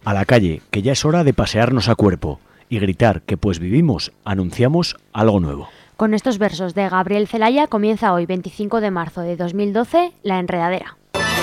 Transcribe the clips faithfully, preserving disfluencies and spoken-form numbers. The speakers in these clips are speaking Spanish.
A la calle, que ya es hora de pasearnos a cuerpo y gritar que pues vivimos, anunciamos algo nuevo. Con estos versos de Gabriel Celaya comienza hoy, veinticinco de marzo de dos mil doce, La Enredadera.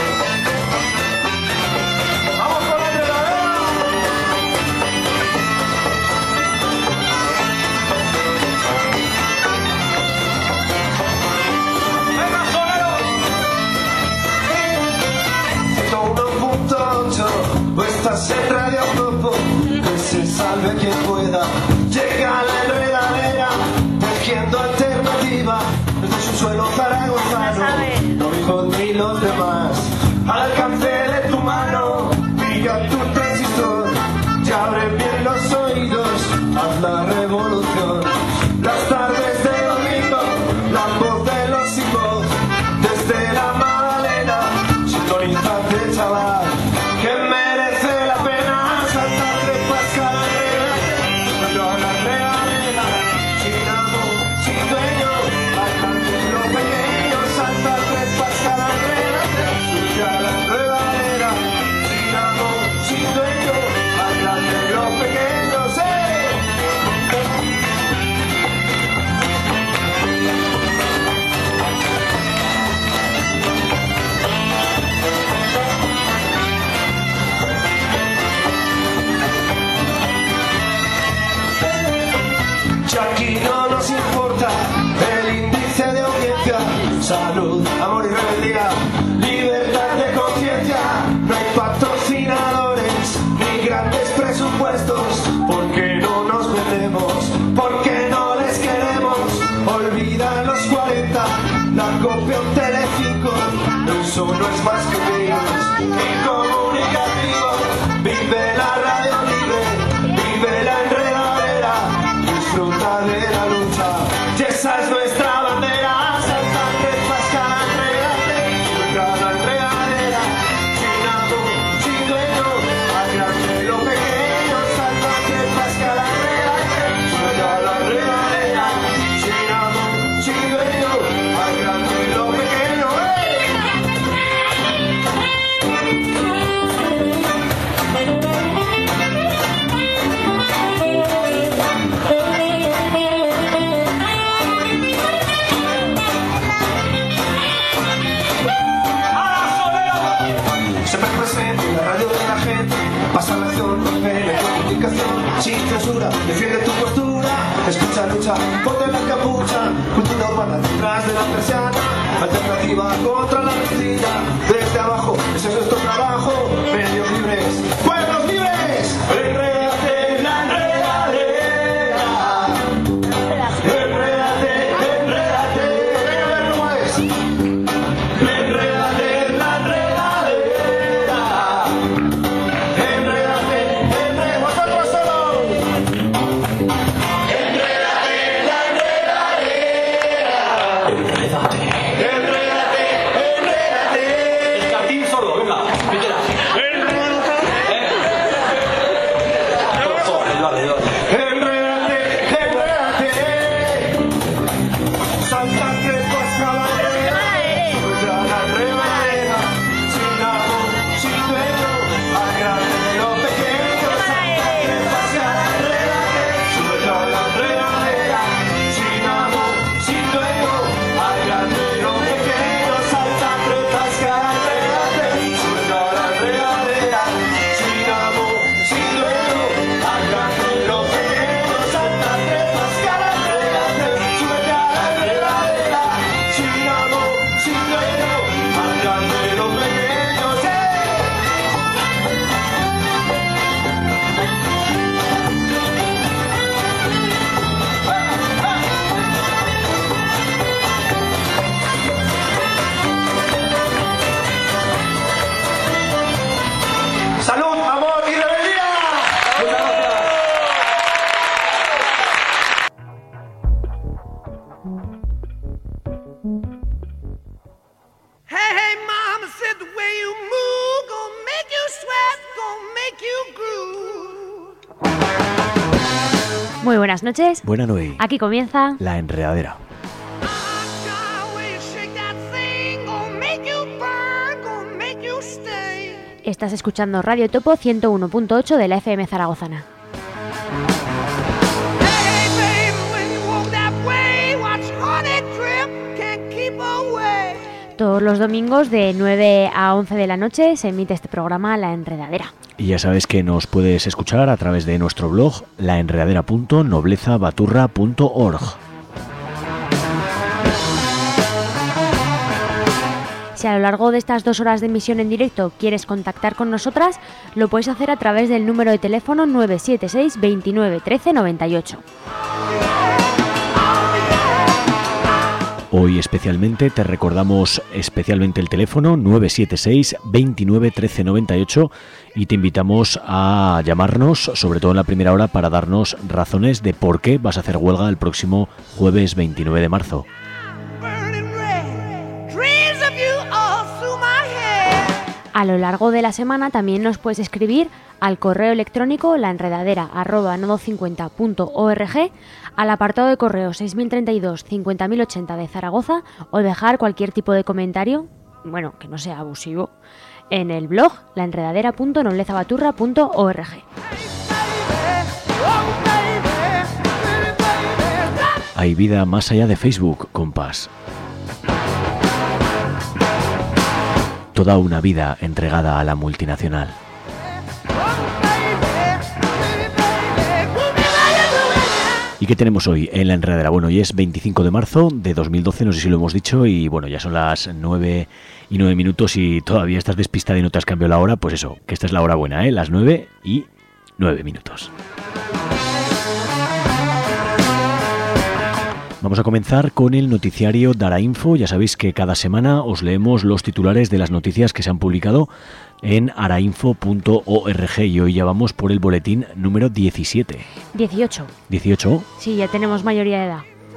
Estás en Radio Topo, que se salve quien pueda. Llega la enredadera, tejiendo alternativa desde su suelo zaragozano. No hijos ni los demás, al alcance de tu mano. Pilla tu transistor, ya abre bien los oídos, haz la revolución. Las tardes de domingo, la voz de los sin voz, desde la Magdalena, sintonizate, chaval. Salud, amor y rebeldía, libertad de conciencia. No hay patrocinadores ni grandes presupuestos, porque no nos vendemos, porque no les queremos. Olvida los cuarenta, la copia un Telecinco, eso no es más que medios y comunicativos. Vive la radio libre, vive la enredadera, disfruta de la lucha, y esa es nuestra bandera. Sin censura, defiende tu postura, escucha, lucha, ponte la capucha, cultura urbana detrás de la persiana, alternativa contra la mentira, desde abajo, ese es nuestro trabajo, medios libres, pueblos libres, enrédate en la enredadera, enrédate, enrédate, ¿cómo es? Enrédate en la enredadera. Muy buenas noches. Buena noche. Aquí comienza La Enredadera. Estás escuchando Radio Topo ciento uno punto ocho de la F M zaragozana. Todos los domingos de nueve a once de la noche se emite este programa La Enredadera. Y ya sabes que nos puedes escuchar a través de nuestro blog la enredadera punto nobleza baturra punto org. Si a lo largo de estas dos horas de emisión en directo quieres contactar con nosotras, lo puedes hacer a través del número de teléfono nueve siete seis veintinueve trece noventa y ocho. Hoy especialmente te recordamos especialmente el teléfono nueve siete seis veintinueve trece noventa y ocho y te invitamos a llamarnos, sobre todo en la primera hora, para darnos razones de por qué vas a hacer huelga el próximo jueves veintinueve de marzo. A lo largo de la semana también nos puedes escribir al correo electrónico laenredadera arroba nodo cincuenta punto org, al apartado de correo seis mil treinta y dos cincuenta mil ochenta de Zaragoza, o dejar cualquier tipo de comentario, bueno, que no sea abusivo, en el blog laenredadera punto nobleza baturra punto org. Hay vida más allá de Facebook, compás. Toda una vida entregada a la multinacional. ¿Y qué tenemos hoy en La Enredadera? Bueno, hoy es veinticinco de marzo de dos mil doce, no sé si lo hemos dicho, y bueno, ya son las nueve y nueve minutos y todavía estás despistada y no te has cambiado la hora, pues eso, que esta es la hora buena, ¿eh? Las nueve y nueve minutos. Vamos a comenzar con el noticiario Dara Info. Ya sabéis que cada semana os leemos los titulares de las noticias que se han publicado en arainfo punto org y hoy ya vamos por el boletín número diecisiete. dieciocho. ¿dieciocho? Sí, ya tenemos mayoría de edad.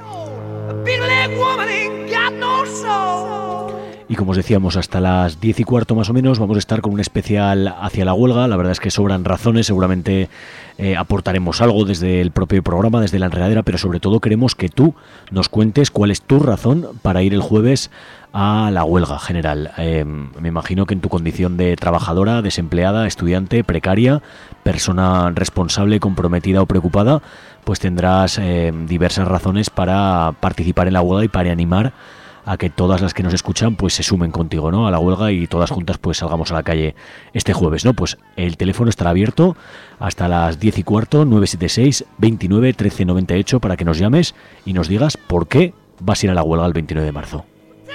Y como os decíamos, hasta las diez y cuarto más o menos vamos a estar con un especial hacia la huelga. La verdad es que sobran razones, seguramente eh, aportaremos algo desde el propio programa, desde La Enredadera, pero sobre todo queremos que tú nos cuentes cuál es tu razón para ir el jueves a la huelga general. Eh, me imagino que en tu condición de trabajadora, desempleada, estudiante, precaria, persona responsable, comprometida o preocupada, pues tendrás eh, diversas razones para participar en la huelga y para animar a que todas las que nos escuchan pues se sumen contigo, ¿no?, a la huelga y todas juntas pues salgamos a la calle este jueves, ¿no? Pues el teléfono estará abierto hasta las diez y cuarto, nueve siete seis veintinueve trece noventa y ocho, para que nos llames y nos digas por qué vas a ir a la huelga el veintinueve de marzo.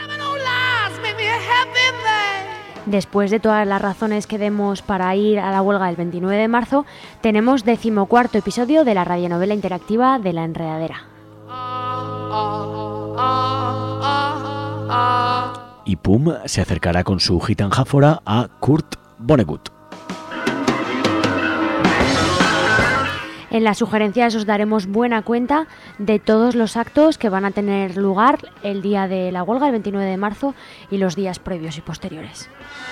Después de todas las razones que demos para ir a la huelga el veintinueve de marzo, tenemos decimocuarto episodio de la radionovela interactiva de La Enredadera. Y Pum se acercará con su gitanjáfora a Kurt Vonnegut. En las sugerencias os daremos buena cuenta de todos los actos que van a tener lugar el día de la huelga, el veintinueve de marzo, y los días previos y posteriores.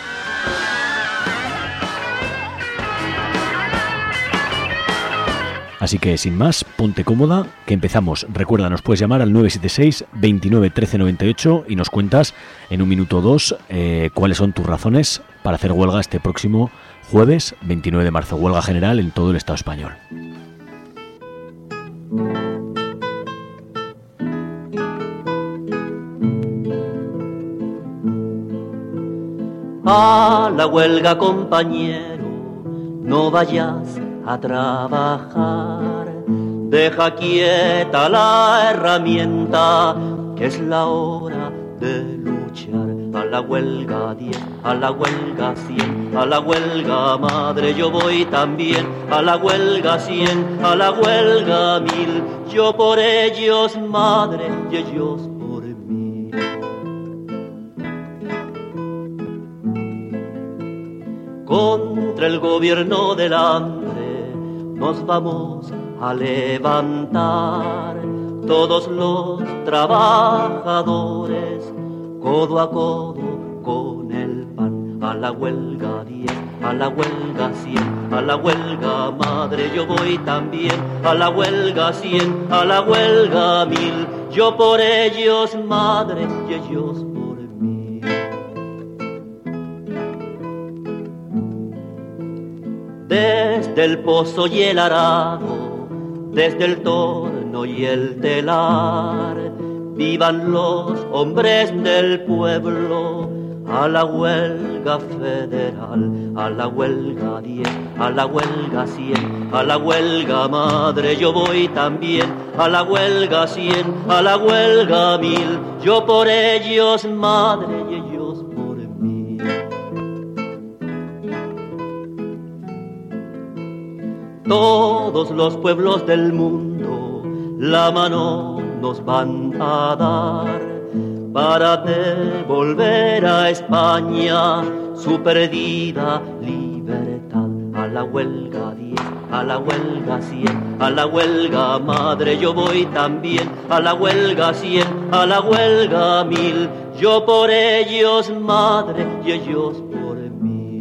Así que sin más, ponte cómoda, que empezamos. Recuerda, nos puedes llamar al nueve siete seis veintinueve trece noventa y ocho y nos cuentas en un minuto o dos eh, cuáles son tus razones para hacer huelga este próximo jueves veintinueve de marzo. Huelga general en todo el Estado español. A la huelga, compañero, no vayas a trabajar, deja quieta la herramienta, que es la hora de luchar. A la huelga diez, a la huelga cien, a la huelga madre yo voy también, a la huelga cien, a la huelga mil, yo por ellos madre y ellos por mí. Contra el gobierno del hambre nos vamos a levantar, todos los trabajadores, codo a codo con el pan. A la huelga diez, a la huelga cien, a la huelga madre yo voy también, a la huelga cien, a la huelga mil, yo por ellos madre y ellos por mí. desde el pozo y el arado, desde el torno y el telar. Vivan los hombres del pueblo, a la huelga federal, a la huelga diez, a la huelga cien, a la huelga madre, yo voy también, a la huelga cien, a la huelga mil, yo por ellos madre y ellos por mí. Todos los pueblos del mundo la mano nos van a dar para devolver a España su perdida libertad. A la huelga diez, a la huelga cien, a la huelga madre, yo voy también, a la huelga cien, a la huelga mil, yo por ellos madre y ellos por mí.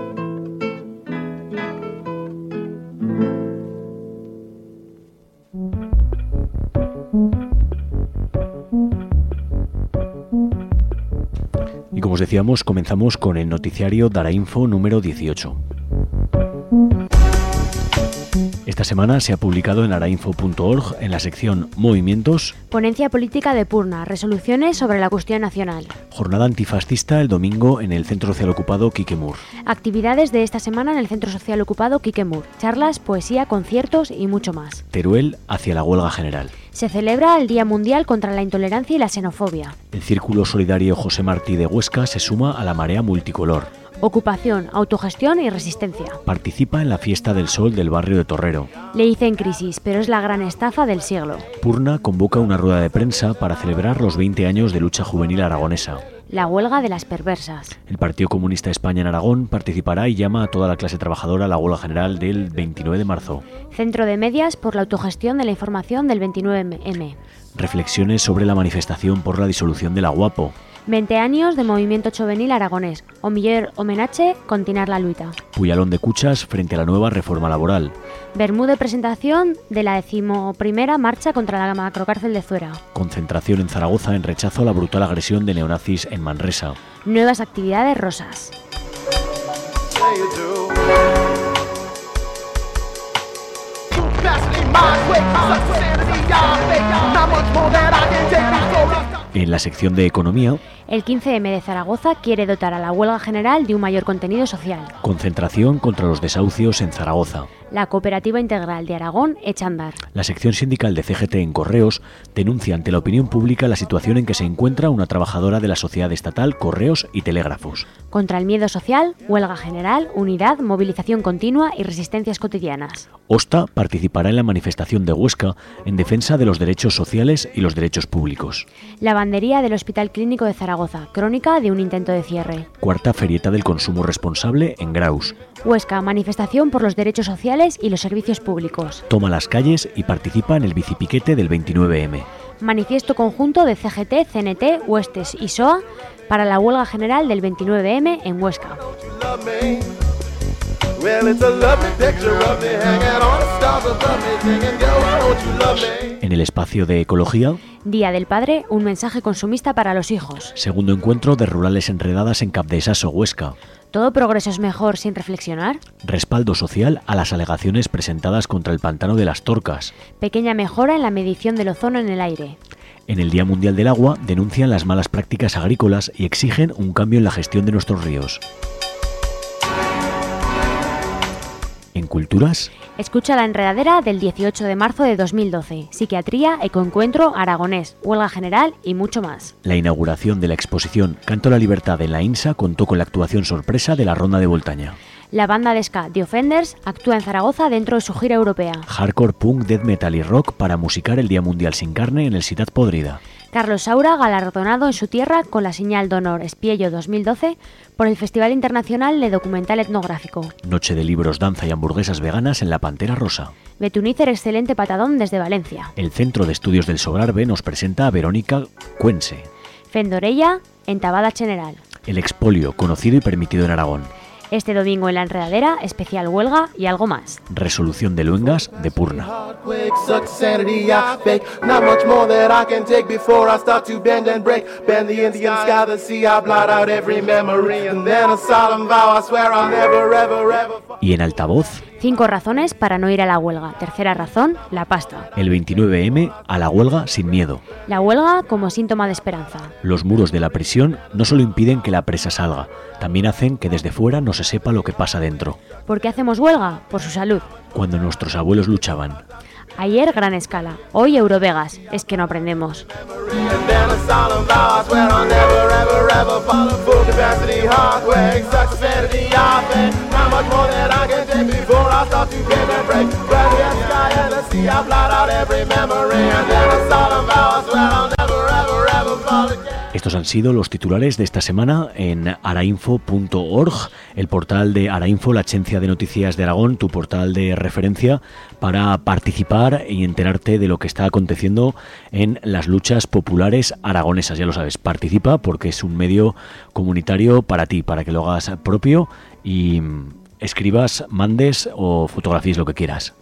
Y como os decíamos, comenzamos con el noticiario Darainfo número dieciocho. Esta semana se ha publicado en arainfo punto org, en la sección Movimientos, Ponencia política de Purna, resoluciones sobre la cuestión nacional. Jornada antifascista el domingo en el Centro Social Ocupado Quiquemur. Actividades de esta semana en el Centro Social Ocupado Quiquemur. Charlas, poesía, conciertos y mucho más. Teruel hacia la huelga general. Se celebra el Día Mundial contra la Intolerancia y la Xenofobia. El Círculo Solidario José Martí de Huesca se suma a la marea multicolor. Ocupación, autogestión y resistencia. Participa en la Fiesta del Sol del barrio de Torrero. Le hice en crisis, pero es la gran estafa del siglo. Purna convoca una rueda de prensa para celebrar los veinte años de lucha juvenil aragonesa. La huelga de las perversas. El Partido Comunista de España en Aragón participará y llama a toda la clase trabajadora a la huelga general del veintinueve de marzo. Centro de Medias por la autogestión de la información del veintinueve eme. Reflexiones sobre la manifestación por la disolución de la Guapo. veinte años de movimiento juvenil aragonés. O millor homenaje, continuar la luita. Puyalón de Cuchas frente a la nueva reforma laboral. Bermú de presentación de la decimoprimera marcha contra la macrocárcel de Zuera. Concentración en Zaragoza en rechazo a la brutal agresión de neonazis en Manresa. Nuevas actividades rosas. En la sección de Economía, el quince eme de Zaragoza quiere dotar a la huelga general de un mayor contenido social. Concentración contra los desahucios en Zaragoza. La Cooperativa Integral de Aragón echa a andar. La sección sindical de ce ge te en Correos denuncia ante la opinión pública la situación en que se encuentra una trabajadora de la sociedad estatal Correos y Telégrafos. Contra el miedo social, huelga general, unidad, movilización continua y resistencias cotidianas. OSTA participará en la manifestación de Huesca en defensa de los derechos sociales y los derechos públicos. Lavandería del Hospital Clínico de Zaragoza, crónica de un intento de cierre. Cuarta Ferieta del Consumo Responsable en Graus. Huesca, manifestación por los derechos sociales y los servicios públicos. Toma las calles y participa en el bicipiquete del veintinueve eme. Manifiesto conjunto de ce ge te, ce ene te, Huestes y S O A para la huelga general del veintinueve eme en Huesca. En el espacio de Ecología, Día del Padre, un mensaje consumista para los hijos. Segundo encuentro de rurales enredadas en Capdesaso, Huesca. ¿Todo progreso es mejor sin reflexionar? Respaldo social a las alegaciones presentadas contra el pantano de las Torcas. Pequeña mejora en la medición del ozono en el aire. En el Día Mundial del Agua denuncian las malas prácticas agrícolas y exigen un cambio en la gestión de nuestros ríos. En Culturas, escucha la enredadera del dieciocho de marzo de dos mil doce. Psiquiatría, ecoencuentro, aragonés, huelga general y mucho más. La inauguración de la exposición Canto a la Libertad en la INSA contó con la actuación sorpresa de la Ronda de Voltaña. La banda de ska The Offenders actúa en Zaragoza dentro de su gira europea. Hardcore, punk, death metal y rock para musicar el Día Mundial sin carne en el Ciudad Podrida. Carlos Saura, galardonado en su tierra con la señal de honor Espiello dos mil doce por el Festival Internacional de Documental Etnográfico. Noche de libros, danza y hamburguesas veganas en la Pantera Rosa. Betunícer excelente patadón desde Valencia. El Centro de Estudios del Sogarbe nos presenta a Verónica Cuense. Fendorella en Tabada General. El expolio, conocido y permitido en Aragón. Este domingo en la enredadera, especial huelga y algo más. Resolución de Luengas de Purna. Y en altavoz, Cinco razones para no ir a la huelga. Tercera razón, la pasta. el veintinueve eme, a la huelga sin miedo. La huelga como síntoma de esperanza. Los muros de la prisión no solo impiden que la presa salga, también hacen que desde fuera no se sepa lo que pasa dentro. ¿Por qué hacemos huelga? Por su salud. Cuando nuestros abuelos luchaban. Ayer Gran Escala, hoy Eurovegas. Es que no aprendemos. Estos han sido los titulares de esta semana en arainfo punto org, el portal de Arainfo, la agencia de noticias de Aragón, tu portal de referencia para participar y enterarte de lo que está aconteciendo en las luchas populares aragonesas. Ya lo sabes, participa porque es un medio comunitario para ti, para que lo hagas propio y escribas, mandes o fotografíes lo que quieras.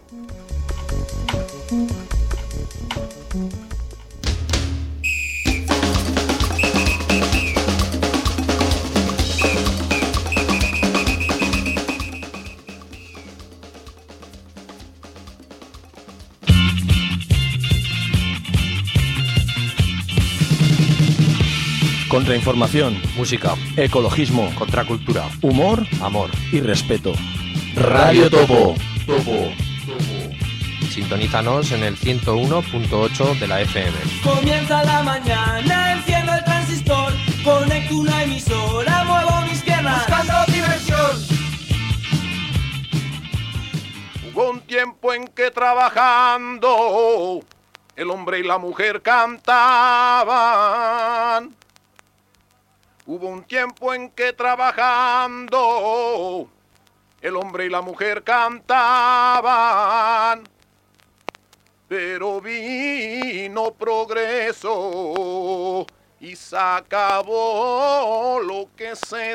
Contrainformación, música, ecologismo, contracultura, humor, amor y respeto. Radio Topo. Topo. Sintonízanos en el ciento uno punto ocho de la F M. Comienza la mañana, enciendo el transistor, conecto una emisora, muevo mis piernas, buscando diversión. Hubo un tiempo en que trabajando el hombre y la mujer cantaban. Hubo un tiempo en que trabajando el hombre y la mujer cantaban, pero vino progreso y se acabó lo que se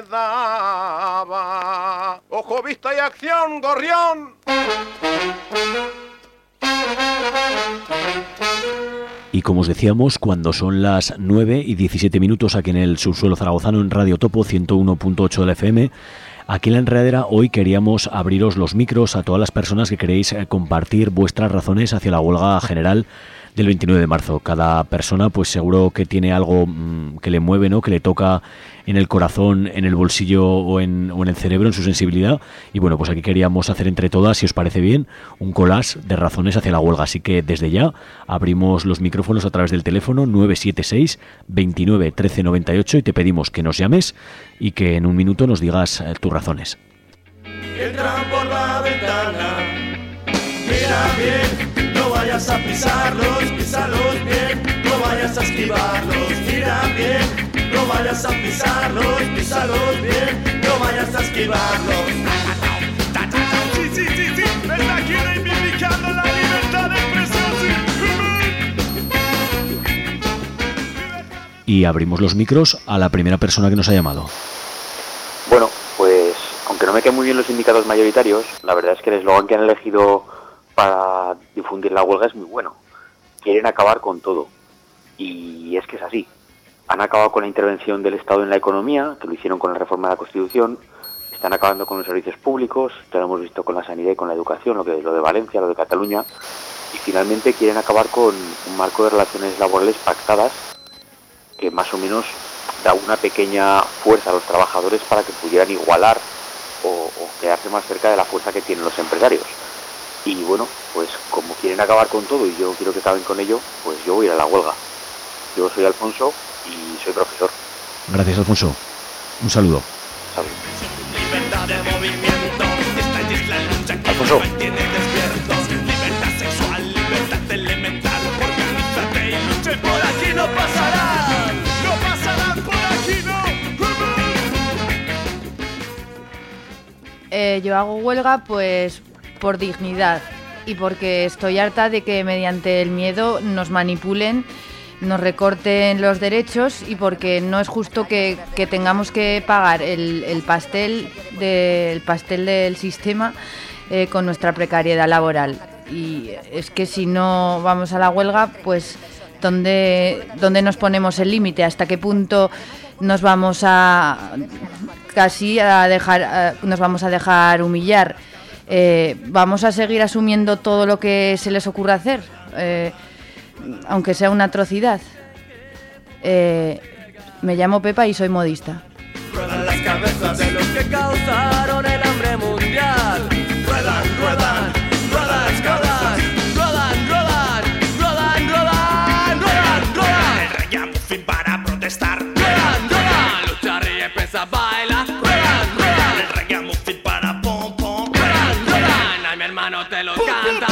daba. Ojo, vista y acción, gorrión. Y como os decíamos, cuando son las nueve y diecisiete minutos aquí en el subsuelo zaragozano en Radio Topo ciento uno punto ocho de la F M, aquí en La Enredadera hoy queríamos abriros los micros a todas las personas que queréis compartir vuestras razones hacia la huelga general del veintinueve de marzo. Cada persona pues seguro que tiene algo mmm, que le mueve, ¿no? Que le toca en el corazón, en el bolsillo o en, o en el cerebro, en su sensibilidad. Y bueno, pues aquí queríamos hacer entre todas, si os parece bien, un collage de razones hacia la huelga. Así que desde ya abrimos los micrófonos a través del teléfono nueve siete seis, veintinueve, trece, noventa y ocho y te pedimos que nos llames y que en un minuto nos digas eh, tus razones. Entran por la ventana, mira bien. No vayas a pisarlos, písalos bien, no vayas a esquivarlos, mira bien, no vayas a pisarlos, písalos bien, no vayas a esquivarlos. Sí, sí, sí, sí, ven aquí reivindicando la libertad de expresión, sí. Y abrimos los micros a la primera persona que nos ha llamado. Bueno, pues aunque no me queden muy bien los sindicatos mayoritarios, la verdad es que el eslogan que han elegido para difundir la huelga es muy bueno. Quieren acabar con todo. Y es que es así. Han acabado con la intervención del Estado en la economía, que lo hicieron con la reforma de la Constitución. Están acabando con los servicios públicos, que lo hemos visto con la sanidad y con la educación, lo que lo de Valencia, lo de Cataluña. Y finalmente quieren acabar con un marco de relaciones laborales pactadas que más o menos da una pequeña fuerza a los trabajadores para que pudieran igualar o, o quedarse más cerca de la fuerza que tienen los empresarios. Y bueno, pues como quieren acabar con todo y yo quiero que acaben con ello, pues yo voy a ir a la huelga. Yo soy Alfonso y soy profesor. Gracias, Alfonso. Un saludo. Salud. Libertad de movimiento, esta es la lucha que Alfonso. nos mantiene despiertos. Libertad sexual, libertad elemental, organízate y lucha y por aquí no pasarán, no pasarán por aquí, no. Eh, yo hago huelga pues por dignidad y porque estoy harta de que mediante el miedo nos manipulen, nos recorten los derechos y porque no es justo que, que tengamos que pagar el, el pastel de, el pastel del sistema eh, con nuestra precariedad laboral. Y es que si no vamos a la huelga, pues ¿dónde, dónde nos ponemos el límite? ¿Hasta qué punto nos vamos a casi a dejar, a, nos vamos a dejar humillar? Eh, ¿Vamos a seguir asumiendo todo lo que se les ocurra hacer? Eh, aunque sea una atrocidad. Eh, me llamo Pepa y soy modista. Ruedan las cabezas de los que causaron el hambre mundial. Ruedan, ruedan, ruedan, ruedan, ruedan, ruedan, ruedan, ruedan, ruedan, ruedan. El ragamuffin para protestar. Ruedan, ruedan, lucha, ríe, pesa, baila. Ruedan, ruedan, el ragamuffin para pom pom. Ruedan, ruedan, ay mi hermano te lo canta.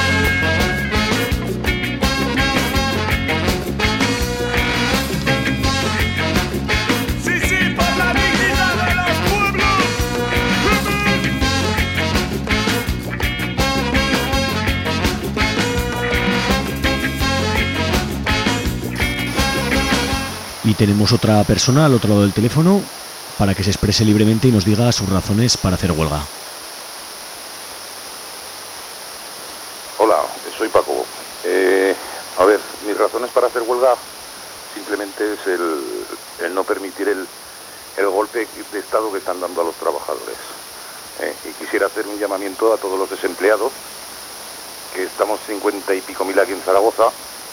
Y tenemos otra persona al otro lado del teléfono para que se exprese libremente y nos diga sus razones para hacer huelga. Hola, soy Paco. Eh, a ver, mis razones para hacer huelga simplemente es el, el no permitir el, el golpe de Estado que están dando a los trabajadores. Eh, y quisiera hacer un llamamiento a todos los desempleados, que estamos cincuenta y pico mil aquí en Zaragoza,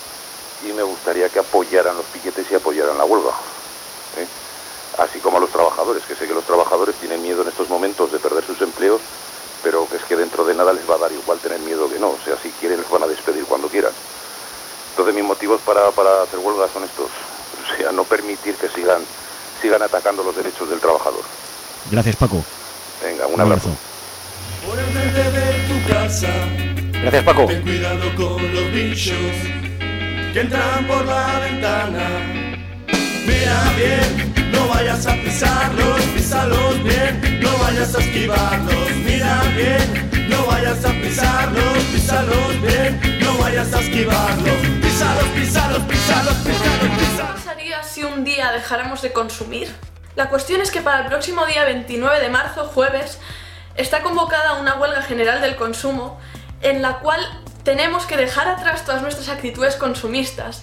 y me gustaría que apoyaran los piquetes y apoyaran la huelga, ¿eh? Así como a los trabajadores, que sé que los trabajadores tienen miedo en estos momentos de perder sus empleos, pero que es que dentro de nada les va a dar igual tener miedo que no, o sea, si quieren les van a despedir cuando quieran. Entonces mis motivos para, para hacer huelga son estos, o sea, no permitir que sigan, sigan atacando los derechos del trabajador. Gracias, Paco. Venga, un, un abrazo. Por enfrente de tu casa. Gracias, Paco. Ten cuidado con los bichos que entran por la ventana. Mira bien, no vayas a pisarlos, písalos bien, no vayas a esquivarlos. Mira bien, no vayas a pisarlos, písalos bien, no vayas a esquivarlos. Písalos, písalos, písalos, písalos, písalos. ¿Qué pasaría si un día dejáramos de consumir? La cuestión es que para el próximo día veintinueve de marzo, jueves, está convocada una huelga general del consumo en la cual tenemos que dejar atrás todas nuestras actitudes consumistas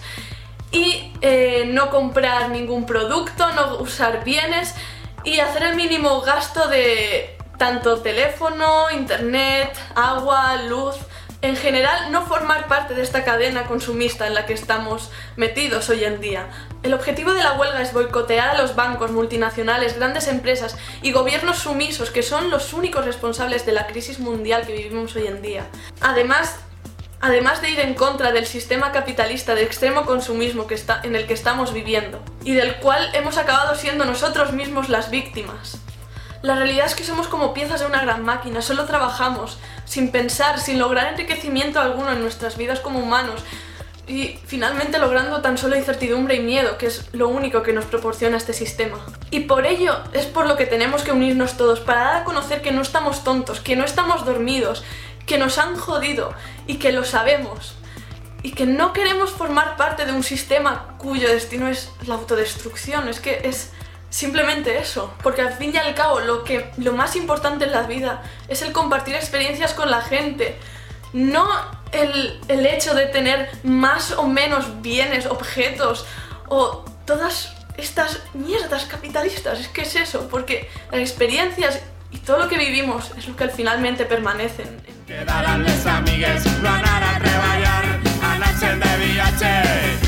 y eh, no comprar ningún producto, no usar bienes y hacer el mínimo gasto de tanto teléfono, internet, agua, luz. En general, no formar parte de esta cadena consumista en la que estamos metidos hoy en día. El objetivo de la huelga es boicotear a los bancos, multinacionales, grandes empresas y gobiernos sumisos que son los únicos responsables de la crisis mundial que vivimos hoy en día. Además, Además de ir en contra del sistema capitalista de extremo consumismo que está, en el que estamos viviendo y del cual hemos acabado siendo nosotros mismos las víctimas. La realidad es que somos como piezas de una gran máquina, solo trabajamos, sin pensar, sin lograr enriquecimiento alguno en nuestras vidas como humanos y finalmente logrando tan solo incertidumbre y miedo, que es lo único que nos proporciona este sistema. Y por ello es por lo que tenemos que unirnos todos, para dar a conocer que no estamos tontos, que no estamos dormidos, que nos han jodido y que lo sabemos y que no queremos formar parte de un sistema cuyo destino es la autodestrucción. Es que es simplemente eso, porque al fin y al cabo lo, que, lo más importante en la vida es el compartir experiencias con la gente, no el, el hecho de tener más o menos bienes, objetos o todas estas mierdas capitalistas. Es que es eso, porque las experiencias y todo lo que vivimos és el que finalmente permanecen. Quedaran les amigues, no anar a treballar, anar-se'n de viatge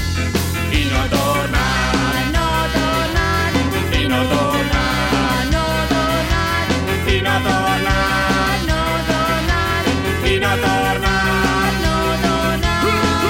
i no tornar, no tornar, i no tornar, no tornar, i no tornar, no tornar, i no tornar, no tornar.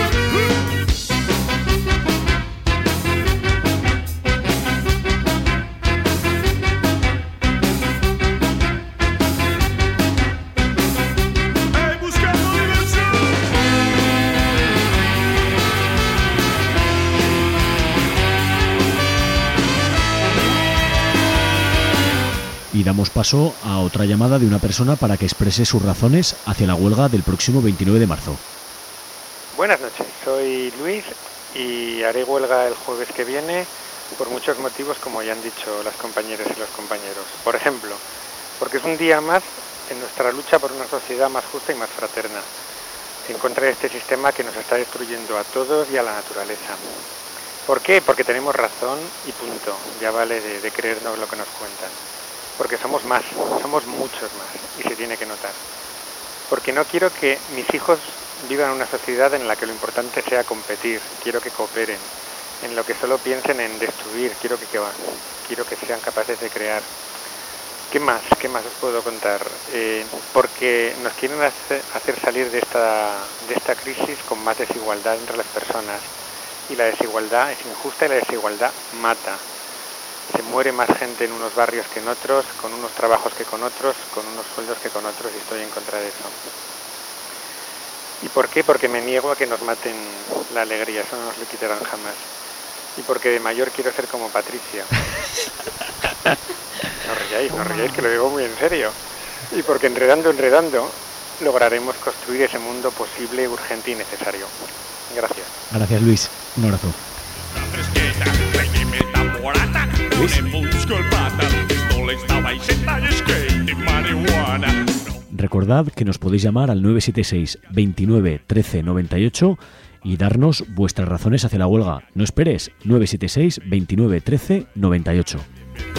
Y damos paso a otra llamada de una persona para que exprese sus razones hacia la huelga del próximo veintinueve de marzo. Buenas noches, soy Luis y haré huelga el jueves que viene por muchos motivos, como ya han dicho las compañeras y los compañeros. Por ejemplo, porque es un día más en nuestra lucha por una sociedad más justa y más fraterna, en contra de este sistema que nos está destruyendo a todos y a la naturaleza. ¿Por qué? Porque tenemos razón y punto, ya vale de, de creernos lo que nos cuentan. Porque somos más, somos muchos más y se tiene que notar. porque no quiero que mis hijos vivan en una sociedad en la que lo importante sea competir, quiero que cooperen, en lo que solo piensen en destruir, quiero que, que quiero que sean capaces de crear. ¿Qué más? ¿Qué más os puedo contar? Eh, porque nos quieren hacer, hacer salir de esta, de esta crisis con más desigualdad entre las personas. Y la desigualdad es injusta y la desigualdad mata. Se muere más gente en unos barrios que en otros, con unos trabajos que con otros, con unos sueldos que con otros, y estoy en contra de eso. ¿Y por qué? Porque me niego a que nos maten la alegría, eso no nos lo quitarán jamás. Y porque de mayor quiero ser como Patricia. No ríais, no ríais, que lo digo muy en serio. Y porque enredando, enredando, lograremos construir ese mundo posible, urgente y necesario. Gracias. Gracias, Luis. Un abrazo. Luis. Recordad que nos podéis llamar al nueve siete seis, veintinueve, trece, noventa y ocho y darnos vuestras razones hacia la huelga. No esperes, nueve siete seis, veintinueve, trece, noventa y ocho.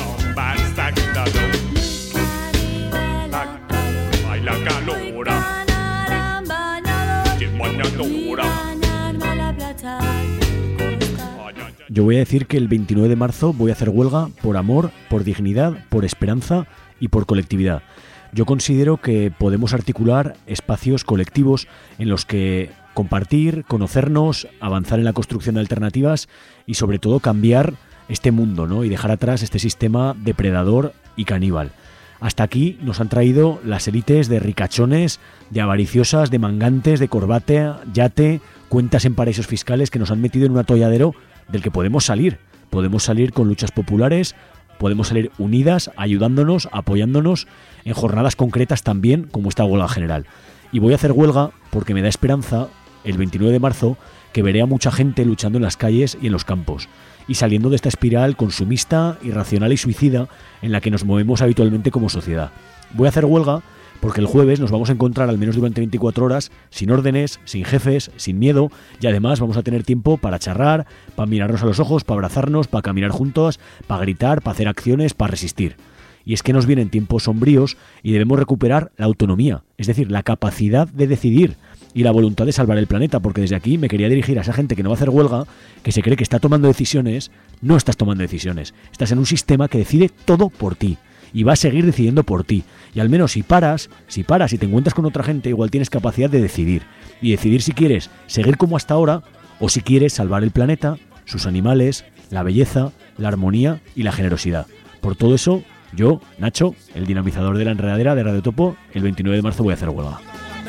Yo voy a decir que el veintinueve de marzo voy a hacer huelga por amor, por dignidad, por esperanza y por colectividad. Yo considero que podemos articular espacios colectivos en los que compartir, conocernos, avanzar en la construcción de alternativas y sobre todo cambiar este mundo, ¿no? Y dejar atrás este sistema depredador y caníbal. Hasta aquí nos han traído las élites de ricachones, de avariciosas, de mangantes, de corbata, yate, cuentas en paraísos fiscales que nos han metido en un atolladero del que podemos salir. Podemos salir con luchas populares, podemos salir unidas, ayudándonos, apoyándonos en jornadas concretas también, como esta huelga general. Y voy a hacer huelga porque me da esperanza el veintinueve de marzo que veré a mucha gente luchando en las calles y en los campos y saliendo de esta espiral consumista, irracional y suicida en la que nos movemos habitualmente como sociedad. Voy a hacer huelga porque el jueves nos vamos a encontrar al menos durante veinticuatro horas sin órdenes, sin jefes, sin miedo, y además vamos a tener tiempo para charrar, para mirarnos a los ojos, para abrazarnos, para caminar juntos, para gritar, para hacer acciones, para resistir. Y es que nos vienen tiempos sombríos y debemos recuperar la autonomía, es decir, la capacidad de decidir y la voluntad de salvar el planeta, porque desde aquí me quería dirigir a esa gente que no va a hacer huelga, que se cree que está tomando decisiones. No estás tomando decisiones, estás en un sistema que decide todo por ti y va a seguir decidiendo por ti. Y al menos si paras, si paras y te encuentras con otra gente, igual tienes capacidad de decidir. Y decidir si quieres seguir como hasta ahora o si quieres salvar el planeta, sus animales, la belleza, la armonía y la generosidad. Por todo eso, yo, Nacho, el dinamizador de la enredadera de Radio Topo, el veintinueve de marzo voy a hacer huelga.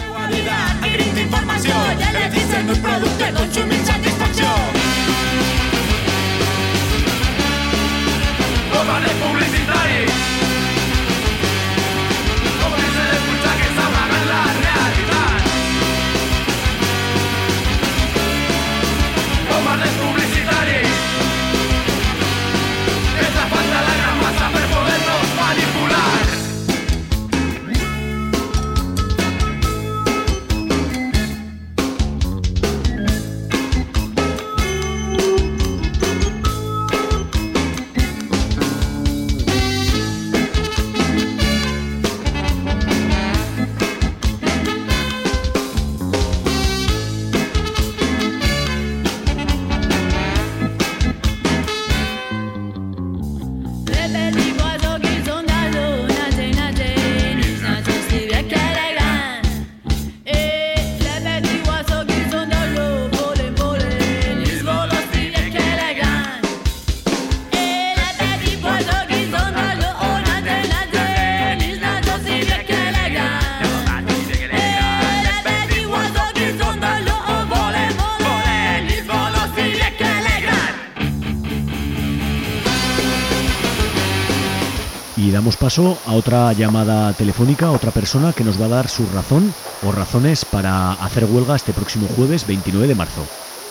Y damos paso a otra llamada telefónica, a otra persona que nos va a dar su razón o razones para hacer huelga este próximo jueves veintinueve de marzo.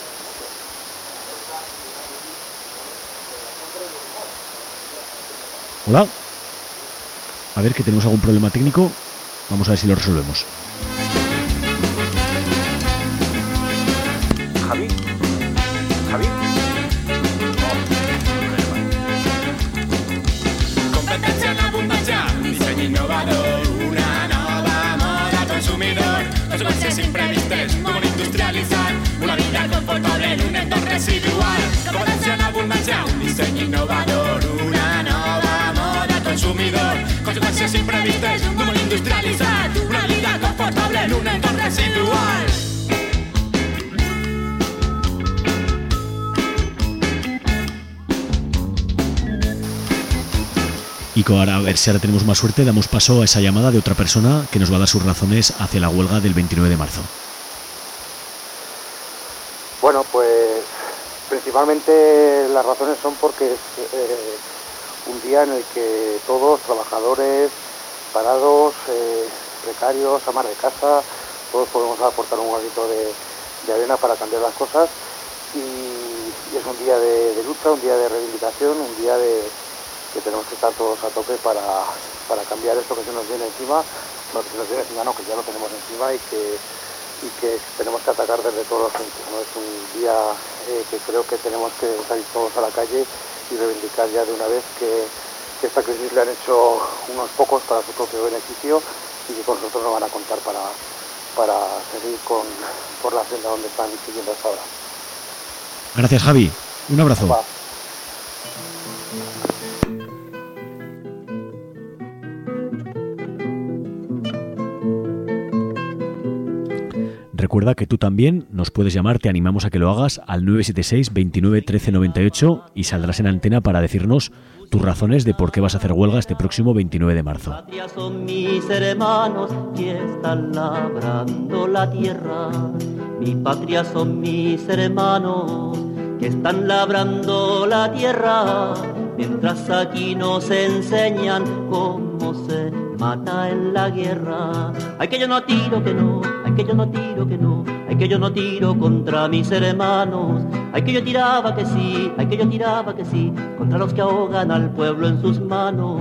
Hola. A ver, que tenemos algún problema técnico. Vamos a ver si lo resolvemos. Javi. Javi. Competencia en abundancia, diseño innovador, una nova moda consumidor. consecuencias imprevistes, no vol industrialitzar una vida confortable en un entorn residual. Competència en abundància, un disseny innovador, una nova moda consumidor. Consecuencias imprevistes, no vol industrialitzar una vida confortable en un entorn residual. Y ahora, a ver si ahora tenemos más suerte, damos paso a esa llamada de otra persona que nos va a dar sus razones hacia la huelga del veintinueve de marzo. Bueno, pues principalmente las razones son porque es eh, un día en el que todos, trabajadores, parados, eh, precarios, amas de casa, todos podemos aportar un granito de, de arena para cambiar las cosas y, y es un día de, de lucha, un día de reivindicación, un día de que tenemos que estar todos a tope para, para cambiar esto que se nos viene encima, no que se nos viene encima, no, que ya lo tenemos encima y que, y que tenemos que atacar desde todos los frentes, ¿no? Es un día eh, que creo que tenemos que salir todos a la calle y reivindicar ya de una vez que, que esta crisis le han hecho unos pocos para su propio beneficio y que con nosotros no van a contar para, para seguir con, por la senda donde están siguiendo hasta ahora. Gracias, Javi. Un abrazo. Va. Recuerda que tú también nos puedes llamar, te animamos a que lo hagas al nueve siete seis, veintinueve, trece, noventa y ocho y saldrás en antena para decirnos tus razones de por qué vas a hacer huelga este próximo veintinueve de marzo. Patria son mis hermanos que están labrando la tierra. Mi patria son mis hermanos que están labrando la tierra. Mientras aquí nos enseñan cómo se mata en la guerra. Ay, que yo no tiro, que no, ay, que yo no tiro, que no, ay, que yo no tiro contra mis hermanos. Ay, que yo tiraba que sí, ay, que yo tiraba que sí, contra los que ahogan al pueblo en sus manos.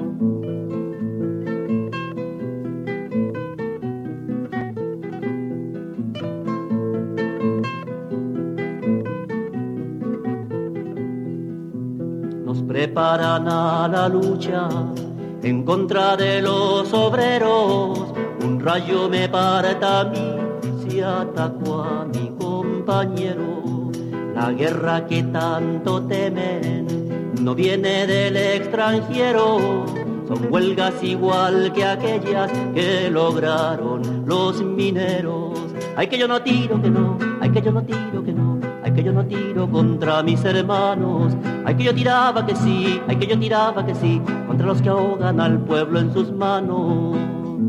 Nos preparan a la lucha en contra de los obreros, un rayo me parta a mí si ataco a mi compañero. La guerra que tanto temen no viene del extranjero, son huelgas igual que aquellas que lograron los mineros. Ay, que yo no tiro, que no, ay, que yo no tiro, que no, ay, que yo no tiro contra mis hermanos. Ay, que yo tiraba que sí, ay, que yo tiraba que sí, contra los que ahogan al pueblo en sus manos.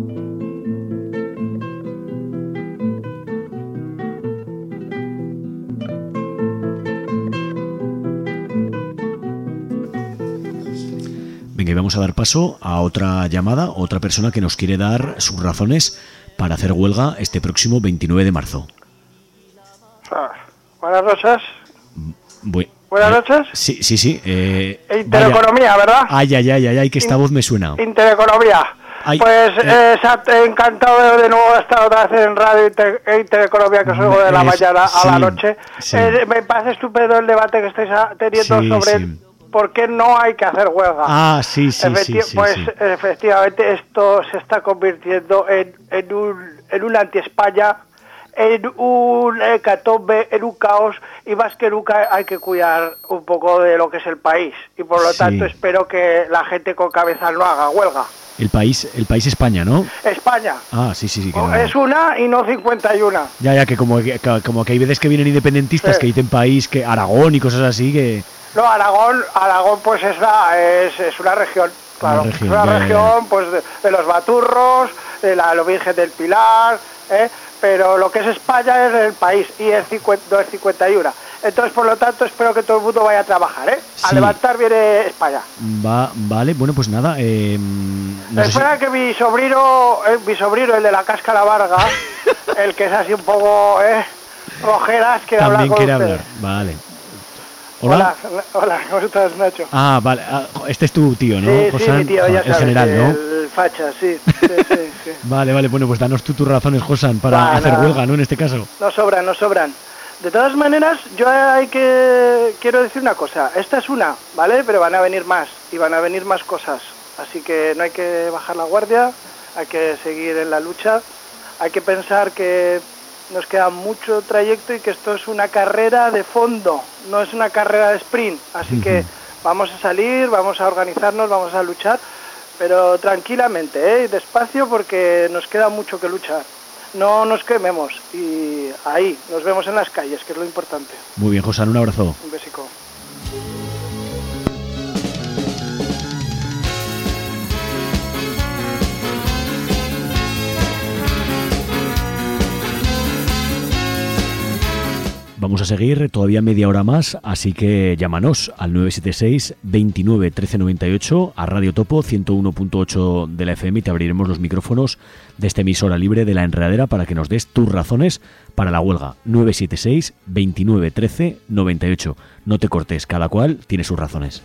Venga, y vamos a dar paso a otra llamada, otra persona que nos quiere dar sus razones para hacer huelga este próximo veintinueve de marzo. Ah, buenas noches. Bu- Buenas noches. Sí, sí, sí. Eh, Intereconomía, vaya. ¿verdad? Ay, ay, ay, ay, ay, que esta In- voz me suena. Intereconomía. Ay, pues eh, eh, sa- encantado de, de nuevo estar otra vez en Radio Inter- Intereconomía, que os oigo de la Es- mañana a sí, la noche. sí. Eh, me parece estupendo el debate que estáis a- teniendo Sí, sobre sí. por qué no hay que hacer huelga. Ah, sí, sí, Efecti- sí, sí, Pues sí. efectivamente esto se está convirtiendo en, en un, en un anti-España, en un hecatombe, en un caos, y más que nunca hay que cuidar un poco de lo que es el país. Y por lo Sí. tanto espero que la gente con cabeza no haga huelga. El país, el país España, ¿no? España Ah, sí, sí, sí. Que no. es una y no cincuenta y una. Ya, ya, que como, que como que hay veces que vienen independentistas Sí. que dicen país, que Aragón y cosas así, que... No, Aragón, Aragón pues es, la, es, es una región, claro, Una región, es una ya, ya, ya. región pues de, de los Baturros, de la, la Virgen del Pilar, ¿eh? Pero lo que es España es el país y es cincuenta, no es cincuenta y una. Entonces, por lo tanto, espero que todo el mundo vaya a trabajar, ¿eh? A Sí. levantar viene España. Va, vale, bueno, pues nada, eh, no sé si- Espera que mi sobrino, eh, mi sobrino, el de la cáscara larga, el que es así un poco, ¿eh? Rojeras, quiere hablar también con quiere usted. hablar, vale. Hola. Hola, hola, ¿cómo estás, Nacho? Ah, vale, ah, este es tu tío, ¿no? Sí, sí, Josán? mi tío, ya el sabes, general, ¿no? el facha, sí, sí, sí, sí. Vale, vale, bueno, pues danos tú tus razones, Josán, para Va, hacer nada. huelga, ¿no? En este caso. No sobran, no sobran. De todas maneras, yo hay que quiero decir una cosa. Esta es una, ¿vale? Pero van a venir más y van a venir más cosas. Así que no hay que bajar la guardia, hay que seguir en la lucha hay que pensar que nos queda mucho trayecto y que esto es una carrera de fondo, no es una carrera de sprint, así uh-huh. que vamos a salir, vamos a organizarnos, vamos a luchar, pero tranquilamente, ¿eh? Despacio, porque nos queda mucho que luchar. No nos quememos y ahí, nos vemos en las calles, que es lo importante. Muy bien, José, un abrazo. Un besico. Vamos a seguir todavía media hora más, así que llámanos al nueve siete seis, veintinueve, trece noventa y ocho, a Radio Topo ciento uno punto ocho de la F M, y te abriremos los micrófonos de esta emisora libre de La Enredadera para que nos des tus razones para la huelga. nueve siete seis, veintinueve, trece noventa y ocho. No te cortes, cada cual tiene sus razones.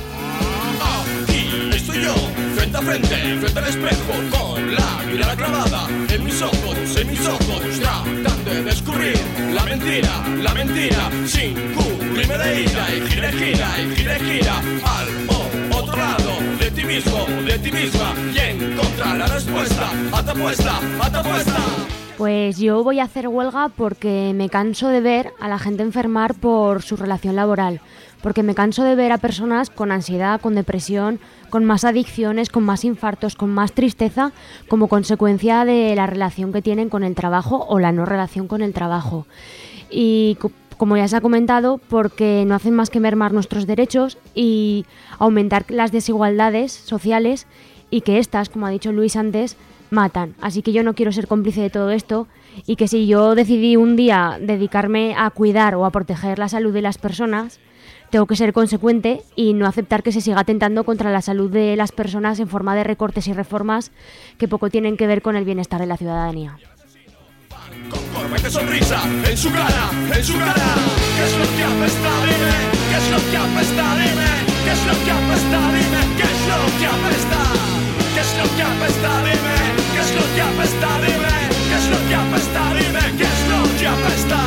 Aquí estoy yo, frente a frente, frente al espejo, con la mirada clavada en mis ojos, en mis ojos, tratando de descubrir la mentira, la mentira, sin cubrirme de ira, y gira, gira, y gira, gira, al oh, otro lado de ti mismo, de ti misma, y encontrar la respuesta, a tu apuesta, a tu apuesta. Pues yo voy a hacer huelga porque me canso de ver a la gente enfermar por su relación laboral, porque me canso de ver a personas con ansiedad, con depresión, con más adicciones, con más infartos, con más tristeza, como consecuencia de la relación que tienen con el trabajo o la no relación con el trabajo. Y como ya se ha comentado, porque no hacen más que mermar nuestros derechos y aumentar las desigualdades sociales, y que estas, como ha dicho Luis antes, matan. Así que yo no quiero ser cómplice de todo esto, y que si yo decidí un día dedicarme a cuidar o a proteger la salud de las personas, tengo que ser consecuente y no aceptar que se siga atentando contra la salud de las personas en forma de recortes y reformas que poco tienen que ver con el bienestar de la ciudadanía. Con corbata y sonrisa en su cara, en su cara. ¿Qué es lo que apesta? Dime. ¿Qué es lo que apesta? Dime. ¿Qué es lo que apesta? Dime. ¿Qué es lo que apesta? ¿Qué es lo que apesta? Dime. ¿Qué es lo que apesta? Dime. ¿Qué es lo que apesta? Dime. ¿Qué es lo que apesta?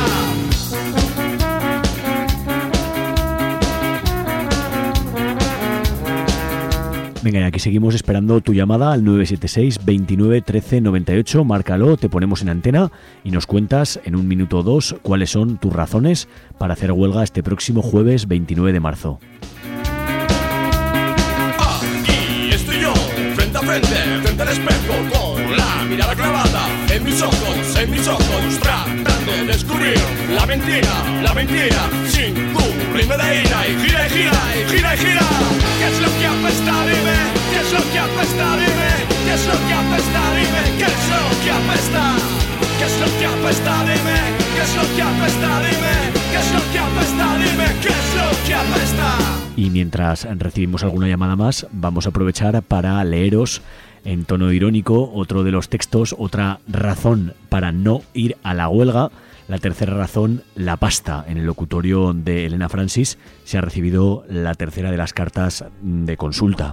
Venga, y aquí seguimos esperando tu llamada al nueve siete seis, veintinueve, trece noventa y ocho. Márcalo, te ponemos en antena y nos cuentas en un minuto o dos cuáles son tus razones para hacer huelga este próximo jueves veintinueve de marzo. Aquí estoy yo, frente a frente, frente al espejo, con la mirada clavada en mis ojos, en mis ojos, tratando de descubrir la mentira, la mentira, sin cubrirme de ira, y gira, y gira, y gira, y gira. ¿Qué es lo que apesta? Dime. ¿Qué es lo que apesta? Dime. ¿Qué es lo que apesta? Dime. ¿Qué es lo que apesta? ¿Qué es lo que apesta? Dime. ¿Qué es lo que apesta? Dime. ¿Qué es lo que apesta? Dime. ¿Qué es lo que apesta? Y mientras recibimos alguna llamada más, vamos a aprovechar para leeros en tono irónico otro de los textos, otra razón para no ir a la huelga. La tercera razón, la pasta. En el locutorio de Elena Francis se ha recibido la tercera de las cartas de consulta.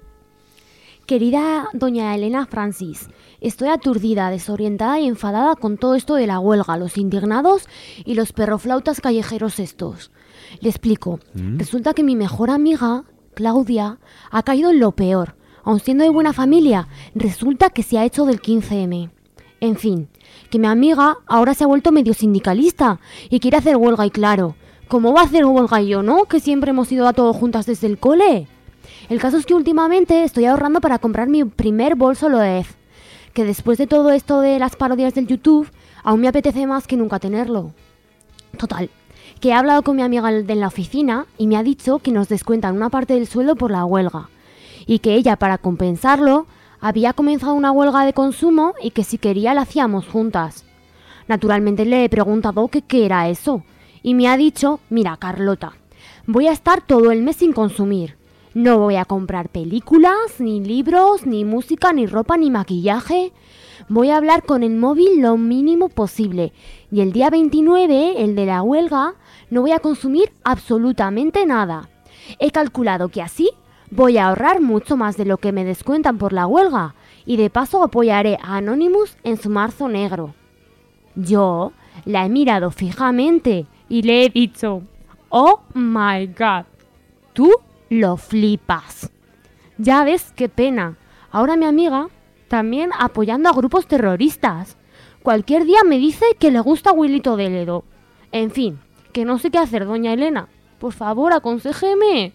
Querida doña Elena Francis, estoy aturdida, desorientada y enfadada con todo esto de la huelga, los indignados y los perroflautas callejeros estos. Le explico. ¿Mm? Resulta que mi mejor amiga, Claudia, ha caído en lo peor. Aun siendo de buena familia, resulta que se ha hecho del quince eme. En fin, que mi amiga ahora se ha vuelto medio sindicalista y quiere hacer huelga, y claro, ¿cómo va a hacer huelga yo, no? Que siempre hemos ido a todos juntas desde el cole. El caso es que últimamente estoy ahorrando para comprar mi primer bolso Loez, que después de todo esto de las parodias del YouTube, aún me apetece más que nunca tenerlo. Total, que he hablado con mi amiga de la oficina y me ha dicho que nos descuentan una parte del sueldo por la huelga, y que ella, para compensarlo, había comenzado una huelga de consumo y que si quería la hacíamos juntas. Naturalmente le he preguntado que qué era eso y me ha dicho, mira Carlota, voy a estar todo el mes sin consumir. No voy a comprar películas, ni libros, ni música, ni ropa, ni maquillaje. Voy a hablar con el móvil lo mínimo posible y el día veintinueve, el de la huelga, no voy a consumir absolutamente nada. He calculado que así voy a ahorrar mucho más de lo que me descuentan por la huelga y de paso apoyaré a Anonymous en su marzo negro. Yo la he mirado fijamente y le he dicho, oh my god, tú lo flipas. Ya ves qué pena. Ahora mi amiga también apoyando a grupos terroristas. Cualquier día me dice que le gusta Wilito de Ledo. En fin, que no sé qué hacer, doña Elena. Por favor, aconséjeme.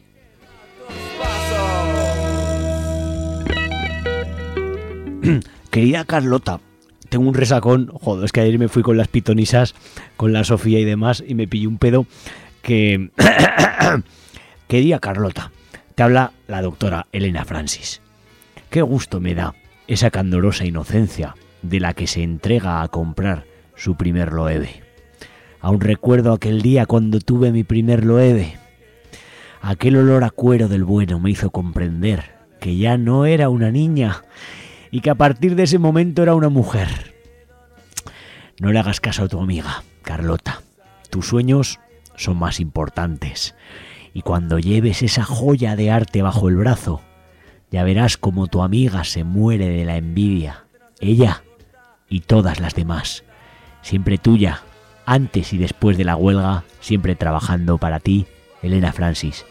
Querida Carlota, tengo un resacón. Joder, es que ayer me fui con las pitonisas, con la Sofía y demás, y me pillé un pedo que... Querida Carlota, te habla la doctora Elena Francis. Qué gusto me da esa candorosa inocencia de la que se entrega a comprar su primer Loewe. Aún recuerdo aquel día cuando tuve mi primer Loewe. Aquel olor a cuero del bueno me hizo comprender que ya no era una niña y que a partir de ese momento era una mujer. No le hagas caso a tu amiga, Carlota. Tus sueños son más importantes. Y cuando lleves esa joya de arte bajo el brazo, ya verás como tu amiga se muere de la envidia. Ella y todas las demás. Siempre tuya, antes y después de la huelga, siempre trabajando para ti, Elena Francis.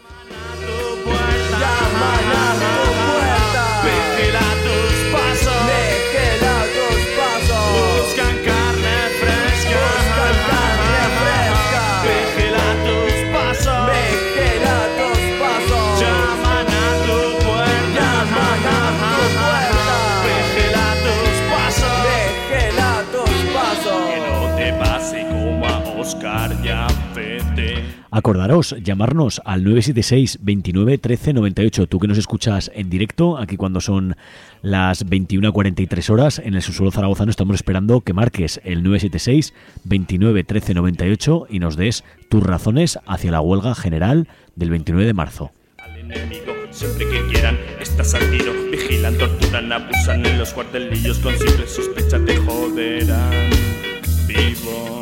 Acordaros, llamarnos al nueve siete seis, veintinueve, trece, noventa y ocho. Tú que nos escuchas en directo, aquí cuando son las veintiuna cuarenta y tres horas, en el subsuelo zaragozano estamos esperando que marques el nueve siete seis, veintinueve, trece, noventa y ocho y nos des tus razones hacia la huelga general del veintinueve de marzo. Al enemigo, siempre que quieran, estás al tiro. Vigilan, torturan, abusan en los cuartelillos. Con simple sospecha te joderán vivo.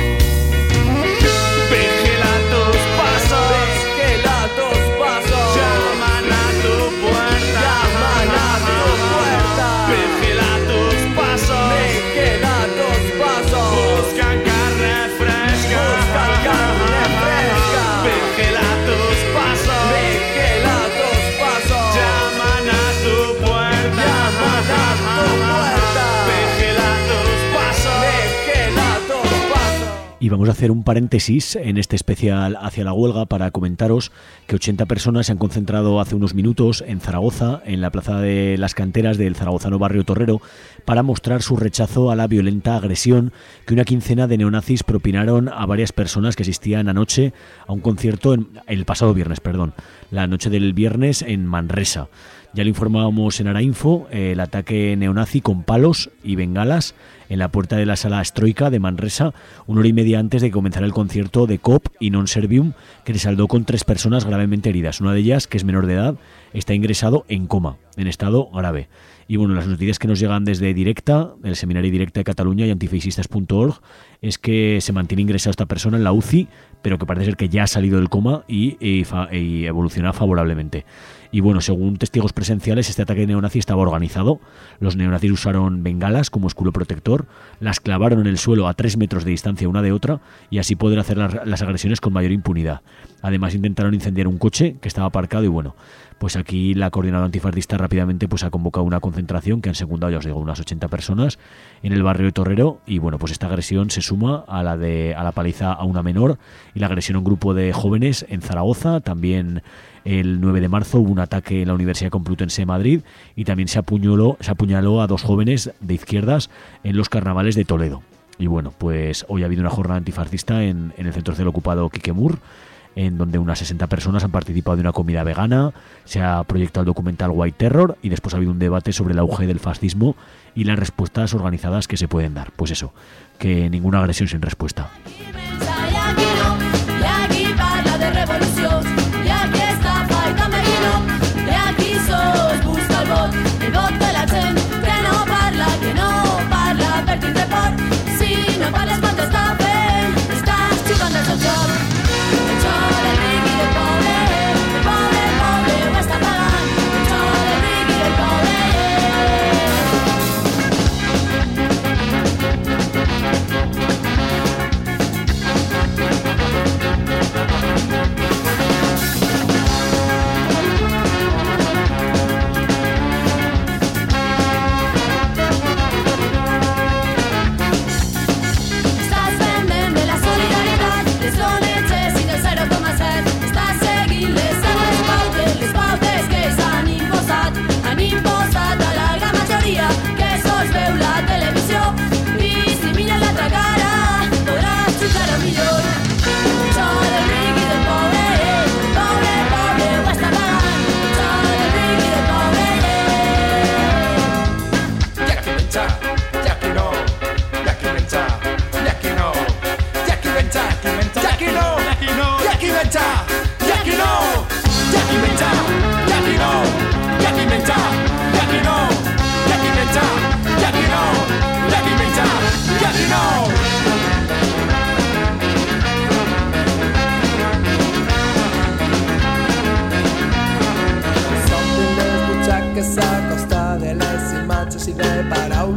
Y vamos a hacer un paréntesis en este especial hacia la huelga para comentaros que ochenta personas se han concentrado hace unos minutos en Zaragoza, en la plaza de las canteras del zaragozano barrio Torrero, para mostrar su rechazo a la violenta agresión que una quincena de neonazis propinaron a varias personas que asistían anoche a un concierto, en, el pasado viernes, perdón, la noche del viernes en Manresa. Ya lo informábamos en Arainfo, el ataque neonazi con palos y bengalas en la puerta de la sala Stroika de Manresa, una hora y media antes de que comenzara el concierto de C O P y Non Servium, que se saldó con tres personas gravemente heridas. Una de ellas, que es menor de edad, está ingresado en coma, en estado grave. Y bueno, las noticias que nos llegan desde Directa, el Seminario Directa de Cataluña y antifeixistas punto org, es que se mantiene ingresada esta persona en la U C I, pero que parece ser que ya ha salido del coma y, y, y evoluciona favorablemente. Y bueno, según testigos presenciales, este ataque neonazi estaba organizado. Los neonazis usaron bengalas como escudo protector, las clavaron en el suelo a tres metros de distancia una de otra y así poder hacer las, las agresiones con mayor impunidad. Además intentaron incendiar un coche que estaba aparcado y bueno, pues aquí la coordinadora antifascista rápidamente pues ha convocado una concentración que han secundado, ya os digo, unas ochenta personas en el barrio de Torrero y bueno, pues esta agresión se suma a la de a la paliza a una menor y la agresión a un grupo de jóvenes en Zaragoza. También el nueve de marzo hubo un ataque en la Universidad Complutense de Madrid y también se apuñaló, se apuñaló a dos jóvenes de izquierdas en los carnavales de Toledo. Y bueno, pues hoy ha habido una jornada antifascista en, en el centro del ocupado Quiquemur, en donde unas sesenta personas han participado de una comida vegana, se ha proyectado el documental White Terror y después ha habido un debate sobre el auge del fascismo y las respuestas organizadas que se pueden dar. Pues eso, que ninguna agresión sin respuesta.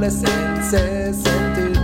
sense sentir.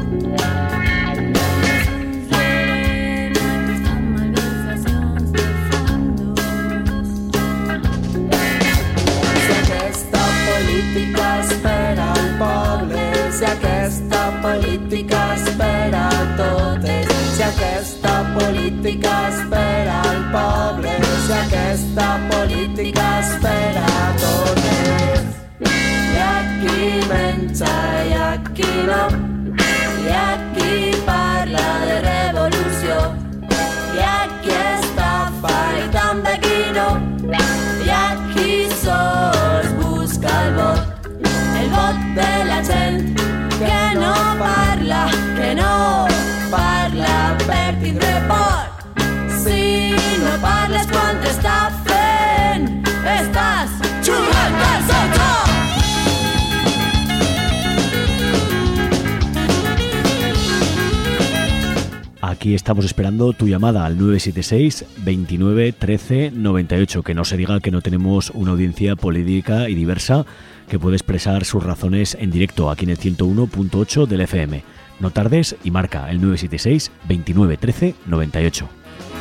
Si aquesta política espera el poble, si aquesta política espera totes, si aquesta política espera el poble, si aquesta política espera totes. I aquí menja i aquí no, i aquí parla de revolució, i aquí estafa i també aquí no, i aquí sols busca el vot, el vot de la gent que no parla, que no parla per tindre por. Si no parles quan t'està fent, estàs jugant al sotó. Aquí estamos esperando tu llamada al nueve siete seis, veintinueve, trece, noventa y ocho. Que no se diga que no tenemos una audiencia política y diversa que puede expresar sus razones en directo aquí en el ciento uno punto ocho del F M. No tardes y marca el nueve siete seis, veintinueve, trece, noventa y ocho.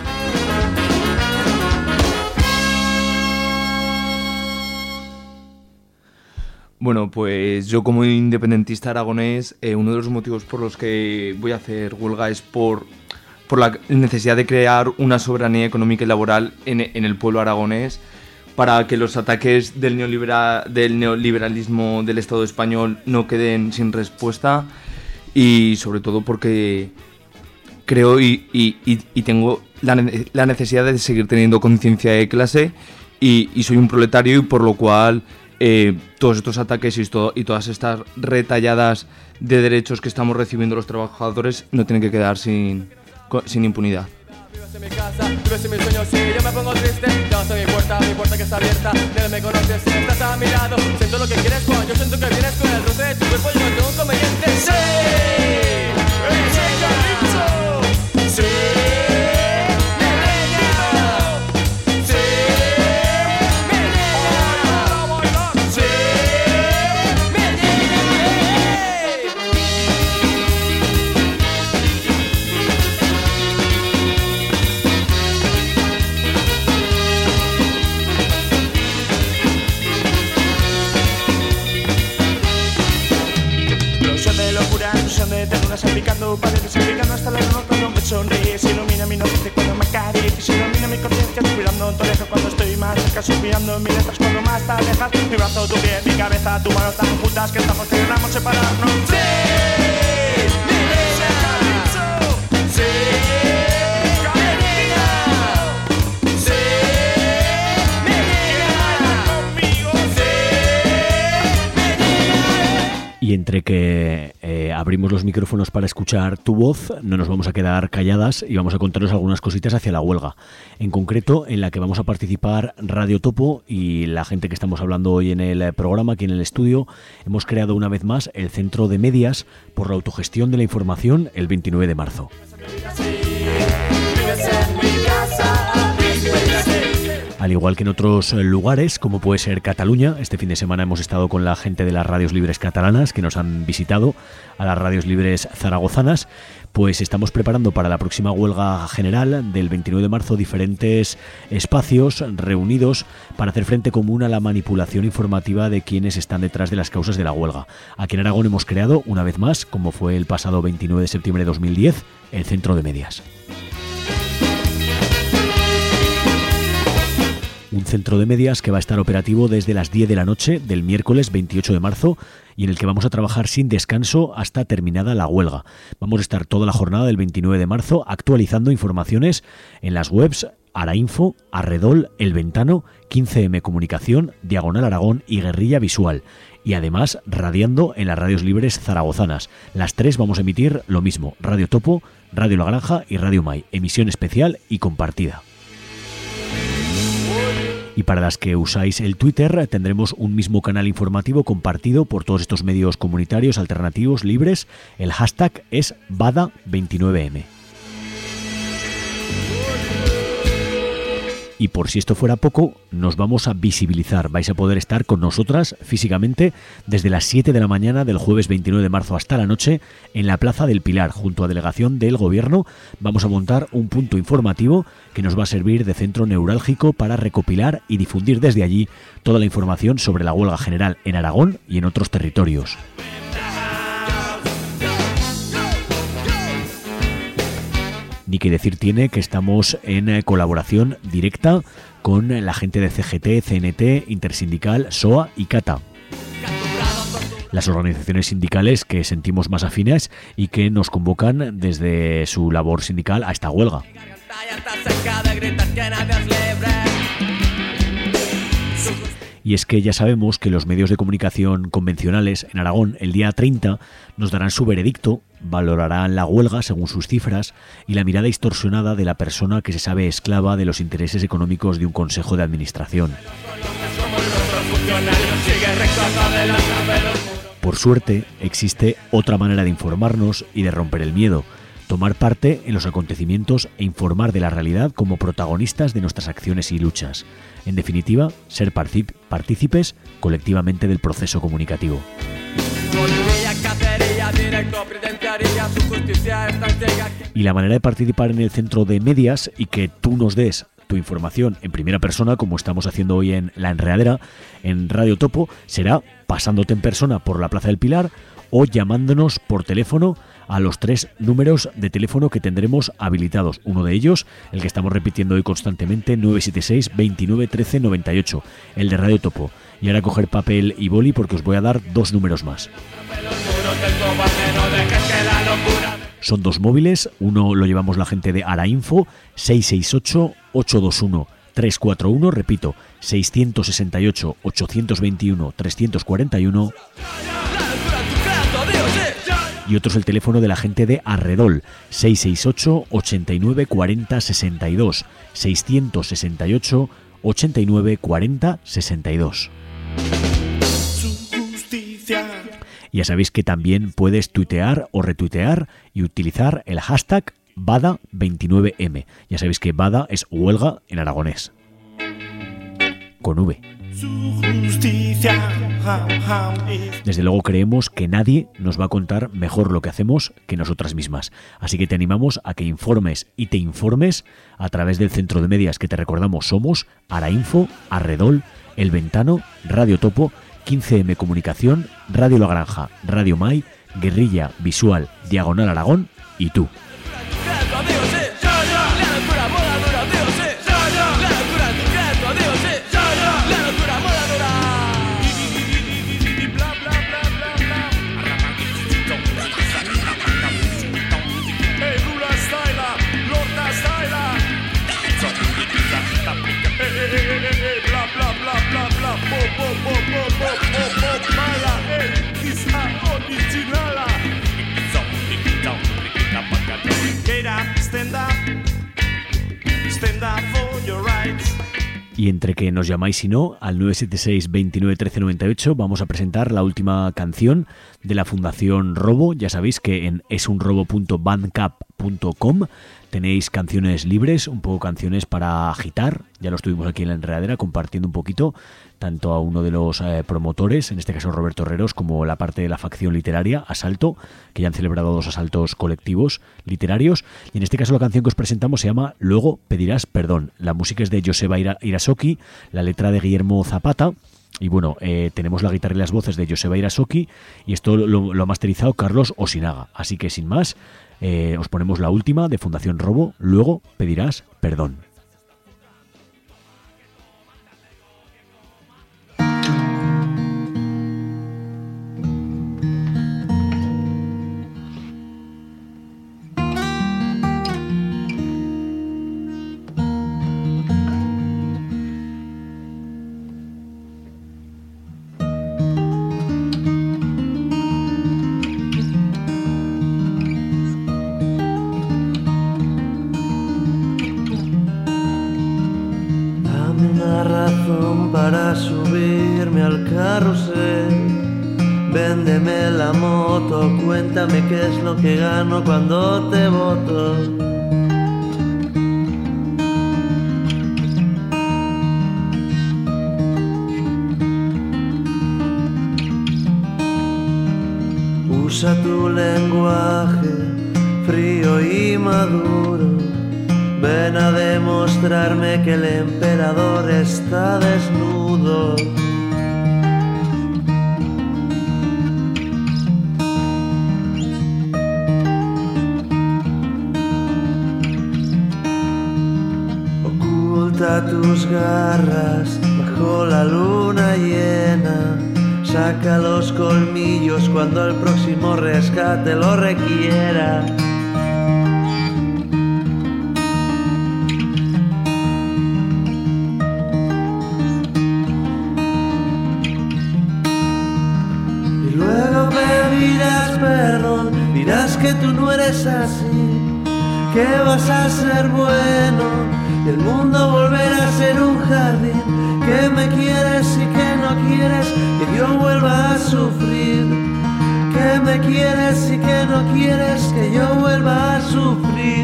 Bueno, pues yo como independentista aragonés, eh, uno de los motivos por los que voy a hacer huelga es por, por la necesidad de crear una soberanía económica y laboral en, en el pueblo aragonés para que los ataques del, neolibera, del neoliberalismo del Estado español no queden sin respuesta y sobre todo porque creo y, y, y, y tengo la, la necesidad de seguir teniendo conciencia de clase y, y soy un proletario y por lo cual... Eh, todos estos ataques y, todo, y todas estas retalladas de derechos que estamos recibiendo los trabajadores no tienen que quedar sin, sin impunidad. Vives en mi casa, vives en mis sueños, sí, yo me pongo triste. Llamas a mi puerta, mi puerta que está abierta. Nadie me conoce, si estás a mi lado. Siento lo que quieres, Juan, yo siento que vienes con el roce de tu cuerpo. Yo no tengo inconveniente. ¡Sí! ¡Ese capricho! ¡Sí! Salpicando paredes, salpicando hasta la luna cuando me sonríes. Ilumina mi noche cuando me acaricias. Ilumina mi conciencia suspirando en tu oreja cuando estoy más cerca. Suspirando en mis letras cuando más te alejas. Mi brazo, tu pie, mi cabeza, tu mano están juntas que estamos que queramos separarnos. ¡Sí! ¡Mi reina! ¡Sí! Y entre que eh, abrimos los micrófonos para escuchar tu voz, no nos vamos a quedar calladas y vamos a contaros algunas cositas hacia la huelga. En concreto, en la que vamos a participar Radio Topo y la gente que estamos hablando hoy en el programa, aquí en el estudio, hemos creado una vez más el Centro de Medias por la Autogestión de la Información el veintinueve de marzo. Al igual que en otros lugares, como puede ser Cataluña, este fin de semana hemos estado con la gente de las radios libres catalanas que nos han visitado, a las radios libres zaragozanas, pues estamos preparando para la próxima huelga general del veintinueve de marzo diferentes espacios reunidos para hacer frente común a la manipulación informativa de quienes están detrás de las causas de la huelga. Aquí en Aragón hemos creado, una vez más, como fue el pasado veintinueve de septiembre de dos mil diez, el Centro de Medias. Un centro de medias que va a estar operativo desde las diez de la noche del miércoles veintiocho de marzo y en el que vamos a trabajar sin descanso hasta terminada la huelga. Vamos a estar toda la jornada del veintinueve de marzo actualizando informaciones en las webs Arainfo, Arredol, El Ventano, quince eme Comunicación, Diagonal Aragón y Guerrilla Visual. Y además radiando en las radios libres zaragozanas. Las tres vamos a emitir lo mismo, Radio Topo, Radio La Granja y Radio Mai, emisión especial y compartida. Y para las que usáis el Twitter tendremos un mismo canal informativo compartido por todos estos medios comunitarios alternativos libres. El hashtag es Bada veintinueve eme. Y por si esto fuera poco, nos vamos a visibilizar. Vais a poder estar con nosotras físicamente desde las siete de la mañana del jueves veintinueve de marzo hasta la noche en la Plaza del Pilar, junto a delegación del Gobierno. Vamos a montar un punto informativo que nos va a servir de centro neurálgico para recopilar y difundir desde allí toda la información sobre la huelga general en Aragón y en otros territorios. Ni que decir tiene que estamos en colaboración directa con la gente de C G T, C N T, Intersindical, S O A y CATA. Las organizaciones sindicales que sentimos más afines y que nos convocan desde su labor sindical a esta huelga. Y es que ya sabemos que los medios de comunicación convencionales en Aragón el día treinta nos darán su veredicto, valorarán la huelga según sus cifras y la mirada distorsionada de la persona que se sabe esclava de los intereses económicos de un consejo de administración. Por suerte, existe otra manera de informarnos y de romper el miedo, tomar parte en los acontecimientos e informar de la realidad como protagonistas de nuestras acciones y luchas. En definitiva, ser partícipes colectivamente del proceso comunicativo. Y la manera de participar en el centro de medias y que tú nos des tu información en primera persona, como estamos haciendo hoy en La Enredadera, en Radio Topo, será pasándote en persona por la Plaza del Pilar o llamándonos por teléfono a los tres números de teléfono que tendremos habilitados. Uno de ellos, el que estamos repitiendo hoy constantemente, nueve siete seis, veintinueve, trece, noventa y ocho, el de Radio Topo. Y ahora coger papel y boli porque os voy a dar dos números más. Son dos móviles, uno lo llevamos la gente de Arainfo, seis seis ocho, ocho dos uno, tres cuatro uno, repito, seis seis ocho, ocho dos uno, tres cuatro uno. Y otro es el teléfono de la gente de Arredol, seis seis ocho, ocho nueve, cuatro cero, seis dos, seis seis ocho, ocho nueve, cuatro cero, seis dos. Ya sabéis que también puedes tuitear o retuitear y utilizar el hashtag Bada veintinueve eme. Ya sabéis que Bada es huelga en aragonés. Con V. Desde luego creemos que nadie nos va a contar mejor lo que hacemos que nosotras mismas. Así que te animamos a que informes y te informes a través del centro de medias que te recordamos somos Arainfo, Arredol, El Ventano, Radio Topo, quince eme Comunicación, Radio La Granja, Radio Mai, Guerrilla Visual, Diagonal Aragón y tú. Y entre que nos llamáis y no, al nueve siete seis, veintinueve, trece, noventa y ocho vamos a presentar la última canción de la Fundación Robo. Ya sabéis que en esunrobo punto bandcamp punto com tenéis canciones libres, un poco canciones para agitar. Ya lo estuvimos aquí en La Enredadera compartiendo un poquito, tanto a uno de los eh, promotores, en este caso Roberto Herreros, como la parte de la facción literaria, Asalto, que ya han celebrado dos asaltos colectivos literarios. Y en este caso la canción que os presentamos se llama Luego pedirás perdón. La música es de Joseba Ira- Irasoki, la letra de Guillermo Zapata. Y bueno, eh, tenemos la guitarra y las voces de Joseba Irasoki y esto lo, lo ha masterizado Carlos Osinaga. Así que sin más, eh, os ponemos la última de Fundación Robo, Luego pedirás perdón. Para subirme al carrusel, véndeme la moto, cuéntame qué es lo que gano cuando te voto. Usa tu lenguaje frío y maduro. Ven a demostrarme que el emperador está desnudo. Oculta tus garras bajo la luna llena. Saca los colmillos cuando el próximo rescate lo requiera. Y luego pedirás perdón, dirás que tú no eres así, que vas a ser bueno y el mundo volverá a ser un jardín. Que me quieres y que no quieres que yo vuelva a sufrir. Que me quieres y que no quieres que yo vuelva a sufrir.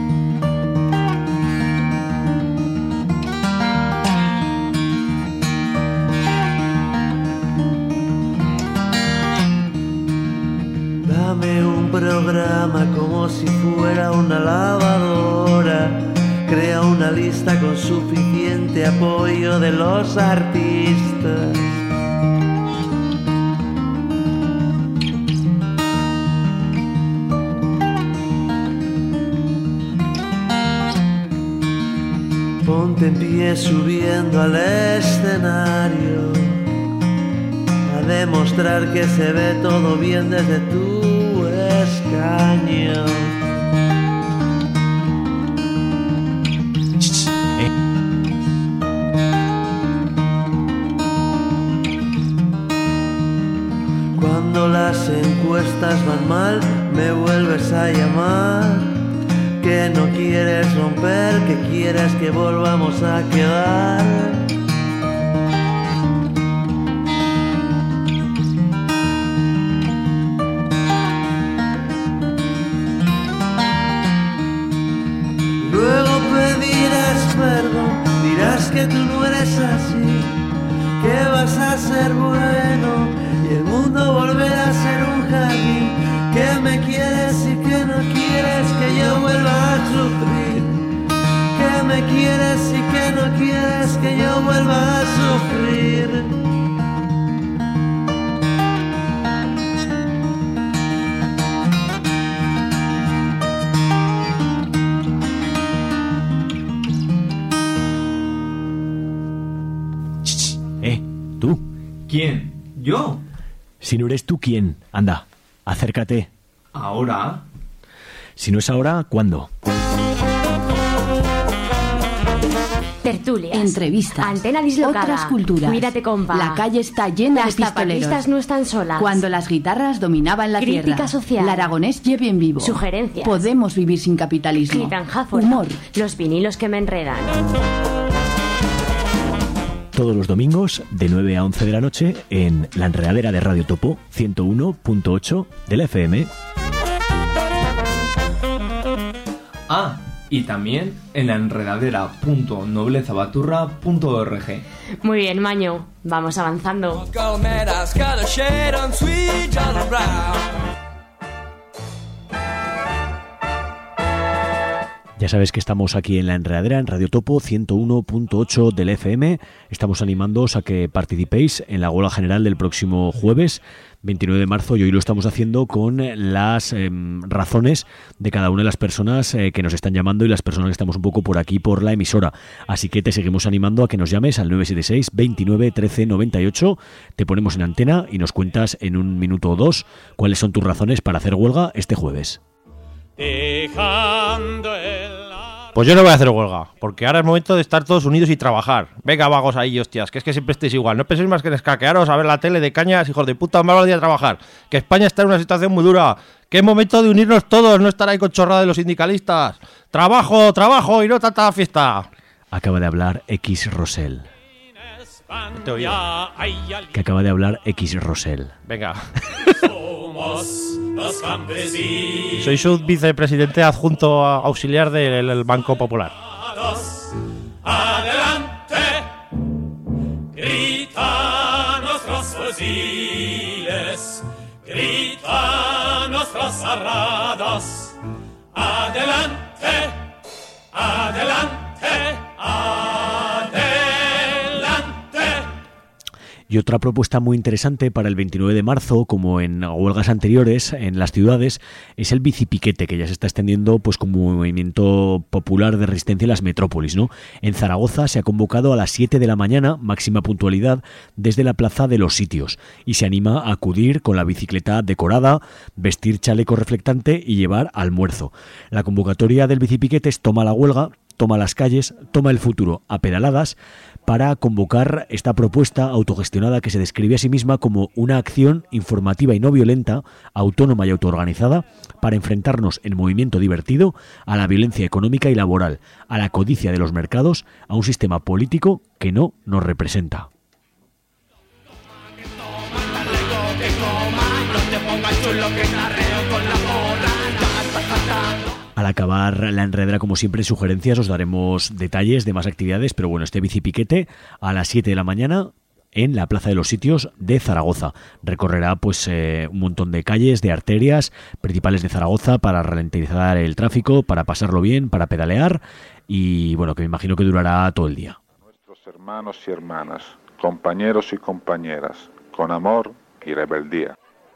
Dame un programa como si fuera una lavadora. Crea una lista con suficiente apoyo de los artistas. Ponte en pie subiendo al escenario a demostrar que se ve todo bien desde tu escaño. Cuando las encuestas van mal, me vuelves a llamar. Que no quieres romper, que quieres que volvamos a quedar. Luego pedirás perdón, dirás que tú no eres así, que vas a ser bueno y el mundo volverá a ser un jardín. Que me quieres y que no quieres que yo vuelva a sufrir. Que me quieres y que no quieres que yo vuelva a sufrir. Eh, tú. ¿Quién? ¿Yo? Si no eres tú, ¿quién? Anda, acércate. ¿Ahora? Si no es ahora, ¿cuándo? Tertulias, entrevistas, antena dislocada, otras culturas. Cuídate, compa. La calle está llena Las de pistoleros. tapadistas no están solas. Cuando las guitarras dominaban la Crítica tierra. social. El aragonés lleve bien vivo. Sugerencias. Podemos vivir sin capitalismo. Gitanjáfora. Humor. Los vinilos que me enredan. Todos los domingos de nueve a once de la noche en La Enredadera de Radio Topo ciento uno punto ocho de la F M. Ah, y también en la enredadera punto noblezabaturra punto org. Muy bien, Maño. Vamos avanzando. Ya sabes que estamos aquí en La Enredadera, en Radio Topo ciento uno punto ocho del F M. Estamos animándoos a que participéis en la huelga general del próximo jueves, veintinueve de marzo, y hoy lo estamos haciendo con las eh, razones de cada una de las personas eh, que nos están llamando y las personas que estamos un poco por aquí, por la emisora. Así que te seguimos animando a que nos llames al nueve siete seis, veintinueve, trece, noventa y ocho. Te ponemos en antena y nos cuentas en un minuto o dos cuáles son tus razones para hacer huelga este jueves. Pues yo no voy a hacer huelga, porque ahora es momento de estar todos unidos y trabajar. Venga, vagos ahí, hostias, que es que siempre estéis igual. No penséis más que en escaquearos a ver la tele de cañas, hijos de puta, más vale a trabajar. Que España está en una situación muy dura. Que es momento de unirnos todos, no estar ahí con chorrada de los sindicalistas. Trabajo, trabajo y no tanta fiesta. Acaba de hablar X Rosell. Te oigo. Que acaba de hablar X Rosell. Venga. Soy su vicepresidente adjunto auxiliar del, del Banco Popular. Adelante, gritan nuestros fusiles, gritan nuestras arradas. Adelante, adelante, adelante. Y otra propuesta muy interesante para el veintinueve de marzo, como en huelgas anteriores en las ciudades, es el bicipiquete, que ya se está extendiendo pues como movimiento popular de resistencia en las metrópolis, ¿no? En Zaragoza se ha convocado a las siete de la mañana, máxima puntualidad, desde la Plaza de los Sitios, y se anima a acudir con la bicicleta decorada, vestir chaleco reflectante y llevar almuerzo. La convocatoria del bicipiquete es Toma la huelga, toma las calles, toma el futuro a pedaladas, para convocar esta propuesta autogestionada que se describe a sí misma como una acción informativa y no violenta, autónoma y autoorganizada, para enfrentarnos en movimiento divertido a la violencia económica y laboral, a la codicia de los mercados, a un sistema político que no nos representa. Al acabar la enredadera, como siempre, sugerencias, os daremos detalles de más actividades, pero bueno, este bicipiquete a las siete de la mañana en la Plaza de los Sitios de Zaragoza. Recorrerá pues eh, un montón de calles, de arterias principales de Zaragoza para ralentizar el tráfico, para pasarlo bien, para pedalear y bueno, que me imagino que durará todo el día. Nuestros hermanos y hermanas, compañeros y compañeras, con amor y rebeldía.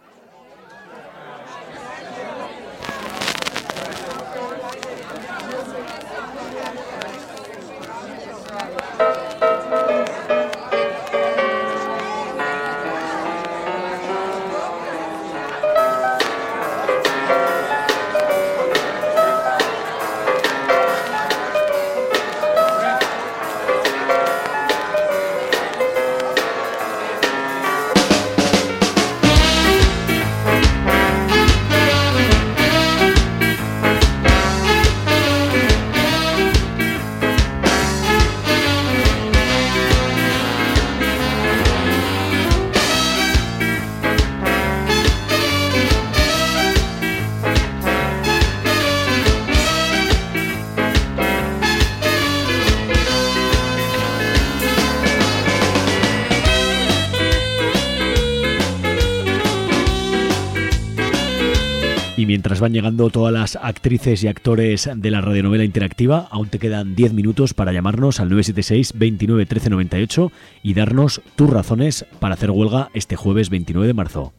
Y mientras van llegando todas las actrices y actores de la radionovela interactiva, aún te quedan diez minutos para llamarnos al nueve siete seis, veintinueve, trece, noventa y ocho y darnos tus razones para hacer huelga este jueves veintinueve de marzo.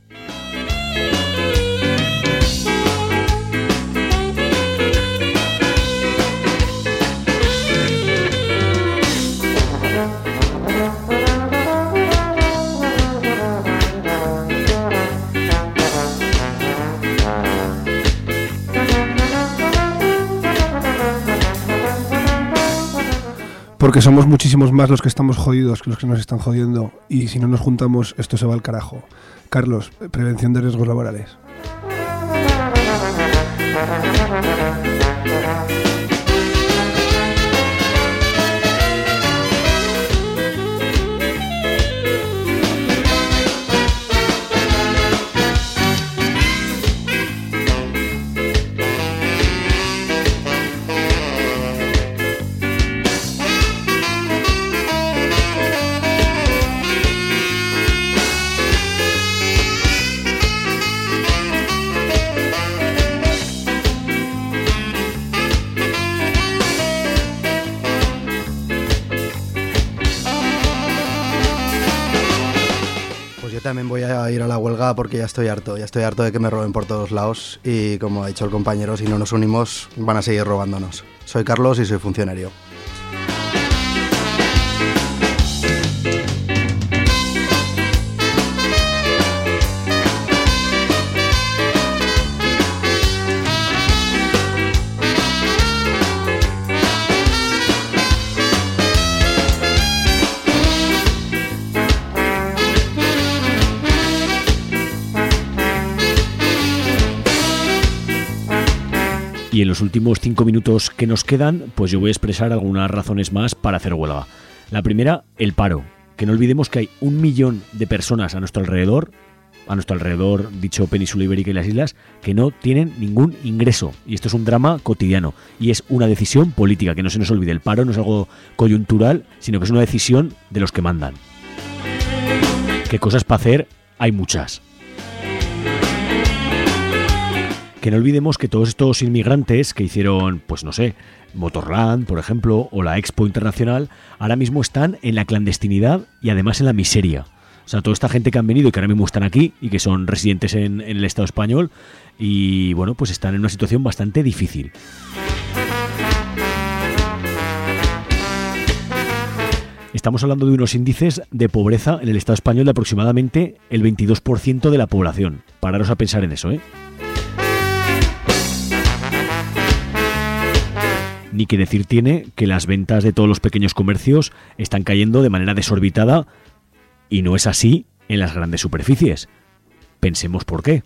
Porque somos muchísimos más los que estamos jodidos que los que nos están jodiendo, y si no nos juntamos esto se va al carajo. Carlos, prevención de riesgos laborales. También voy a ir a la huelga porque ya estoy harto, ya estoy harto de que me roben por todos lados y, como ha dicho el compañero, si no nos unimos van a seguir robándonos. Soy Carlos y soy funcionario. Y en los últimos cinco minutos que nos quedan, pues yo voy a expresar algunas razones más para hacer huelga. La primera, el paro. Que no olvidemos que hay un millón de personas a nuestro alrededor, a nuestro alrededor, dicho Península Ibérica y las islas, que no tienen ningún ingreso. Y esto es un drama cotidiano. Y es una decisión política, que no se nos olvide. El paro no es algo coyuntural, sino que es una decisión de los que mandan. ¿Qué cosas para hacer? Hay muchas. que no olvidemos que todos estos inmigrantes que hicieron, pues no sé, Motorland, por ejemplo, o la Expo Internacional, ahora mismo están en la clandestinidad y además en la miseria. O sea, toda esta gente que han venido y que ahora mismo están aquí y que son residentes en, en el Estado español y, bueno, pues están en una situación bastante difícil. Estamos hablando de unos índices de pobreza en el Estado español de aproximadamente el veintidós por ciento de la población. Pararos a pensar en eso, ¿eh? Ni que decir tiene que las ventas de todos los pequeños comercios están cayendo de manera desorbitada y no es así en las grandes superficies. Pensemos por qué.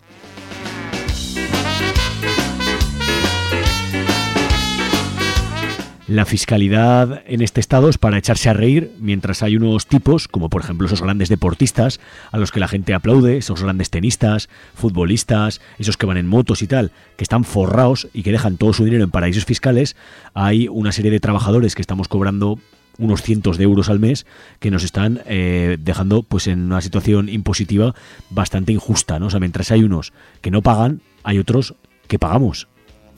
La fiscalidad en este estado es para echarse a reír, mientras hay unos tipos, como por ejemplo esos grandes deportistas, a los que la gente aplaude, esos grandes tenistas, futbolistas, esos que van en motos y tal, que están forrados y que dejan todo su dinero en paraísos fiscales. Hay una serie de trabajadores que estamos cobrando unos cientos de euros al mes que nos están eh, dejando pues en una situación impositiva bastante injusta, ¿no? O sea, mientras hay unos que no pagan, hay otros que pagamos.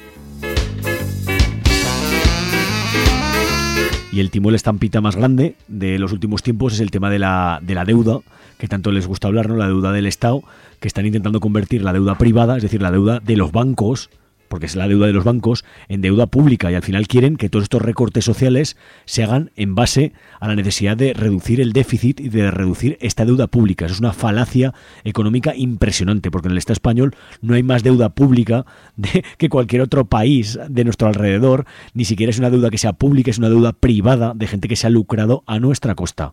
Y el timón estampita más grande de los últimos tiempos es el tema de la, de la deuda, que tanto les gusta hablar, ¿no? La deuda del Estado, que están intentando convertir la deuda privada, es decir, la deuda de los bancos, porque es la deuda de los bancos, en deuda pública, y al final quieren que todos estos recortes sociales se hagan en base a la necesidad de reducir el déficit y de reducir esta deuda pública. Eso es una falacia económica impresionante, porque en el Estado español no hay más deuda pública de, que cualquier otro país de nuestro alrededor, ni siquiera es una deuda que sea pública, es una deuda privada de gente que se ha lucrado a nuestra costa.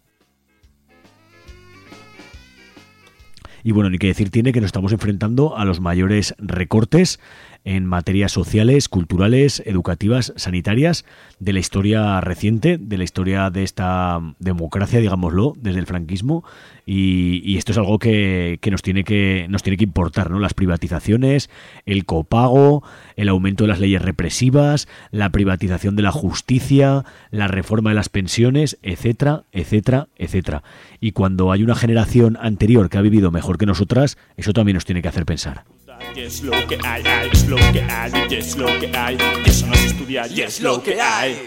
Y bueno, ni que decir tiene que nos estamos enfrentando a los mayores recortes en materias sociales, culturales, educativas, sanitarias de la historia reciente, de la historia de esta democracia, digámoslo, desde el franquismo. Y, y esto es algo que, que nos tiene que nos tiene que importar, ¿no? Las privatizaciones, el copago, el aumento de las leyes represivas, la privatización de la justicia, la reforma de las pensiones, etcétera, etcétera, etcétera. Y cuando hay una generación anterior que ha vivido mejor que nosotras, eso también nos tiene que hacer pensar. Y es lo que hay, hay, es lo que hay, y es lo que hay, y eso no es estudiar, y es lo que hay.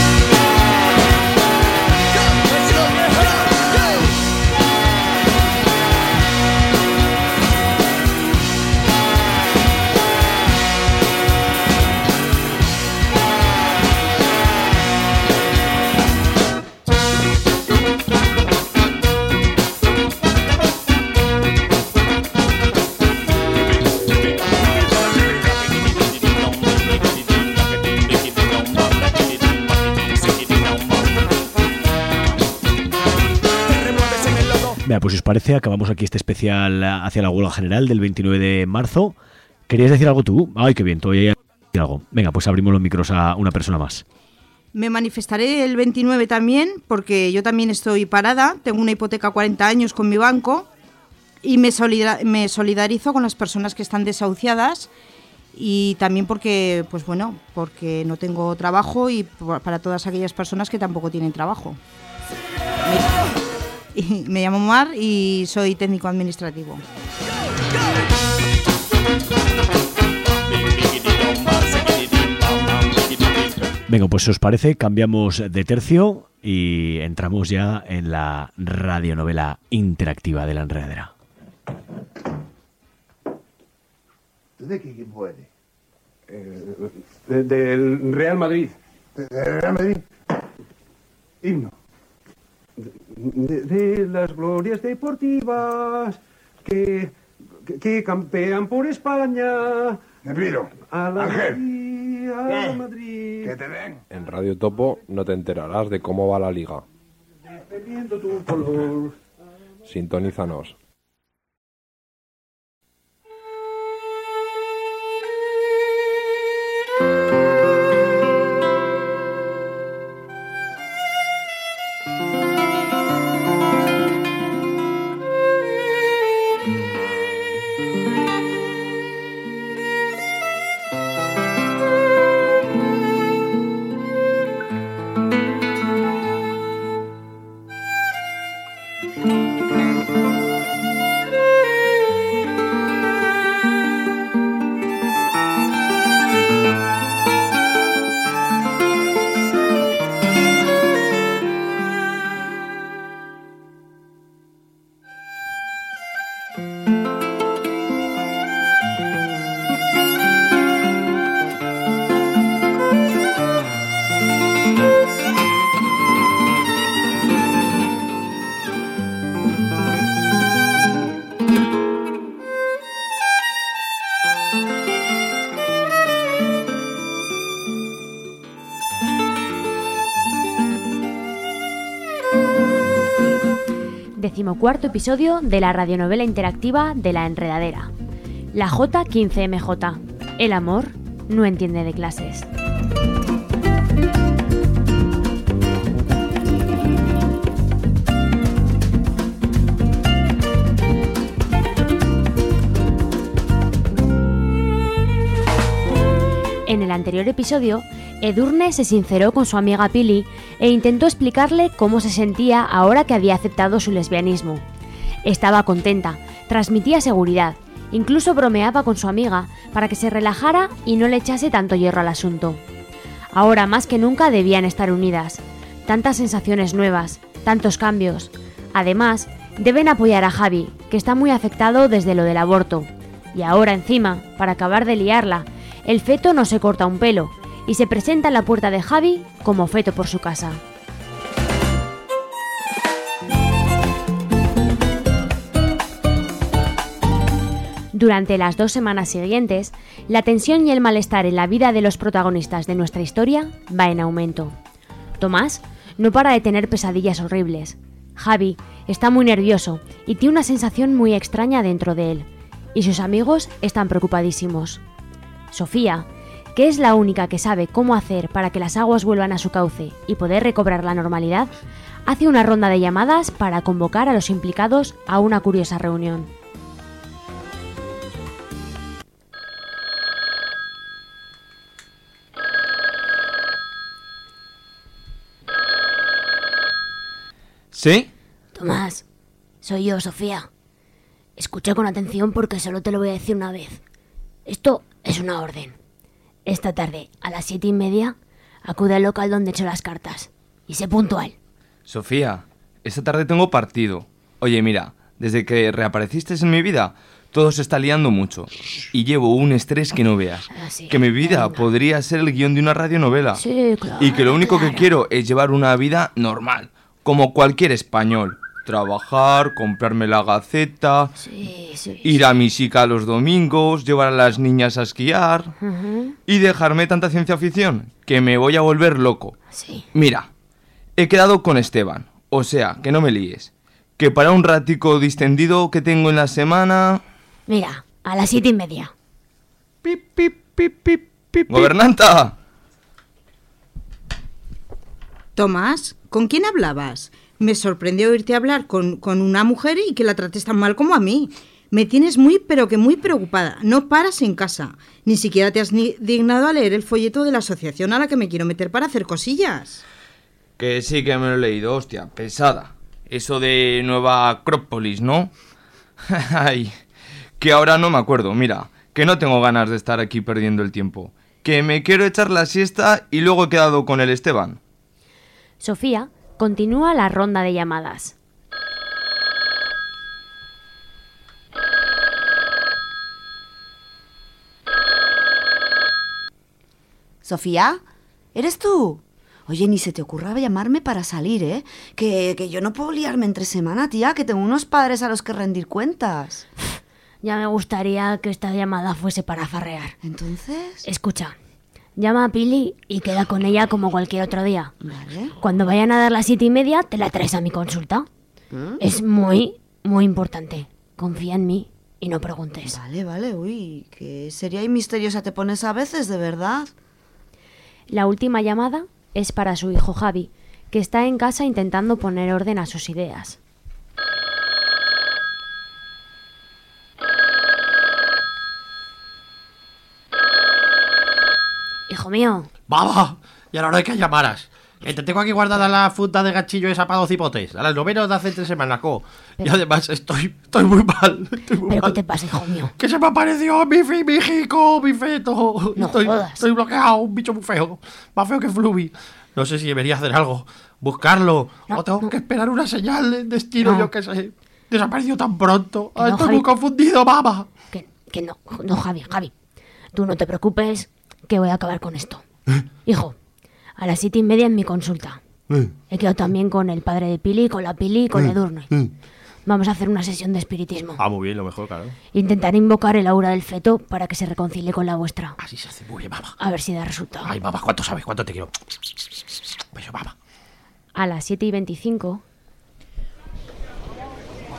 Mira, pues si os parece, acabamos aquí este especial hacia la huelga general del veintinueve de marzo. ¿Querías decir algo tú? Ay, qué bien, todavía hay algo. Venga, pues abrimos los micros a una persona más. Me manifestaré el veintinueve también, porque yo también estoy parada, tengo una hipoteca a cuarenta años con mi banco y me, solidar- me solidarizo con las personas que están desahuciadas y también porque, pues bueno, porque no tengo trabajo y por- para todas aquellas personas que tampoco tienen trabajo. Me- y me llamo Mar y soy técnico administrativo. Venga, pues si os parece, cambiamos de tercio y entramos ya en la radionovela interactiva de La Enredadera. ¿De quién puede? Eh, de- del Real Madrid. ¿De Real Madrid? Himno. De, de las glorias deportivas que, que, que campean por España. Me pido. A la Ángel. Madrid, a ¿Qué? la Madrid. Que te den. En Radio Topo no te enterarás de cómo va la liga. Defendiendo tu color. Sintonízanos. decimocuarto episodio de la radionovela interactiva de La Enredadera. La J quince M J. El amor no entiende de clases. En el anterior episodio, Edurne se sinceró con su amiga Pili e intentó explicarle cómo se sentía ahora que había aceptado su lesbianismo. Estaba contenta, transmitía seguridad, incluso bromeaba con su amiga para que se relajara y no le echase tanto hierro al asunto. Ahora más que nunca debían estar unidas. Tantas sensaciones nuevas, tantos cambios. Además, deben apoyar a Javi, que está muy afectado desde lo del aborto. Y ahora encima, para acabar de liarla, el feto no se corta un pelo y se presenta en la puerta de Javi como feto por su casa. Durante las dos semanas siguientes, la tensión y el malestar en la vida de los protagonistas de nuestra historia va en aumento. Tomás no para de tener pesadillas horribles. Javi está muy nervioso y tiene una sensación muy extraña dentro de él, y sus amigos están preocupadísimos. Sofía, que es la única que sabe cómo hacer para que las aguas vuelvan a su cauce y poder recobrar la normalidad, hace una ronda de llamadas para convocar a los implicados a una curiosa reunión. ¿Sí? Tomás, soy yo, Sofía. Escucha con atención porque solo te lo voy a decir una vez. Esto es una orden. Esta tarde, a las siete y media, acude al local donde he hecho las cartas. Y sé puntual. Sofía, esta tarde tengo partido. Oye, mira, desde que reapareciste en mi vida, todo se está liando mucho. Y llevo un estrés que no veas. Ah, sí. Que mi vida Venga. podría ser el guión de una radionovela. Sí, claro. Y que lo único que quiero es llevar una vida normal, como cualquier español. Trabajar, comprarme la Gaceta, Sí, sí. ir a Misica los domingos, llevar a las niñas a esquiar Ujú. y dejarme tanta ciencia ficción que me voy a volver loco. Sí. Mira, he quedado con Esteban, o sea, que no me líes. Que para un ratico distendido que tengo en la semana... Mira, a las siete y media. ¡Gobernanta! Tomás, ¿con quién hablabas? Me sorprendió oírte hablar con, con una mujer y que la trates tan mal como a mí. Me tienes muy, pero que muy preocupada. No paras en casa. Ni siquiera te has ni dignado a leer el folleto de la asociación a la que me quiero meter para hacer cosillas. Que sí que me lo he leído, hostia, pesada. Eso de Nueva Acrópolis, ¿no? Ay, que ahora no me acuerdo, mira, que no tengo ganas de estar aquí perdiendo el tiempo. Que me quiero echar la siesta y luego he quedado con el Esteban. Sofía continúa la ronda de llamadas. Sofía, ¿eres tú? Oye, ni se te ocurra llamarme para salir, ¿eh? Que, que yo no puedo liarme entre semana, tía, que tengo unos padres a los que rendir cuentas. Ya me gustaría que esta llamada fuese para farrear. ¿Entonces? Escucha, llama a Pili y queda con ella como cualquier otro día. Vale. Cuando vayan a dar las siete y media, te la traes a mi consulta. ¿Mm? Es muy, muy importante. Confía en mí y no preguntes. Vale, vale, uy, que seria y misteriosa te pones a veces, de verdad. La última llamada es para su hijo Javi, que está en casa intentando poner orden a sus ideas. Hijo mío. ¡Vamos! Y a la hora de que llamaras. Que te tengo aquí guardada la funda de ganchillo esa para dos hipotes. A las novenas de hace tres semanas, co. Y además estoy, estoy muy mal. Estoy muy ¿Pero mal. qué te pasa, hijo mío? Que se me apareció mi, fi, mi hijico, mi feto. No estoy, jodas. estoy bloqueado, un bicho muy feo. Más feo que Fluvi. No sé si debería hacer algo. Buscarlo. No, o tengo no. que esperar una señal de destino, No. yo qué sé. Desapareció tan pronto. Que Ah, no, estoy Javi. muy confundido, mamá. Que, que no, no, Javi, Javi. Tú no te preocupes, que voy a acabar con esto. Hijo, a las siete y media en mi consulta. He quedado también con el padre de Pili, con la Pili y con Edurne. Vamos a hacer una sesión de espiritismo. Ah, muy bien, lo mejor, claro. Intentaré invocar el aura del feto para que se reconcilie con la vuestra. Así se hace muy bien, mamá. A ver si da resultado. Ay, mamá, ¿cuánto sabes? ¿Cuánto te quiero? Pues mamá. A las siete y veinticinco...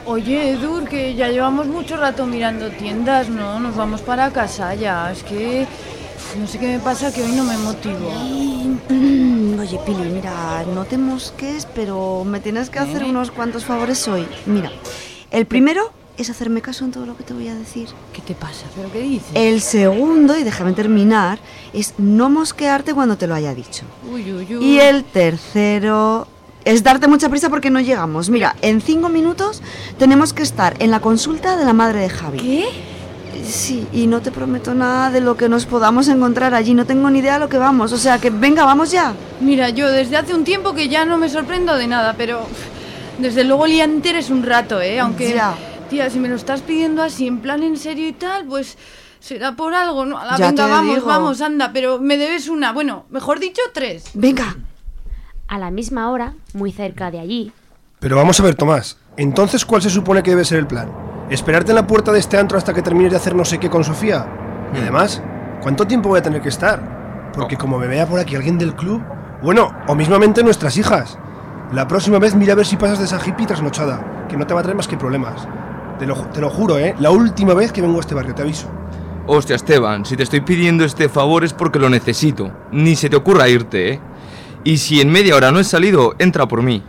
Oye, Edur, que ya llevamos mucho rato mirando tiendas, ¿no? Nos vamos para casa ya. Es que no sé qué me pasa, que hoy no me motivo. Oye, Pili, mira, no te mosques, pero me tienes que hacer ¿Eh? unos cuantos favores hoy. Mira, el primero es hacerme caso en todo lo que te voy a decir. ¿Qué te pasa? ¿Pero qué dices? El segundo, y déjame terminar, es no mosquearte cuando te lo haya dicho. Uy, uy, uy. Y el tercero es darte mucha prisa porque no llegamos. Mira, en cinco minutos tenemos que estar en la consulta de la madre de Javi. ¿Qué? Sí, y no te prometo nada de lo que nos podamos encontrar allí. No tengo ni idea de lo que vamos. O sea, que venga, vamos ya. Mira, yo desde hace un tiempo que ya no me sorprendo de nada, pero desde luego liante eres un rato, ¿eh? Aunque, Ya. tía, si me lo estás pidiendo así, en plan en serio y tal, pues será por algo, ¿no? Ala, Ya venga, te vamos, digo. vamos, anda, pero me debes una. Bueno, mejor dicho, tres. Venga. A la misma hora, muy cerca de allí, Pero vamos a ver, Tomás. Entonces, ¿cuál se supone que debe ser el plan? ¿Esperarte en la puerta de este antro hasta que termines de hacer no sé qué con Sofía? Y además, ¿cuánto tiempo voy a tener que estar? Porque como me vea por aquí alguien del club... Bueno, o mismamente nuestras hijas. La próxima vez mira a ver si pasas de esa hippie trasnochada, que no te va a traer más que problemas. Te lo, ju- te lo juro, ¿eh? La última vez que vengo a este barrio, te aviso. Hostia, Esteban, si te estoy pidiendo este favor es porque lo necesito. Ni se te ocurra irte, ¿eh? Y si en media hora no he salido, entra por mí.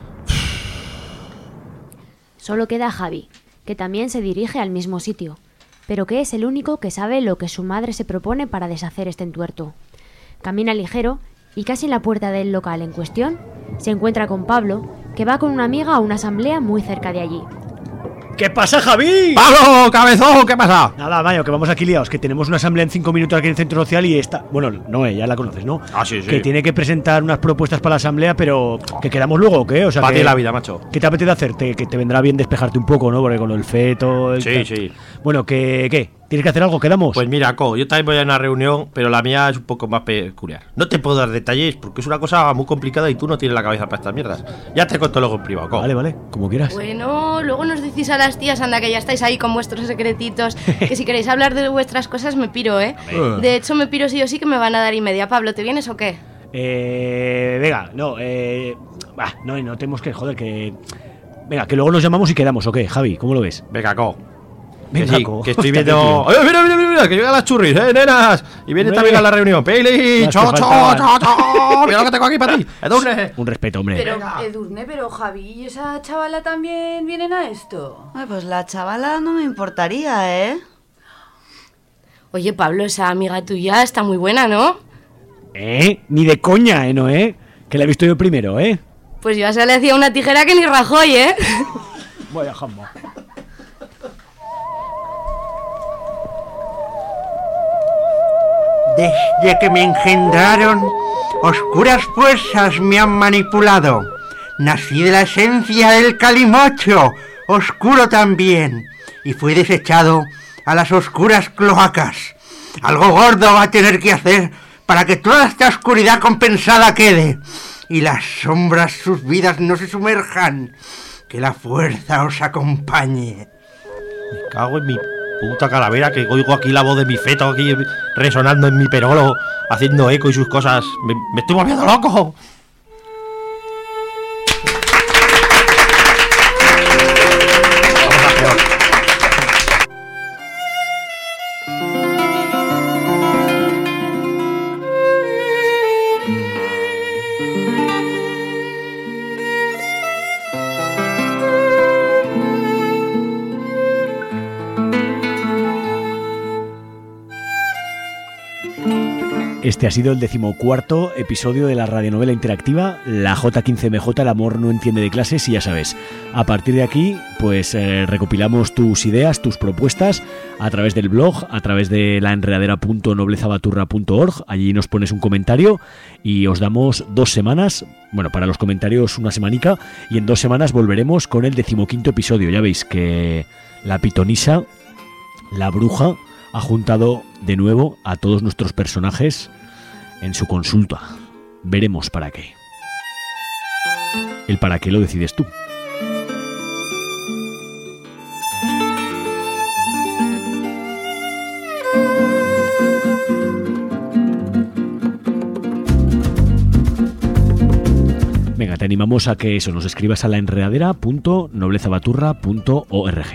solo queda Javi, que también se dirige al mismo sitio, pero que es el único que sabe lo que su madre se propone para deshacer este entuerto. Camina ligero y casi en la puerta del local en cuestión se encuentra con Pablo, que va con una amiga a una asamblea muy cerca de allí. ¿Qué pasa, Javi? ¡Pablo, cabezón! ¿Qué pasa? Nada, Mayo, que vamos aquí liados, que tenemos una asamblea en cinco minutos aquí en el Centro Social y está... Bueno, no, eh, ya la conoces, ¿no? Ah, sí, sí. Que tiene que presentar unas propuestas para la asamblea, pero que quedamos luego, ¿o qué? O sea, Para que, ti la vida, macho. ¿Qué te apetece hacer? Te- que te vendrá bien despejarte un poco, ¿no? Porque con el feto... El Sí, tal- sí. Bueno, que ¿qué? ¿Tienes que hacer algo? ¿Quedamos? Pues mira, Co, yo también voy a una reunión, pero la mía es un poco más peculiar. No te puedo dar detalles porque es una cosa muy complicada y tú no tienes la cabeza para estas mierdas. Ya te cuento luego en privado, Co. Vale, vale, como quieras. Bueno, luego nos decís a las tías, anda, que ya estáis ahí con vuestros secretitos, que si queréis hablar de vuestras cosas me piro, ¿eh? Hombre. De hecho, me piro sí o sí, que me van a dar y media. Pablo, ¿te vienes o qué? Eh... Venga, no, eh... bah, no, no tenemos que... Joder, que... Venga, que luego nos llamamos y quedamos, ¿o qué? Javi, ¿cómo lo ves? Venga, Co. Venga, que sí, Co. que estoy Hostia, qué viendo... tío. ¡Eh, mira, mira, mira, mira! Que llegan las churris, ¡eh, nenas! Y viene Hombre. también a la reunión. ¡Pili! Las que ¡Cho, cho, faltaban. cho, cho! ¡Mira lo que tengo aquí para ti! ¡Edurne! Un respeto, hombre. Pero, Edurne, pero Javi y esa chavala también vienen a esto. Ay, pues la chavala no me importaría, ¿eh? Oye, Pablo, esa amiga tuya está muy buena, ¿no? ¿Eh? Ni de coña, ¿eh? ¿No, eh? Que la he visto yo primero, ¿eh? Pues yo se le hacía una tijera que ni Rajoy, ¿eh? Vaya jamba. Desde que me engendraron, oscuras fuerzas me han manipulado. Nací de la esencia del calimocho, oscuro también, y fui desechado a las oscuras cloacas. Algo gordo va a tener que hacer para que toda esta oscuridad compensada quede, y las sombras sus vidas no se sumerjan. Que la fuerza os acompañe. Me cago en mi puta calavera, que oigo aquí la voz de mi feto aquí resonando en mi perolo, haciendo eco y sus cosas. Me, me estoy volviendo loco. Este ha sido el decimocuarto episodio de la radionovela interactiva La J quince M J, el amor no entiende de clases, y ya sabes, a partir de aquí pues eh, recopilamos tus ideas, tus propuestas a través del blog, a través de laenredadera punto noblezabaturra punto org. Allí nos pones un comentario y os damos dos semanas, bueno, para los comentarios una semanica, y en dos semanas volveremos con el decimoquinto episodio. Ya veis que la pitonisa, la bruja, ha juntado de nuevo a todos nuestros personajes en su consulta. Veremos para qué. El para qué lo decides tú. Venga, te animamos a que eso, nos escribas a la enredadera punto noblezabaturra punto org.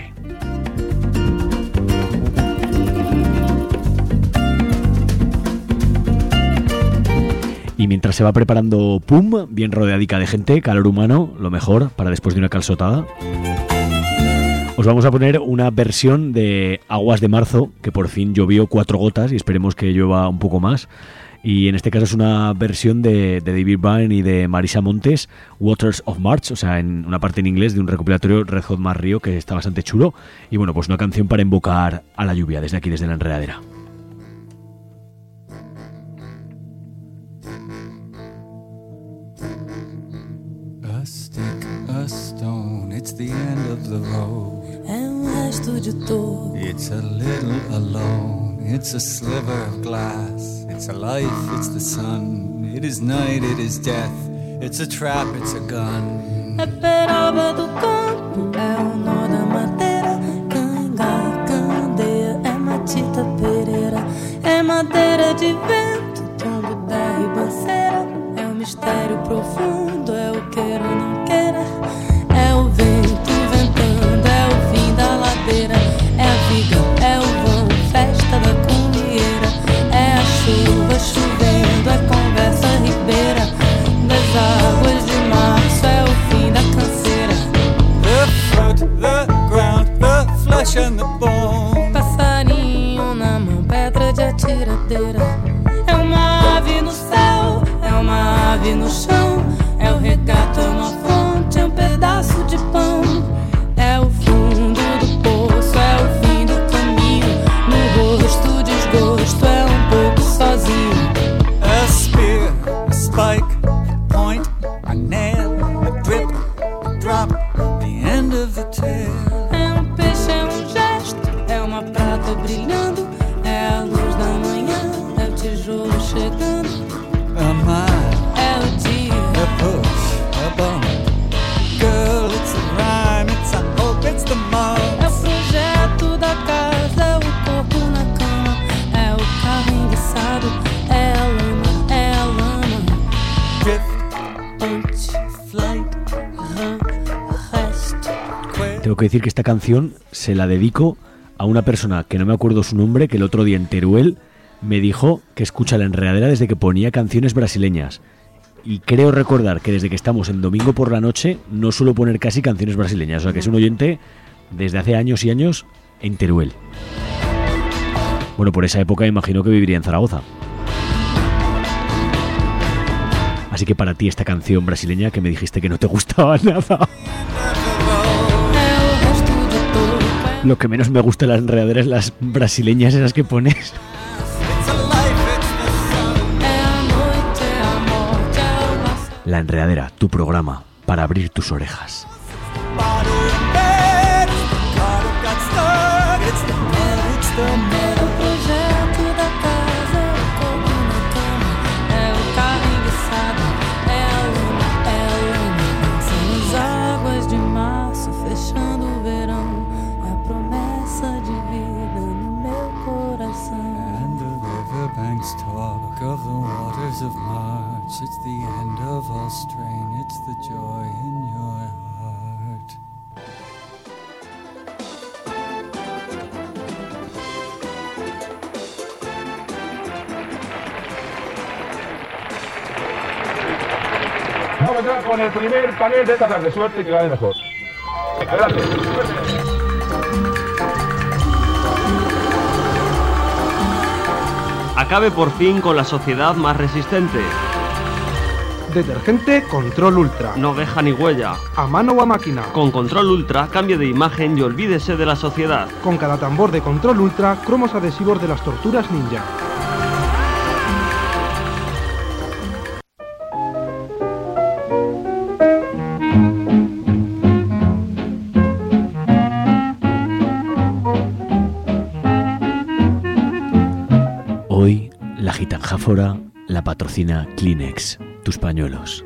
Y mientras se va preparando Pum, bien rodeadica de gente, calor humano, lo mejor para después de una calzotada, os vamos a poner una versión de Aguas de Marzo, que por fin llovió cuatro gotas y esperemos que llueva un poco más. Y en este caso es una versión de, de David Byrne y de Marisa Montes, Waters of March, o sea, en una parte en inglés de un recopilatorio Red Hot Mar Río que está bastante chulo. Y bueno, pues una canción para invocar a la lluvia desde aquí, desde la enredadera. A stick, a stone, it's the end of the road. É um resto de dor. It's a little alone, it's a sliver of glass. It's a life, it's the sun. It is night, it is death. It's a trap, it's a gun. É peroba do campo, é o nó da madeira. Canga, candeia, é matita pereira. É madeira de vento, tombo da ribanceira. É um mistério profundo, é o queira ou não queira. É o vento ventando, é o fim da ladeira. É a viga, é o vão, festa da cunheira. É a chuva chovendo, é conversa ribeira. Das águas de março, é o fim da canseira. The fruit, the ground, the flesh and the bone. Passarinho na mão, pedra de atiradeira. É uma ave no céu, é uma ave no chão. É o regato, é uma fonte, é um pedaço de pão. É o fundo do poço, é o fim do caminho. No rosto, desgosto, é um pouco sozinho. A spear, a spike, a point, a nail, a drip, a drop, the end of the tale. É um peixe, é um gesto, é uma prata brilhando. É a luz da manhã, é o tijolo chegando. A mile, é o dia, a push, a bump. Girl, it's a rhyme, it's a hope, it's the mark. É o projeto da casa, é o corpo na cama. É o carro enguiçado, é a lama, é a lama. Drift, punch, flight, run, rest. Tengo que decir que esta canción se la dedico a una persona que no me acuerdo su nombre, que el otro día en Teruel me dijo que escucha la enredadera desde que ponía canciones brasileñas. Y creo recordar que desde que estamos en domingo por la noche no suelo poner casi canciones brasileñas. O sea que es un oyente desde hace años y años en Teruel. Bueno, por esa época imagino que viviría en Zaragoza. Así que para ti esta canción brasileña que me dijiste que no te gustaba nada. Lo que menos me gusta de las enredaderas es las brasileñas esas que pones. La Enredadera, tu programa para abrir tus orejas. Talk of the waters of March. It's the end of all strain. It's the joy in your heart. Vamos ya con el primer panel de esta tarde. Suerte, que gane mejor. Adelante. Acabe por fin con la sociedad más resistente. Detergente Control Ultra. No deja ni huella. A mano o a máquina. Con Control Ultra cambie de imagen y olvídese de la sociedad. Con cada tambor de Control Ultra, cromos adhesivos de las torturas ninja. Hoy la gitanjáfora la patrocina Kleenex, tus pañuelos.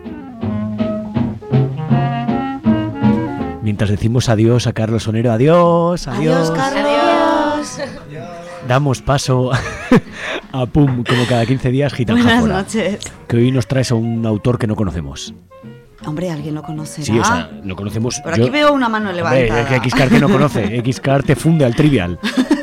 Mientras decimos adiós a Carlos Onero, adiós, adiós, Adiós, Carlos. damos paso a Pum, como cada quince días, gitanjáfora. Buenas noches. Que hoy nos traes a un autor que no conocemos. Hombre, alguien lo conocerá. Sí, o sea, lo conocemos. Por aquí yo... veo una mano levantada. Hombre, que Xcar que no conoce. Xcar te funde al Trivial.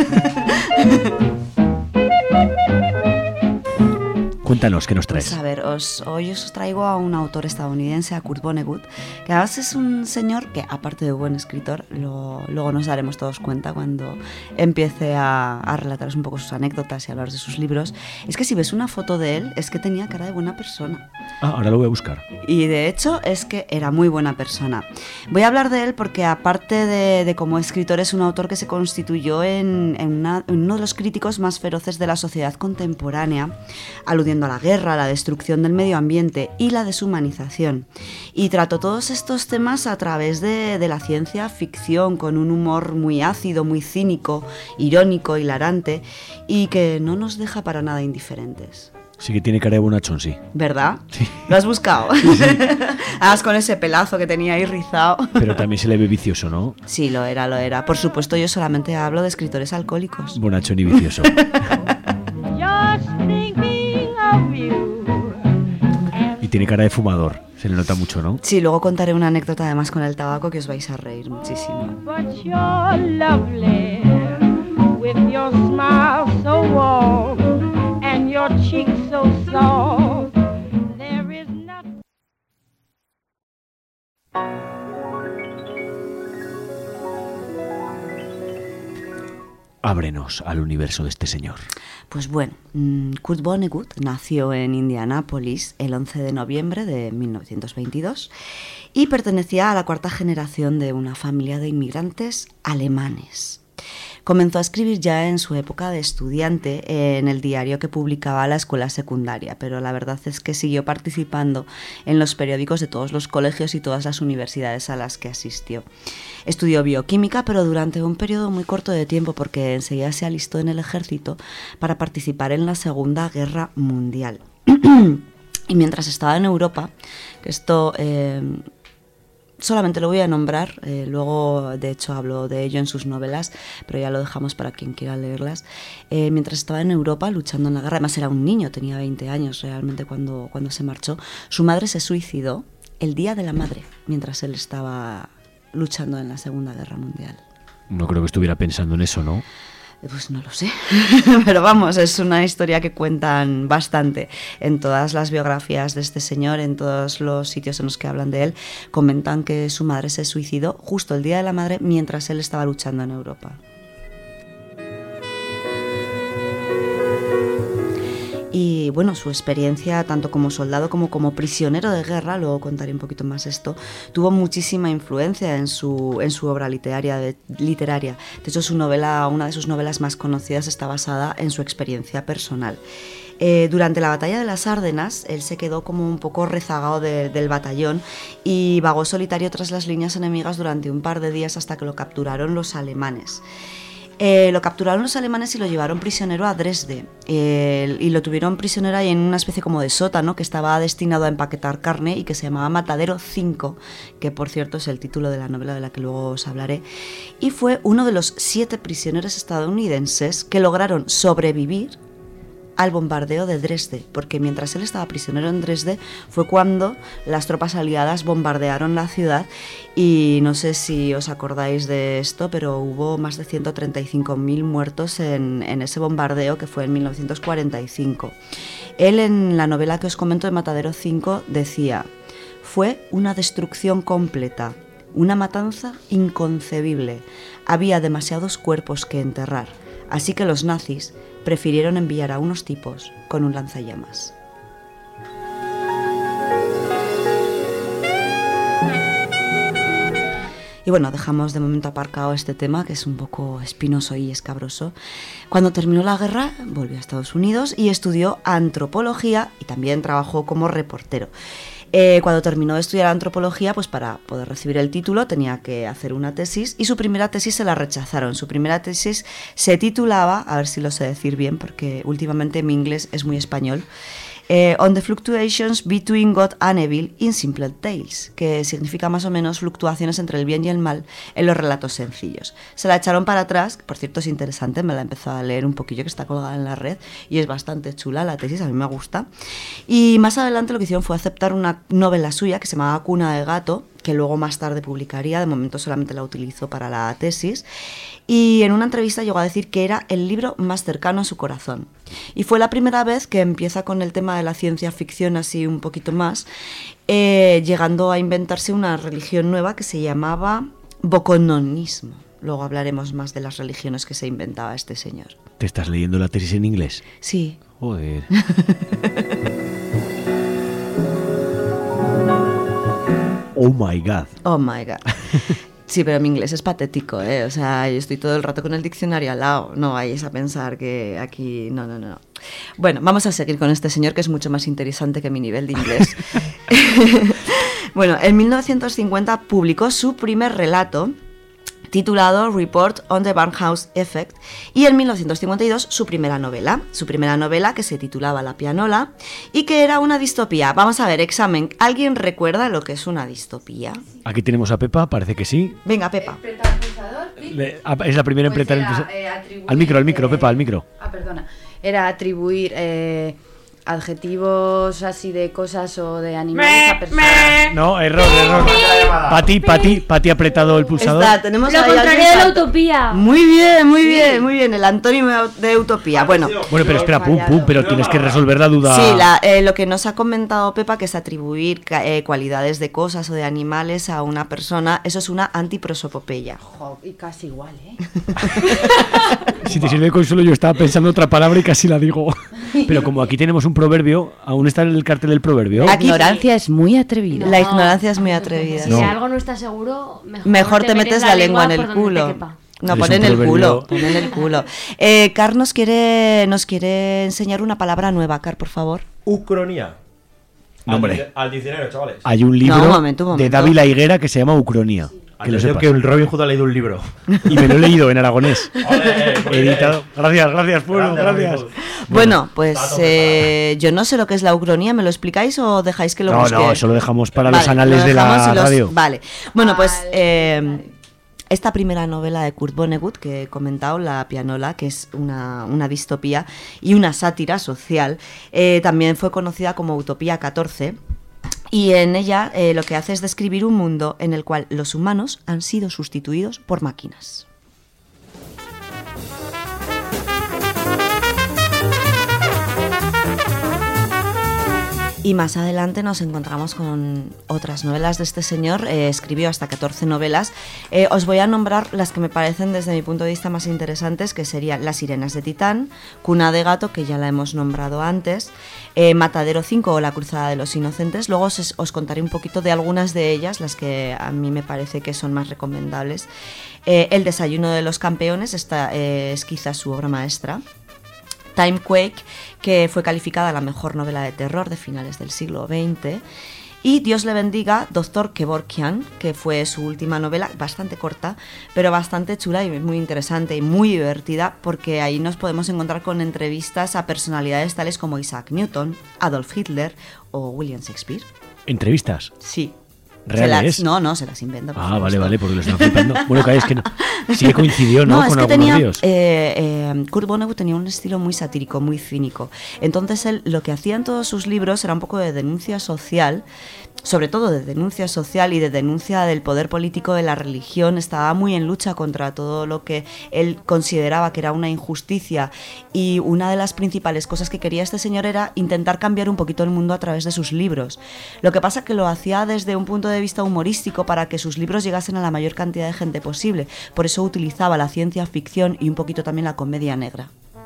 Cuéntanos, ¿qué nos traes? Pues a ver, os, hoy os traigo a un autor estadounidense, a Kurt Vonnegut, que además es un señor que, aparte de buen escritor, lo, luego nos daremos todos cuenta cuando empiece a, a relataros un poco sus anécdotas y hablar de sus libros. Es que si ves una foto de él, es que tenía cara de buena persona. Ah, ahora lo voy a buscar. Y de hecho es que era muy buena persona. Voy a hablar de él porque aparte de, de como escritor es un autor que se constituyó en, en, una, en uno de los críticos más feroces de la sociedad contemporánea, aludiendo a la guerra, la destrucción del medio ambiente y la deshumanización. Y trató todos estos temas a través de, de la ciencia ficción, con un humor muy ácido, muy cínico, irónico, hilarante, y que no nos deja para nada indiferentes. Sí que tiene cara de bonachón, sí. ¿Verdad? Sí. ¿Lo has buscado? Sí, sí. Además con ese pelazo que tenía ahí rizado. Pero también se le ve vicioso, ¿no? Sí, lo era, lo era. Por supuesto, yo solamente hablo de escritores alcohólicos. Bonachón y vicioso. Y tiene cara de fumador, se le nota mucho, ¿no? Sí, luego contaré una anécdota además con el tabaco que os vais a reír muchísimo. But you're lovely with your smile so warm and your cheeks so soft. There is nothing. Ábrenos al universo de este señor. Pues bueno, Kurt Vonnegut nació en Indianápolis el once de noviembre de mil novecientos veintidós y pertenecía a la cuarta generación de una familia de inmigrantes alemanes. Comenzó a escribir ya en su época de estudiante en el diario que publicaba la escuela secundaria, pero la verdad es que siguió participando en los periódicos de todos los colegios y todas las universidades a las que asistió. Estudió bioquímica, pero durante un periodo muy corto de tiempo, porque enseguida se alistó en el ejército para participar en la Segunda Guerra Mundial. Y mientras estaba en Europa, esto... Eh, solamente lo voy a nombrar, eh, luego de hecho hablo de ello en sus novelas, pero ya lo dejamos para quien quiera leerlas. Eh, mientras estaba en Europa luchando en la guerra, además era un niño, tenía veinte años realmente cuando, cuando se marchó, su madre se suicidó el Día de la Madre, mientras él estaba luchando en la Segunda Guerra Mundial. No creo que estuviera pensando en eso, ¿no? Pues no lo sé, pero vamos, es una historia que cuentan bastante en todas las biografías de este señor, en todos los sitios en los que hablan de él, comentan que su madre se suicidó justo el Día de la Madre mientras él estaba luchando en Europa. Y bueno, su experiencia tanto como soldado como como prisionero de guerra, luego contaré un poquito más esto, tuvo muchísima influencia en su, en su obra literaria de, literaria. De hecho, su novela, una de sus novelas más conocidas está basada en su experiencia personal. Eh, durante la batalla de las Ardenas, él se quedó como un poco rezagado de, del batallón y vagó solitario tras las líneas enemigas durante un par de días hasta que lo capturaron los alemanes. Eh, lo capturaron los alemanes y lo llevaron prisionero a Dresde, eh, y lo tuvieron prisionero ahí en una especie como de sótano que estaba destinado a empaquetar carne y que se llamaba Matadero cinco, que por cierto es el título de la novela de la que luego os hablaré, y fue uno de los siete prisioneros estadounidenses que lograron sobrevivir al bombardeo de Dresde, porque mientras él estaba prisionero en Dresde fue cuando las tropas aliadas bombardearon la ciudad y no sé si os acordáis de esto, pero hubo más de ciento treinta y cinco mil muertos en, en ese bombardeo que fue en mil novecientos cuarenta y cinco. Él en la novela que os comento de Matadero cinco decía: fue una destrucción completa, una matanza inconcebible, había demasiados cuerpos que enterrar, así que los nazis prefirieron enviar a unos tipos con un lanzallamas. Y bueno, dejamos de momento aparcado este tema, que es un poco espinoso y escabroso. Cuando terminó la guerra, volvió a Estados Unidos y estudió antropología y también trabajó como reportero. Eh, cuando terminó de estudiar antropología, pues para poder recibir el título tenía que hacer una tesis y su primera tesis se la rechazaron. Su primera tesis se titulaba, a ver si lo sé decir bien porque últimamente mi inglés es muy español, eh, On the Fluctuations Between God and Evil in Simple Tales, que significa más o menos fluctuaciones entre el bien y el mal en los relatos sencillos. Se la echaron para atrás, por cierto es interesante, me la he empezado a leer un poquillo, que está colgada en la red, y es bastante chula la tesis, a mí me gusta. Y más adelante lo que hicieron fue aceptar una novela suya que se llamaba Cuna de Gato, que luego más tarde publicaría, de momento solamente la utilizó para la tesis, y en una entrevista llegó a decir que era el libro más cercano a su corazón. Y fue la primera vez que empieza con el tema de la ciencia ficción así un poquito más, eh, llegando a inventarse una religión nueva que se llamaba bocononismo. Luego hablaremos más de las religiones que se inventaba este señor. ¿Te estás leyendo la tesis en inglés? Sí. Joder. Oh my God. Oh my God. Sí, pero mi inglés es patético, ¿eh? O sea, yo estoy todo el rato con el diccionario al lado. No vayáis a pensar que aquí... No, no, no. Bueno, vamos a seguir con este señor que es mucho más interesante que mi nivel de inglés. Bueno, en mil novecientos cincuenta publicó su primer relato, titulado Report on the Barnhouse Effect, y en mil novecientos cincuenta y dos su primera novela, su primera novela que se titulaba La pianola y que era una distopía. Vamos a ver, examen, ¿alguien recuerda lo que es una distopía? Aquí tenemos a Pepa, parece que sí. Venga, Pepa. Le- ah, es la primera en Pues apretar el era, pulsador. eh, atribuir, Al micro, al micro, eh, Pepa, al micro. Ah, perdona. Era atribuir eh, adjetivos así de cosas o de animales a personas. No, error, error. Pati, Pati, Pati ha apretado el pulsador. Está, tenemos Lo ahí contrario alguien- de la utopía. Muy bien, muy bien, muy bien. El antónimo de utopía. Bueno, Bueno, pero espera, pum, pum, pero tienes que resolver la duda. sí, la, eh, lo que nos ha comentado Pepa, que es atribuir ca- eh, cualidades de cosas o de animales a una persona, eso es una antiprosopopeya. Jo, y casi igual, ¿eh? Si te sirve de consuelo, yo estaba pensando otra palabra y casi la digo. Pero como aquí tenemos un proverbio, aún está en el cartel del proverbio. La ignorancia es muy atrevida. La ignorancia es muy atrevida. Si No. de algo no estás seguro, mejor, Mejor te metes la lengua en el por donde te culo. quepa. No, Es pon un en el proverbio. culo, pon en el culo. Eh, Car nos quiere, nos quiere enseñar una palabra nueva, Car, por favor. Ucronía. No, hombre. Al diccionario, chavales. Hay un libro No, un momento, un de momento. Dávila Higuera que se llama Ucronía. Que lo Atención sepas. que el Robin Hood ha leído un libro. Y me lo he leído en aragonés. Ole, muy bien. Editado. Gracias, gracias, pueblo, Gracias, gracias. Robin Bueno, pues está a tope, eh, yo no sé lo que es la ucronía, ¿me lo explicáis o dejáis que lo No, busque? no, eso lo dejamos para Vale, los anales lo de la dejamos y los- radio. Vale, bueno, pues eh, esta primera novela de Kurt Vonnegut que he comentado, La pianola, que es una, una distopía y una sátira social, eh, también fue conocida como Utopía catorce. Y en ella eh, lo que hace es describir un mundo en el cual los humanos han sido sustituidos por máquinas. Y más adelante nos encontramos con otras novelas de este señor. Eh, escribió hasta catorce novelas. Eh, os voy a nombrar las que me parecen desde mi punto de vista más interesantes, que serían Las sirenas de Titán, Cuna de Gato, que ya la hemos nombrado antes, eh, Matadero cinco o La cruzada de los inocentes. Luego os, os contaré un poquito de algunas de ellas, las que a mí me parece que son más recomendables. Eh, El desayuno de los campeones, esta eh, es quizás su obra maestra. Timequake, que fue calificada la mejor novela de terror de finales del siglo veinte. Y Dios le bendiga, Doctor Kevorkian, que fue su última novela, bastante corta, pero bastante chula y muy interesante y muy divertida, porque ahí nos podemos encontrar con entrevistas a personalidades tales como Isaac Newton, Adolf Hitler o William Shakespeare. ¿Entrevistas? Sí. ¿Reales? Se las- no, no, se las inventa. por Ah, vale, supuesto. vale, porque lo están flipando. Bueno, que es que no. Sí que coincidió, ¿no? No, Con es que algunos tenía, ríos. eh, eh, Kurt Vonnegut tenía un estilo muy satírico, muy cínico. Entonces él lo que hacía en todos sus libros era un poco de denuncia social, sobre todo de denuncia social y de denuncia del poder político de la religión. Estaba muy en lucha contra todo lo que él consideraba que era una injusticia, y una de las principales cosas que quería este señor era intentar cambiar un poquito el mundo a través de sus libros. Lo que pasa que lo hacía desde un punto de vista humorístico para que sus libros llegasen a la mayor cantidad de gente posible. Por eso utilizaba la ciencia ficción y un poquito también la comedia negra.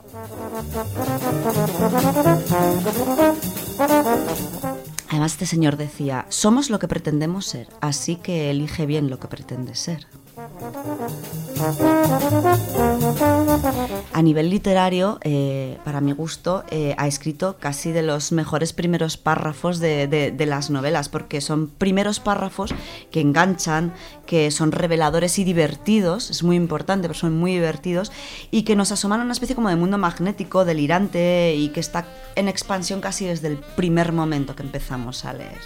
Además, este señor decía: somos lo que pretendemos ser, así que elige bien lo que pretendes ser. A nivel literario, eh, para mi gusto, eh, ha escrito casi de los mejores primeros párrafos de, de, de las novelas, porque son primeros párrafos que enganchan, que son reveladores y divertidos, es muy importante, pero son muy divertidos, y que nos asoman a una especie como de mundo magnético, delirante, y que está en expansión casi desde el primer momento que empezamos a leer.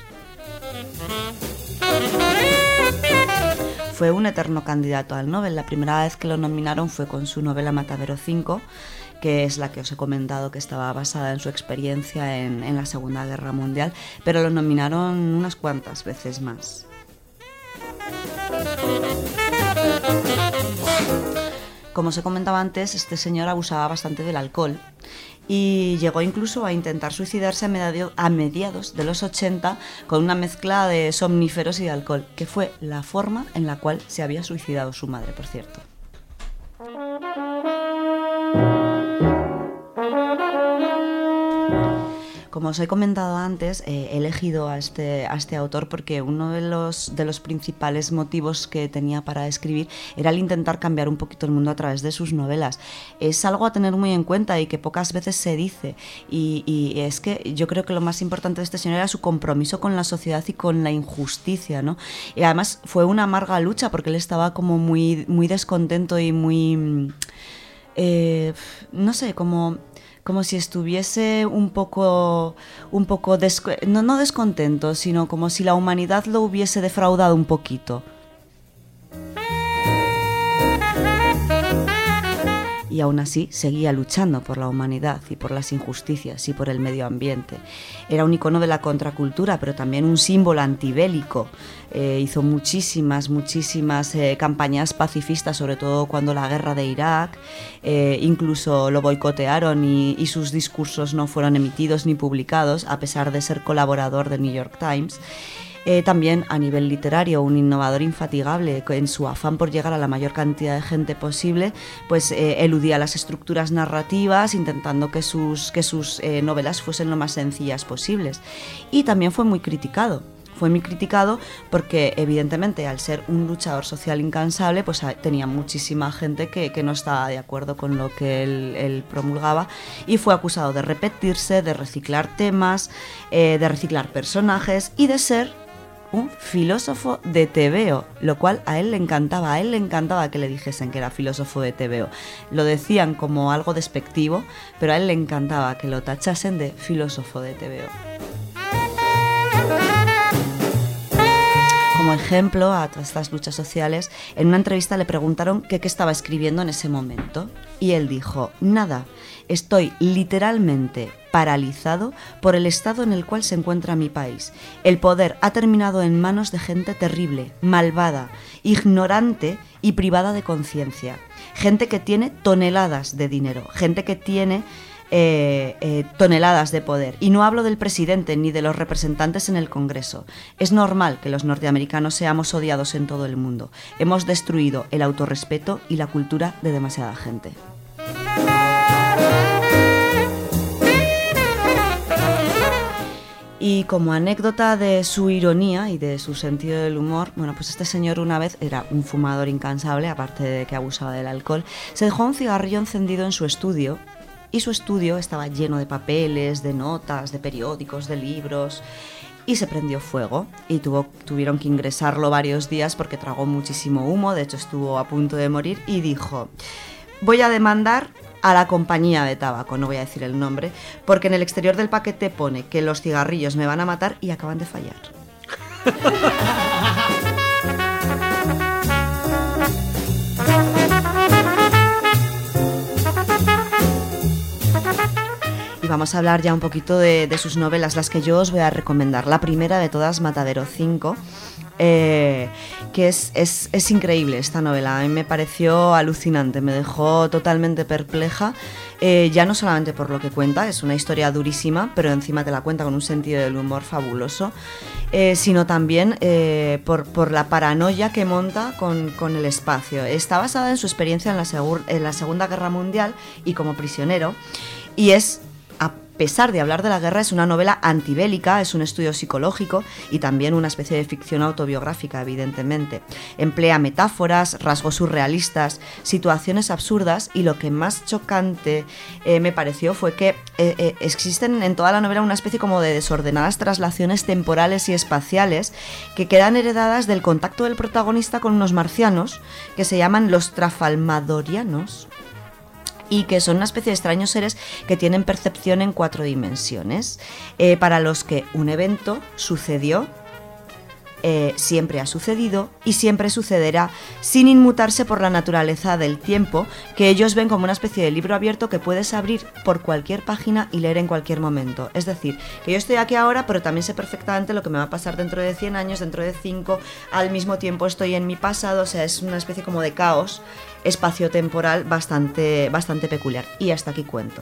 Fue un eterno candidato al Nobel. La primera vez que lo nominaron fue con su novela Matadero cinco, que es la que os he comentado que estaba basada en su experiencia en, en la Segunda Guerra Mundial, pero lo nominaron unas cuantas veces más. Como os he comentado antes, este señor abusaba bastante del alcohol y llegó incluso a intentar suicidarse a, medio, a mediados de los ochenta con una mezcla de somníferos y de alcohol, que fue la forma en la cual se había suicidado su madre, por cierto. Como os he comentado antes, eh, he elegido a este, a este autor porque uno de los, de los principales motivos que tenía para escribir era el intentar cambiar un poquito el mundo a través de sus novelas. Es algo a tener muy en cuenta y que pocas veces se dice, y, y es que yo creo que lo más importante de este señor era su compromiso con la sociedad y con la injusticia, ¿no? Y además fue una amarga lucha porque él estaba como muy, muy descontento y muy... Eh, no sé, como... como si estuviese un poco, un poco desco- no, no descontento, sino como si la humanidad lo hubiese defraudado un poquito. Y aún así seguía luchando por la humanidad y por las injusticias y por el medio ambiente. Era un icono de la contracultura, pero también un símbolo antibélico. Eh, hizo muchísimas, muchísimas eh, campañas pacifistas, sobre todo cuando la guerra de Irak, eh, incluso lo boicotearon y, y sus discursos no fueron emitidos ni publicados, a pesar de ser colaborador del New York Times. Eh, también a nivel literario, un innovador infatigable, en su afán por llegar a la mayor cantidad de gente posible, pues eh, eludía las estructuras narrativas, intentando que sus, que sus eh, novelas fuesen lo más sencillas posibles. Y también fue muy criticado. Fue muy criticado porque, evidentemente, al ser un luchador social incansable, pues tenía muchísima gente que, que no estaba de acuerdo con lo que él, él promulgaba, y fue acusado de repetirse, de reciclar temas, eh, de reciclar personajes y de ser un filósofo de tebeo, lo cual a él le encantaba, a él le encantaba que le dijesen que era filósofo de tebeo. Lo decían como algo despectivo, pero a él le encantaba que lo tachasen de filósofo de tebeo. Como ejemplo a todas estas luchas sociales, en una entrevista le preguntaron que qué estaba escribiendo en ese momento, y él dijo: nada, estoy literalmente paralizado por el estado en el cual se encuentra mi país. El poder ha terminado en manos de gente terrible, malvada, ignorante y privada de conciencia. Gente que tiene toneladas de dinero, gente que tiene eh, eh, toneladas de poder. Y no hablo del presidente ni de los representantes en el Congreso. Es normal que los norteamericanos seamos odiados en todo el mundo. Hemos destruido el autorrespeto y la cultura de demasiada gente. Y como anécdota de su ironía y de su sentido del humor, bueno, pues este señor una vez era un fumador incansable, aparte de que abusaba del alcohol, se dejó un cigarrillo encendido en su estudio, y su estudio estaba lleno de papeles, de notas, de periódicos, de libros, y se prendió fuego, y tuvo, tuvieron que ingresarlo varios días porque tragó muchísimo humo. De hecho estuvo a punto de morir, y dijo: voy a demandar a la compañía de tabaco, no voy a decir el nombre, porque en el exterior del paquete pone que los cigarrillos me van a matar y acaban de fallar. Y vamos a hablar ya un poquito de, de sus novelas, las que yo os voy a recomendar. La primera de todas, Matadero cinco, Eh, que es, es, es increíble esta novela. A mí me pareció alucinante, me dejó totalmente perpleja, eh, ya no solamente por lo que cuenta, es una historia durísima, pero encima te la cuenta con un sentido del humor fabuloso, eh, sino también eh, por, por la paranoia que monta con, con el espacio. Está basada en su experiencia en la, segur, en la Segunda Guerra Mundial y como prisionero, y es pesar de hablar de la guerra, es una novela antibélica, es un estudio psicológico y también una especie de ficción autobiográfica, evidentemente. Emplea metáforas, rasgos surrealistas, situaciones absurdas, y lo que más chocante eh, me pareció fue que eh, eh, existen en toda la novela una especie como de desordenadas traslaciones temporales y espaciales que quedan heredadas del contacto del protagonista con unos marcianos que se llaman los trafalmadorianos, y que son una especie de extraños seres que tienen percepción en cuatro dimensiones, eh, para los que un evento sucedió, eh, siempre ha sucedido y siempre sucederá, sin inmutarse por la naturaleza del tiempo, que ellos ven como una especie de libro abierto que puedes abrir por cualquier página y leer en cualquier momento. Es decir, que yo estoy aquí ahora, pero también sé perfectamente lo que me va a pasar dentro de cien años, dentro de cinco, al mismo tiempo estoy en mi pasado, o sea, es una especie como de caos espaciotemporal bastante, bastante peculiar. Y hasta aquí cuento.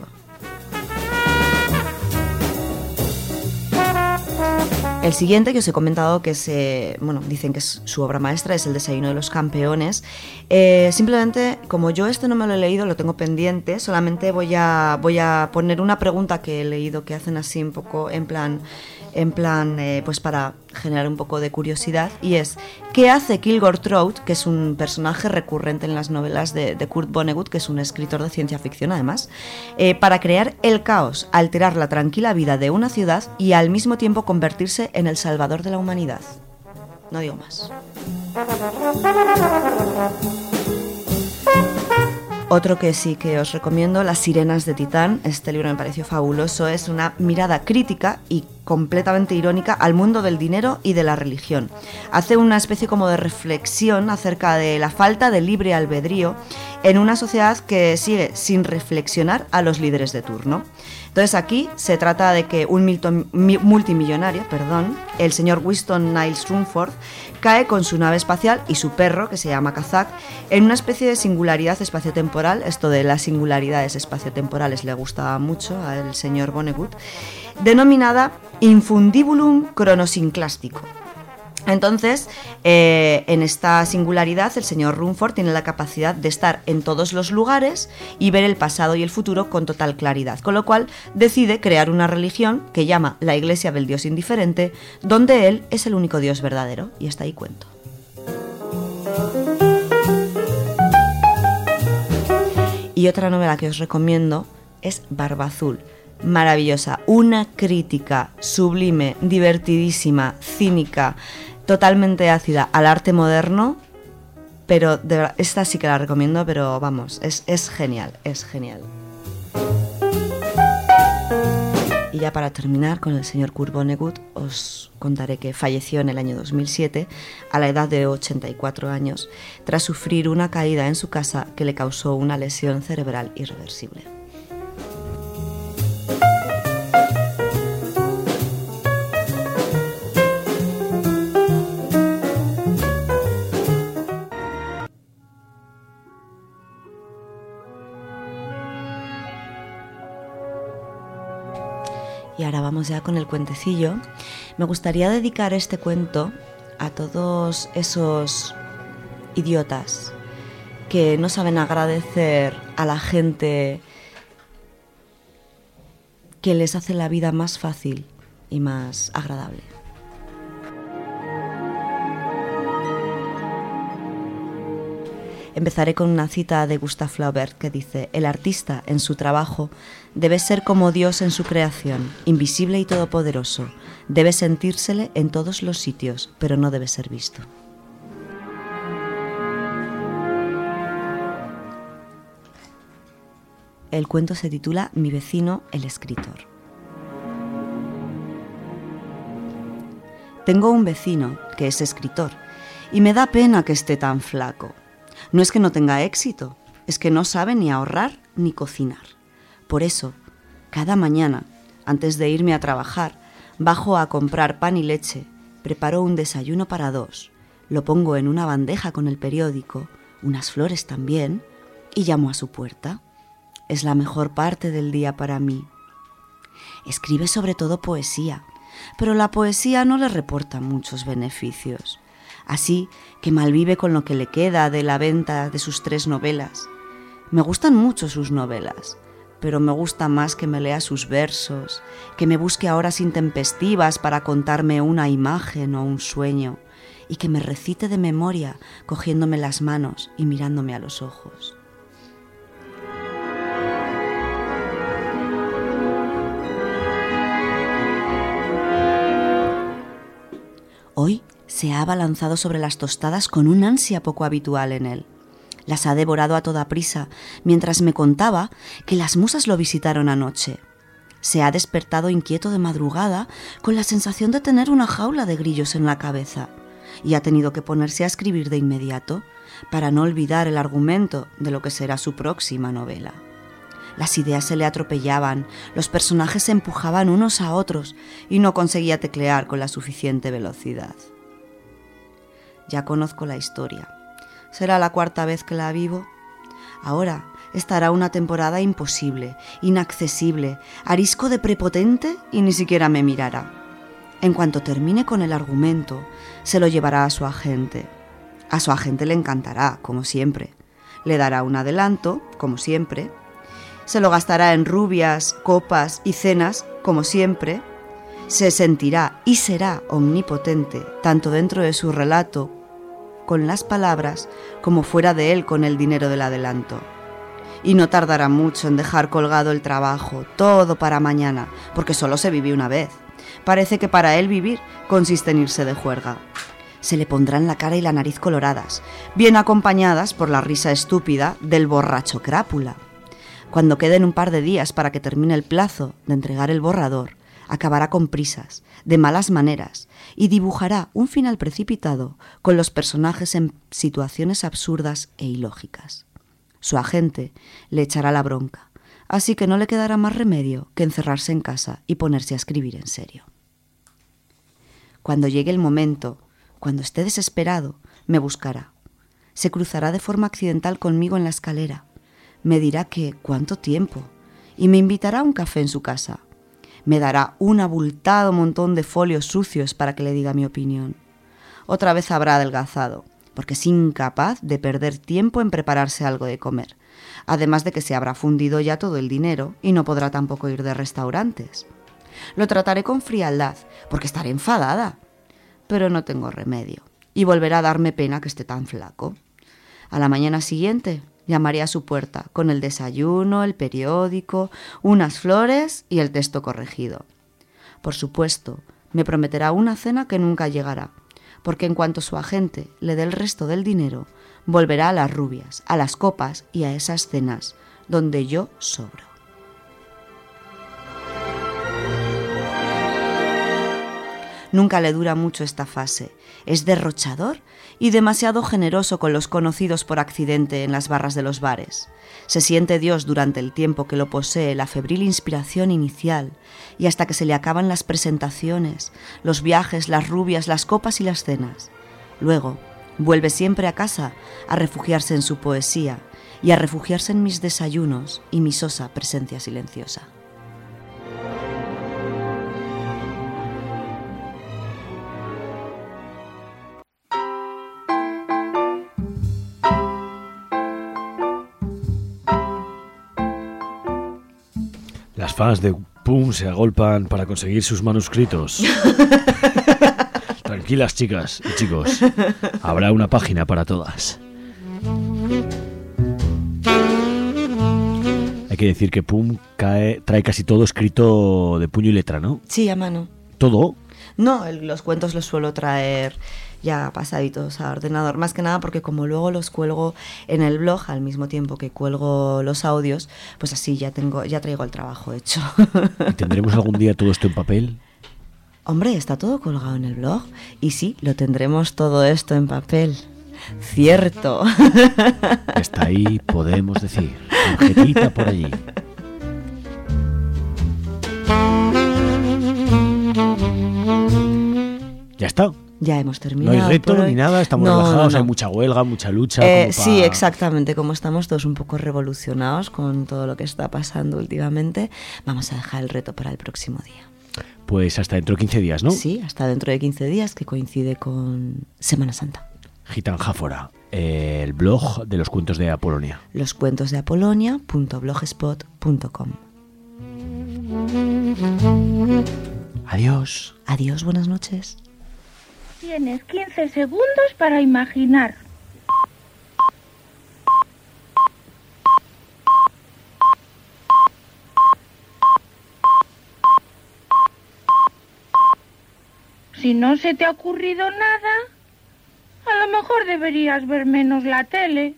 El siguiente que os he comentado, que es, eh, bueno, dicen que es su obra maestra, es El desayuno de los campeones. Eh, simplemente, como yo este no me lo he leído, lo tengo pendiente, solamente voy a, voy a poner una pregunta que he leído que hacen así un poco en plan, en plan eh, pues para generar un poco de curiosidad, y es: ¿qué hace Kilgore Trout, que es un personaje recurrente en las novelas de, de Kurt Vonnegut, que es un escritor de ciencia ficción además, eh, para crear el caos, alterar la tranquila vida de una ciudad y al mismo tiempo convertirse en el salvador de la humanidad? No digo más. Otro que sí que os recomiendo, Las sirenas de Titán. Este libro me pareció fabuloso. Es una mirada crítica y completamente irónica al mundo del dinero y de la religión. Hace una especie como de reflexión acerca de la falta de libre albedrío en una sociedad que sigue sin reflexionar a los líderes de turno. Entonces aquí se trata de que un multimillonario, perdón, el señor Winston Niles Rumford, cae con su nave espacial y su perro, que se llama Kazak, en una especie de singularidad espaciotemporal. Esto de las singularidades espaciotemporales le gustaba mucho al señor Vonnegut, denominada infundibulum chronosinclástico. Entonces, eh, en esta singularidad, el señor Rumford tiene la capacidad de estar en todos los lugares y ver el pasado y el futuro con total claridad, con lo cual decide crear una religión que llama la Iglesia del Dios Indiferente, donde él es el único Dios verdadero. Y hasta ahí cuento. Y otra novela que os recomiendo es Barba Azul. Maravillosa, una crítica sublime, divertidísima, cínica, totalmente ácida al arte moderno, pero de verdad, esta sí que la recomiendo, pero vamos, es, es genial, es genial. Y ya para terminar, con el señor Kurt Vonnegut, os contaré que falleció en el año dos mil siete, a la edad de ochenta y cuatro años, tras sufrir una caída en su casa que le causó una lesión cerebral irreversible. Y ahora vamos ya con el cuentecillo. Me gustaría dedicar este cuento a todos esos idiotas que no saben agradecer a la gente que les hace la vida más fácil y más agradable. Empezaré con una cita de Gustave Flaubert que dice: el artista en su trabajo debe ser como Dios en su creación, invisible y todopoderoso. Debe sentírsele en todos los sitios, pero no debe ser visto. El cuento se titula Mi vecino, el escritor. Tengo un vecino que es escritor y me da pena que esté tan flaco. No es que no tenga éxito, es que no sabe ni ahorrar ni cocinar. Por eso, cada mañana, antes de irme a trabajar, bajo a comprar pan y leche, preparo un desayuno para dos, lo pongo en una bandeja con el periódico, unas flores también, y llamo a su puerta. Es la mejor parte del día para mí. Escribe sobre todo poesía, pero la poesía no le reporta muchos beneficios. Así que malvive con lo que le queda de la venta de sus tres novelas. Me gustan mucho sus novelas, pero me gusta más que me lea sus versos, que me busque a horas intempestivas para contarme una imagen o un sueño, y que me recite de memoria, cogiéndome las manos y mirándome a los ojos. Hoy se ha abalanzado sobre las tostadas con un ansia poco habitual en él. Las ha devorado a toda prisa, mientras me contaba que las musas lo visitaron anoche. Se ha despertado inquieto de madrugada con la sensación de tener una jaula de grillos en la cabeza y ha tenido que ponerse a escribir de inmediato para no olvidar el argumento de lo que será su próxima novela. Las ideas se le atropellaban, los personajes se empujaban unos a otros y no conseguía teclear con la suficiente velocidad. Ya conozco la historia. Será la cuarta vez que la vivo. Ahora estará una temporada imposible, inaccesible, arisco de prepotente y ni siquiera me mirará. En cuanto termine con el argumento, se lo llevará a su agente. A su agente le encantará, como siempre. Le dará un adelanto, como siempre. Se lo gastará en rubias, copas y cenas, como siempre. Se sentirá y será omnipotente, tanto dentro de su relato con las palabras, como fuera de él con el dinero del adelanto. Y no tardará mucho en dejar colgado el trabajo, todo para mañana, porque solo se vive una vez. Parece que para él vivir consiste en irse de juerga. Se le pondrán la cara y la nariz coloradas, bien acompañadas por la risa estúpida del borracho crápula. Cuando queden un par de días para que termine el plazo de entregar el borrador, acabará con prisas, de malas maneras, y dibujará un final precipitado con los personajes en situaciones absurdas e ilógicas. Su agente le echará la bronca, así que no le quedará más remedio que encerrarse en casa y ponerse a escribir en serio. Cuando llegue el momento, cuando esté desesperado, me buscará. Se cruzará de forma accidental conmigo en la escalera. Me dirá que cuánto tiempo y me invitará a un café en su casa. Me dará un abultado montón de folios sucios para que le diga mi opinión. Otra vez habrá adelgazado, porque es incapaz de perder tiempo en prepararse algo de comer, además de que se habrá fundido ya todo el dinero y no podrá tampoco ir de restaurantes. Lo trataré con frialdad, porque estaré enfadada, pero no tengo remedio, y volverá a darme pena que esté tan flaco. A la mañana siguiente llamaré a su puerta con el desayuno, el periódico, unas flores y el texto corregido. Por supuesto, me prometerá una cena que nunca llegará, porque en cuanto su agente le dé el resto del dinero, volverá a las rubias, a las copas y a esas cenas donde yo sobro. Nunca le dura mucho esta fase. Es derrochador y demasiado generoso con los conocidos por accidente en las barras de los bares. Se siente Dios durante el tiempo que lo posee la febril inspiración inicial y hasta que se le acaban las presentaciones, los viajes, las rubias, las copas y las cenas. Luego, vuelve siempre a casa a refugiarse en su poesía y a refugiarse en mis desayunos y mi sosa presencia silenciosa. Las fans de Pum se agolpan para conseguir sus manuscritos. Tranquilas, chicas y chicos. Habrá una página para todas. Hay que decir que Pum cae, trae casi todo escrito de puño y letra, ¿no? Sí, a mano. ¿Todo? No, el, los cuentos los suelo traer ya pasaditos a ordenador, más que nada porque como luego los cuelgo en el blog al mismo tiempo que cuelgo los audios, pues así ya tengo, ya traigo el trabajo hecho. ¿Y tendremos algún día todo esto en papel? Hombre, está todo colgado en el blog y sí, lo tendremos todo esto en papel. Cierto. Está ahí, podemos decir. Tarjetita por allí. Ya está. Ya hemos terminado. No hay reto ni nada, estamos no, relajados, no, no. hay mucha huelga, mucha lucha. Eh, como pa... Sí, exactamente, como estamos todos un poco revolucionados con todo lo que está pasando últimamente, vamos a dejar el reto para el próximo día. Pues hasta dentro de quince días, ¿no? Sí, hasta dentro de quince días, que coincide con Semana Santa. Gitanjáfora, eh, el blog de los cuentos de Apolonia. Los cuentos de Apolonia punto blogspot punto com. Adiós. Adiós, buenas noches. Tienes quince segundos para imaginar. Si no se te ha ocurrido nada, a lo mejor deberías ver menos la tele.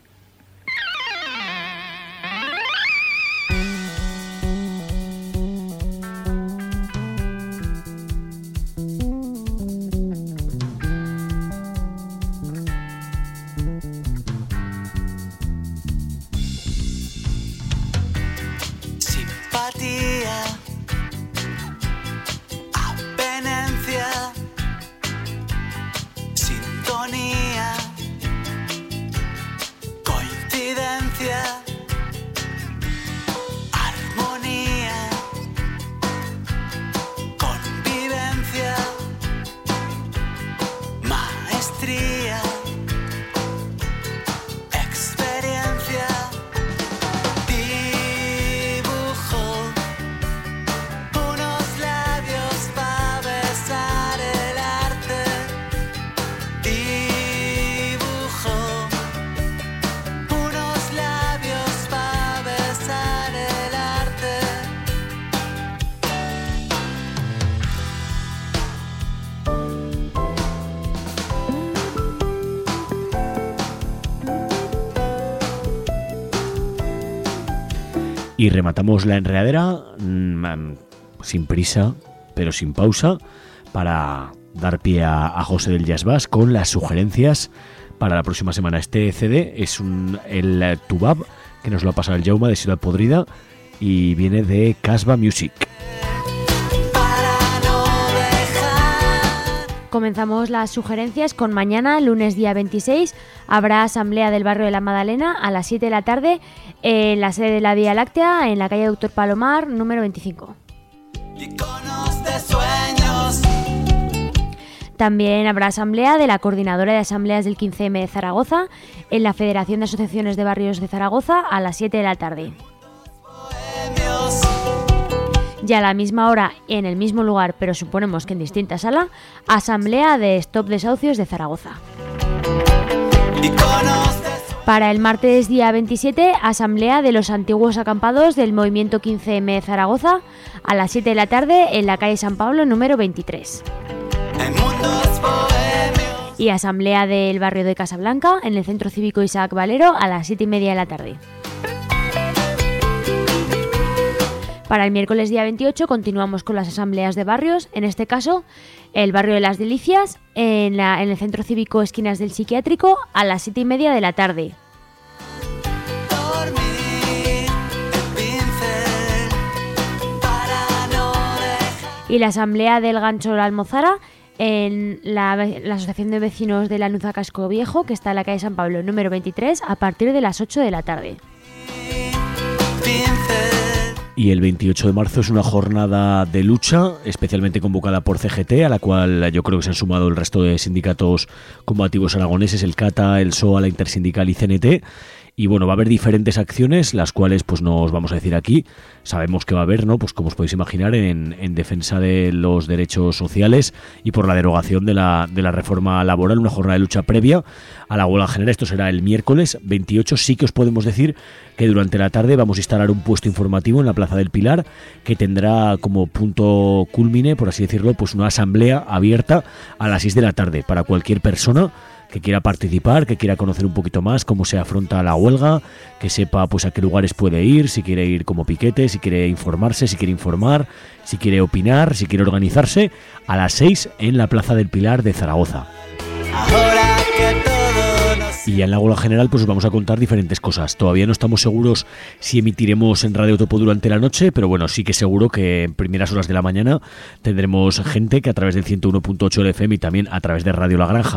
Simpatía, avenencia, sintonía, coincidencia, armonía, convivencia, maestría, experiencia, dibujo, unos labios para besar el arte, dibujo, unos labios para besar el arte. Y rematamos la enredadera mmm, sin prisa, pero sin pausa, para dar pie a, a José del Jazz Bass con las sugerencias para la próxima semana. Este C D es un, el Tubab, que nos lo ha pasado el Jauma de Ciudad Podrida, y viene de Casbah Music. Comenzamos las sugerencias con mañana, lunes día veintiséis, habrá asamblea del barrio de la Madalena a las siete de la tarde en la sede de la Vía Láctea, en la calle Doctor Palomar, número veinticinco. Iconos de sueños. También habrá asamblea de la Coordinadora de Asambleas del quince eme de Zaragoza en la Federación de Asociaciones de Barrios de Zaragoza a las siete de la tarde. Y a la misma hora, en el mismo lugar, pero suponemos que en distinta sala, asamblea de Stop Desahucios de Zaragoza. Para el martes día veintisiete, asamblea de los antiguos acampados del Movimiento quince eme de Zaragoza a las siete de la tarde en la calle San Pablo número veintitrés. Y asamblea del barrio de Casablanca en el Centro Cívico Isaac Valero a las siete y media de la tarde. Para el miércoles día veintiocho continuamos con las asambleas de barrios, en este caso el barrio de Las Delicias, en, la, en el Centro Cívico Esquinas del Psiquiátrico a las siete y media de la tarde. Y la asamblea del Gancho de la Almozara en la, la Asociación de Vecinos de la Nuza Casco Viejo, que está en la calle San Pablo número veintitrés, a partir de las ocho de la tarde. Y el veintiocho de marzo es una jornada de lucha especialmente convocada por C G T, a la cual yo creo que se han sumado el resto de sindicatos combativos aragoneses, el CATA, el S O A, la Intersindical y C N T. Y bueno, va a haber diferentes acciones, las cuales pues no os vamos a decir aquí. Sabemos que va a haber, ¿no? Pues como os podéis imaginar, en, en defensa de los derechos sociales y por la derogación de la, de la reforma laboral, una jornada de lucha previa a la huelga general. Esto será el miércoles veintiocho. Sí que os podemos decir que durante la tarde vamos a instalar un puesto informativo en la Plaza del Pilar, que tendrá como punto culmine, por así decirlo, pues una asamblea abierta a las seis de la tarde para cualquier persona que quiera participar, que quiera conocer un poquito más cómo se afronta la huelga, que sepa pues a qué lugares puede ir, si quiere ir como piquete, si quiere informarse, si quiere informar, si quiere opinar, si quiere organizarse, a las seis en la Plaza del Pilar de Zaragoza. Y ya en la huelga general pues os vamos a contar diferentes cosas. Todavía no estamos seguros si emitiremos en Radio Topo durante la noche, pero bueno, sí que seguro que en primeras horas de la mañana tendremos gente que a través del ciento uno punto ocho del F M y también a través de Radio La Granja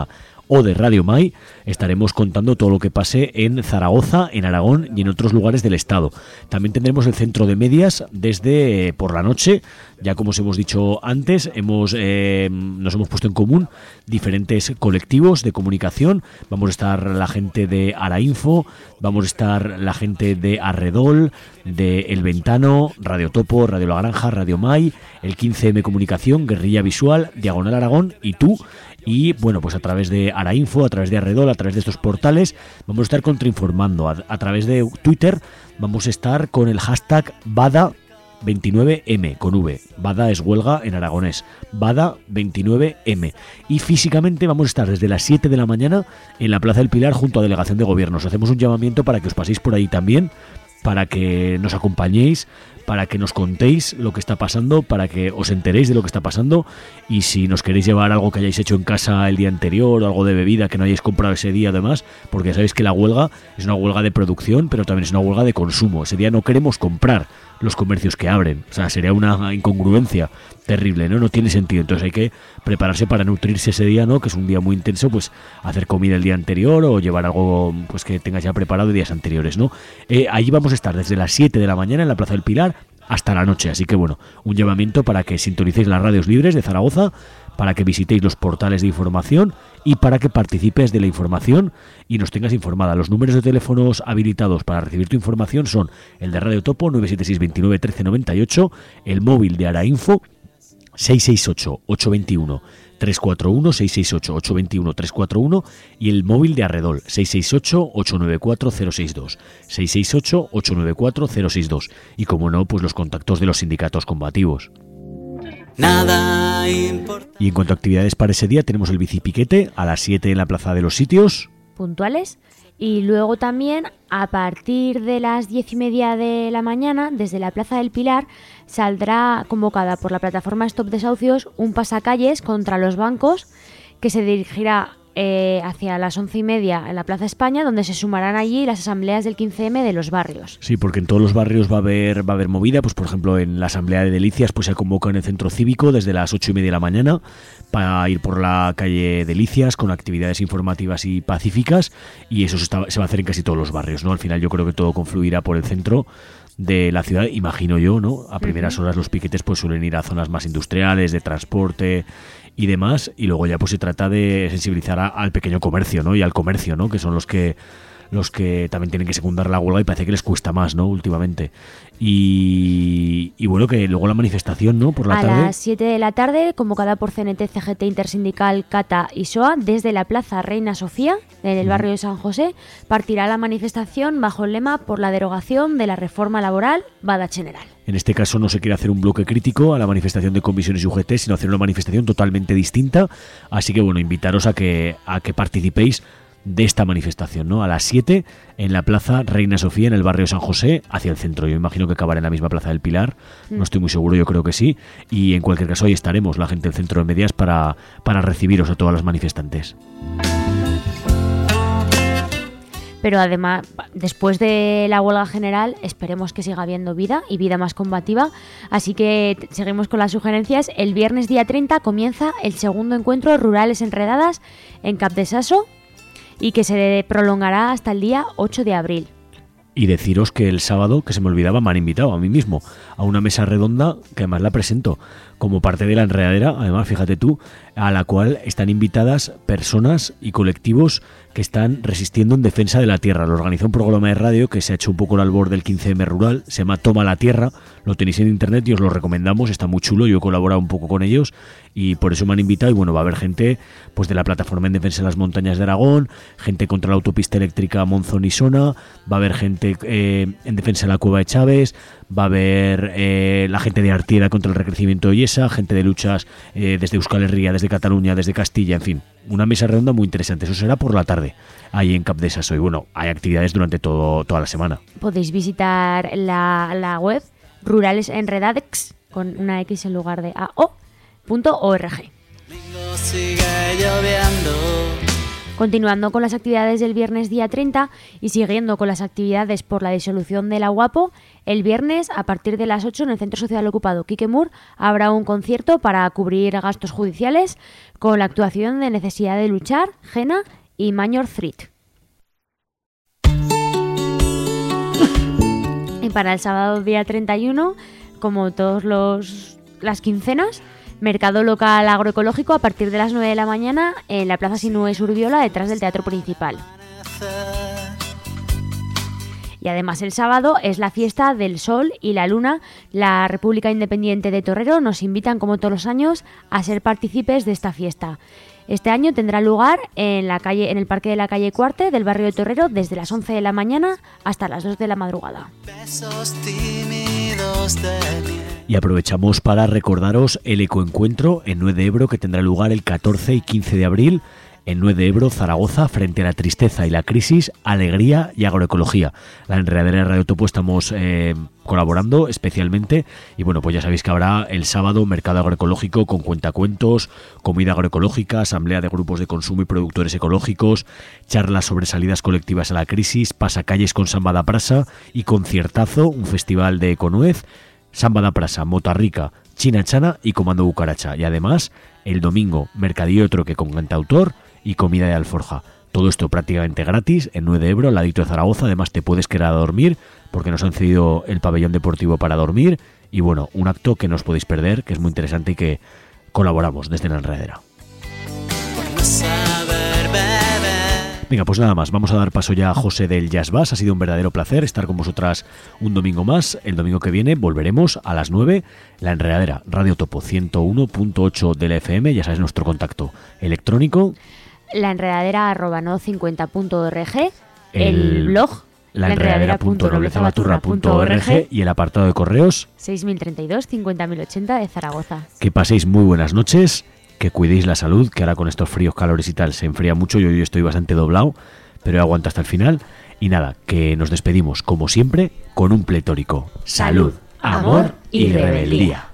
o de Radio Mai, estaremos contando todo lo que pase en Zaragoza, en Aragón y en otros lugares del estado. También tendremos el centro de medias desde eh, por la noche. Ya como os hemos dicho antes, hemos eh, nos hemos puesto en común diferentes colectivos de comunicación. Vamos a estar la gente de Arainfo, vamos a estar la gente de Arredol, de El Ventano, Radio Topo, Radio La Granja, Radio Mai, el quince eme Comunicación, Guerrilla Visual, Diagonal Aragón y tú. Y bueno, pues a través de Arainfo, a través de Arredol, a través de estos portales, vamos a estar contrainformando. A, a través de Twitter vamos a estar con el hashtag Bada veintinueve eme con V. Bada es huelga en aragonés. Bada veintinueve eme. Y físicamente vamos a estar desde las siete de la mañana en la Plaza del Pilar junto a Delegación de Gobierno. Os hacemos un llamamiento para que os paséis por ahí también, para que nos acompañéis, para que nos contéis lo que está pasando, para que os enteréis de lo que está pasando, y si nos queréis llevar algo que hayáis hecho en casa el día anterior o algo de bebida que no hayáis comprado ese día además, porque ya sabéis que la huelga es una huelga de producción, pero también es una huelga de consumo. Ese día no queremos comprar los comercios que abren, o sea, sería una incongruencia terrible, ¿no? No tiene sentido. Entonces hay que prepararse para nutrirse ese día, ¿no? Que es un día muy intenso, pues hacer comida el día anterior o llevar algo pues que tengas ya preparado de días anteriores, ¿no? Eh, ahí vamos a estar desde las siete de la mañana en la Plaza del Pilar hasta la noche, así que bueno, un llamamiento para que sintonicéis las radios libres de Zaragoza, para que visitéis los portales de información y para que participes de la información y nos tengas informada. Los números de teléfonos habilitados para recibir tu información son el de Radio Topo nueve siete seis veintinueve trece noventa y ocho, el móvil de Arainfo seis seis ocho ocho dos uno tres cuatro uno, seis seis ocho ocho dos uno tres cuatro uno y el móvil de Arredol seis seis ocho ocho nueve cuatro cero seis dos, seis seis ocho ocho nueve cuatro cero seis dos y como no, pues los contactos de los sindicatos combativos. Nada importa. Y en cuanto a actividades para ese día, tenemos el bicipiquete a las siete en la Plaza de los Sitios. Puntuales. Y luego también, a partir de las diez y media de la mañana, desde la Plaza del Pilar, saldrá convocada por la plataforma Stop Desahucios un pasacalles contra los bancos que se dirigirá eh, hacia las once y media en la Plaza España, donde se sumarán allí las asambleas del quince eme de los barrios. Sí, porque en todos los barrios va a haber va a haber movida, pues por ejemplo en la asamblea de Delicias pues se convoca en el centro cívico desde las ocho y media de la mañana para ir por la calle Delicias con actividades informativas y pacíficas, y eso se, está, se va a hacer en casi todos los barrios, ¿no? Al final yo creo que todo confluirá por el centro de la ciudad, imagino yo, ¿no? A primeras horas los piquetes pues suelen ir a zonas más industriales, de transporte y demás, y luego ya pues se trata de sensibilizar a, al pequeño comercio, ¿no? Y al comercio, ¿no? Que son los que los que también tienen que secundar la huelga y parece que les cuesta más, ¿no? Últimamente. Y, y bueno, que luego la manifestación, ¿no? Por la a tarde. las siete de la tarde, convocada por C N T, C G T, Intersindical, CATA y S O A, desde la Plaza Reina Sofía, en el barrio de San José, partirá la manifestación bajo el lema por la derogación de la reforma laboral Bada General. En este caso no se quiere hacer un bloque crítico a la manifestación de comisiones y U G T, sino hacer una manifestación totalmente distinta. Así que bueno, invitaros a que, a que participéis de esta manifestación, ¿no? A las siete en la Plaza Reina Sofía, en el barrio San José, hacia el centro. Yo imagino que acabará en la misma Plaza del Pilar, mm. no estoy muy seguro, yo creo que sí. Y en cualquier caso ahí estaremos, la gente del Centro de Medias, para, para recibiros a todas las manifestantes. Pero además, después de la huelga general, esperemos que siga habiendo vida y vida más combativa. Así que seguimos con las sugerencias. El viernes día treinta comienza el segundo encuentro Rurales Enredadas en Cap de Saso y que se prolongará hasta el día ocho de abril. Y deciros que el sábado, que se me olvidaba, me han invitado a mí mismo a una mesa redonda, que además la presento como parte de la enredadera, además fíjate tú, a la cual están invitadas personas y colectivos que están resistiendo en defensa de la tierra. Lo organiza un programa de radio que se ha hecho un poco al albor del quince eme rural, se llama Toma la Tierra, lo tenéis en internet y os lo recomendamos, está muy chulo, yo he colaborado un poco con ellos y por eso me han invitado. Y bueno, va a haber gente pues de la plataforma en defensa de las montañas de Aragón, gente contra la autopista eléctrica Monzón-Isona, va a haber gente eh, en defensa de la cueva de Chávez, va a haber eh, la gente de Artieda contra el recrecimiento de Ollesa, gente de luchas eh, desde Euskal Herria, desde Cataluña, desde Castilla, en fin, una mesa redonda muy interesante. Eso será por la tarde, ahí en Cap de Saso. Y bueno, hay actividades durante todo, toda la semana. Podéis visitar la, la web Rurales Enredadex, con una X en lugar de A O, punto org. Sigue lloviendo. Continuando con las actividades del viernes día treinta y siguiendo con las actividades por la disolución de la UAPO, el viernes a partir de las ocho en el Centro Social Ocupado Quique Mur habrá un concierto para cubrir gastos judiciales con la actuación de Necesidad de Luchar, Jena y Mañor Threat. Y para el sábado día treinta y uno, como todos los las quincenas, mercado local agroecológico a partir de las nueve de la mañana en la Plaza Sinué Urbiola, detrás del Teatro Principal. Y además el sábado es la fiesta del Sol y la Luna. La República Independiente de Torrero nos invitan, como todos los años, a ser partícipes de esta fiesta. Este año tendrá lugar en la calle, en el Parque de la Calle Cuarte del barrio de Torrero desde las once de la mañana hasta las dos de la madrugada. Y aprovechamos para recordaros el ecoencuentro en Nue de Ebro que tendrá lugar el catorce y quince de abril en Nue de Ebro, Zaragoza, frente a la tristeza y la crisis, alegría y agroecología. La Enredadera de Radio Topo estamos eh, colaborando especialmente y bueno, pues ya sabéis que habrá el sábado mercado agroecológico con cuentacuentos, comida agroecológica, asamblea de grupos de consumo y productores ecológicos, charlas sobre salidas colectivas a la crisis, pasacalles con Samba da Prasa y conciertazo, un festival de econuez, Samba da Prasa, Mota Rica, China Chana y Comando Bucaracha. Y además, el domingo, mercadillo de troque con cantautor y comida de alforja. Todo esto prácticamente gratis en Nue de Ebro, al ladito de Zaragoza. Además te puedes quedar a dormir porque nos han cedido el pabellón deportivo para dormir. Y bueno, un acto que no os podéis perder, que es muy interesante y que colaboramos desde la Enredadera. Venga, pues nada más, vamos a dar paso ya a José del Jazz Bass. Ha sido un verdadero placer estar con vosotras un domingo más. El domingo que viene volveremos a las nueve. La Enredadera, Radio Topo ciento uno punto ocho de la F M. Ya sabes nuestro contacto electrónico. La enredadera arroba no cincuenta punto org. El, el blog la enredadera punto noblezabaturra punto org y el apartado de correos seis mil treinta y dos cincuenta mil ochenta de Zaragoza. Que paséis muy buenas noches. Que cuidéis la salud, que ahora con estos fríos, calores y tal se enfría mucho. Yo, yo estoy bastante doblado, pero aguanto hasta el final. Y nada, que nos despedimos, como siempre, con un pletórico. Salud, amor y rebeldía.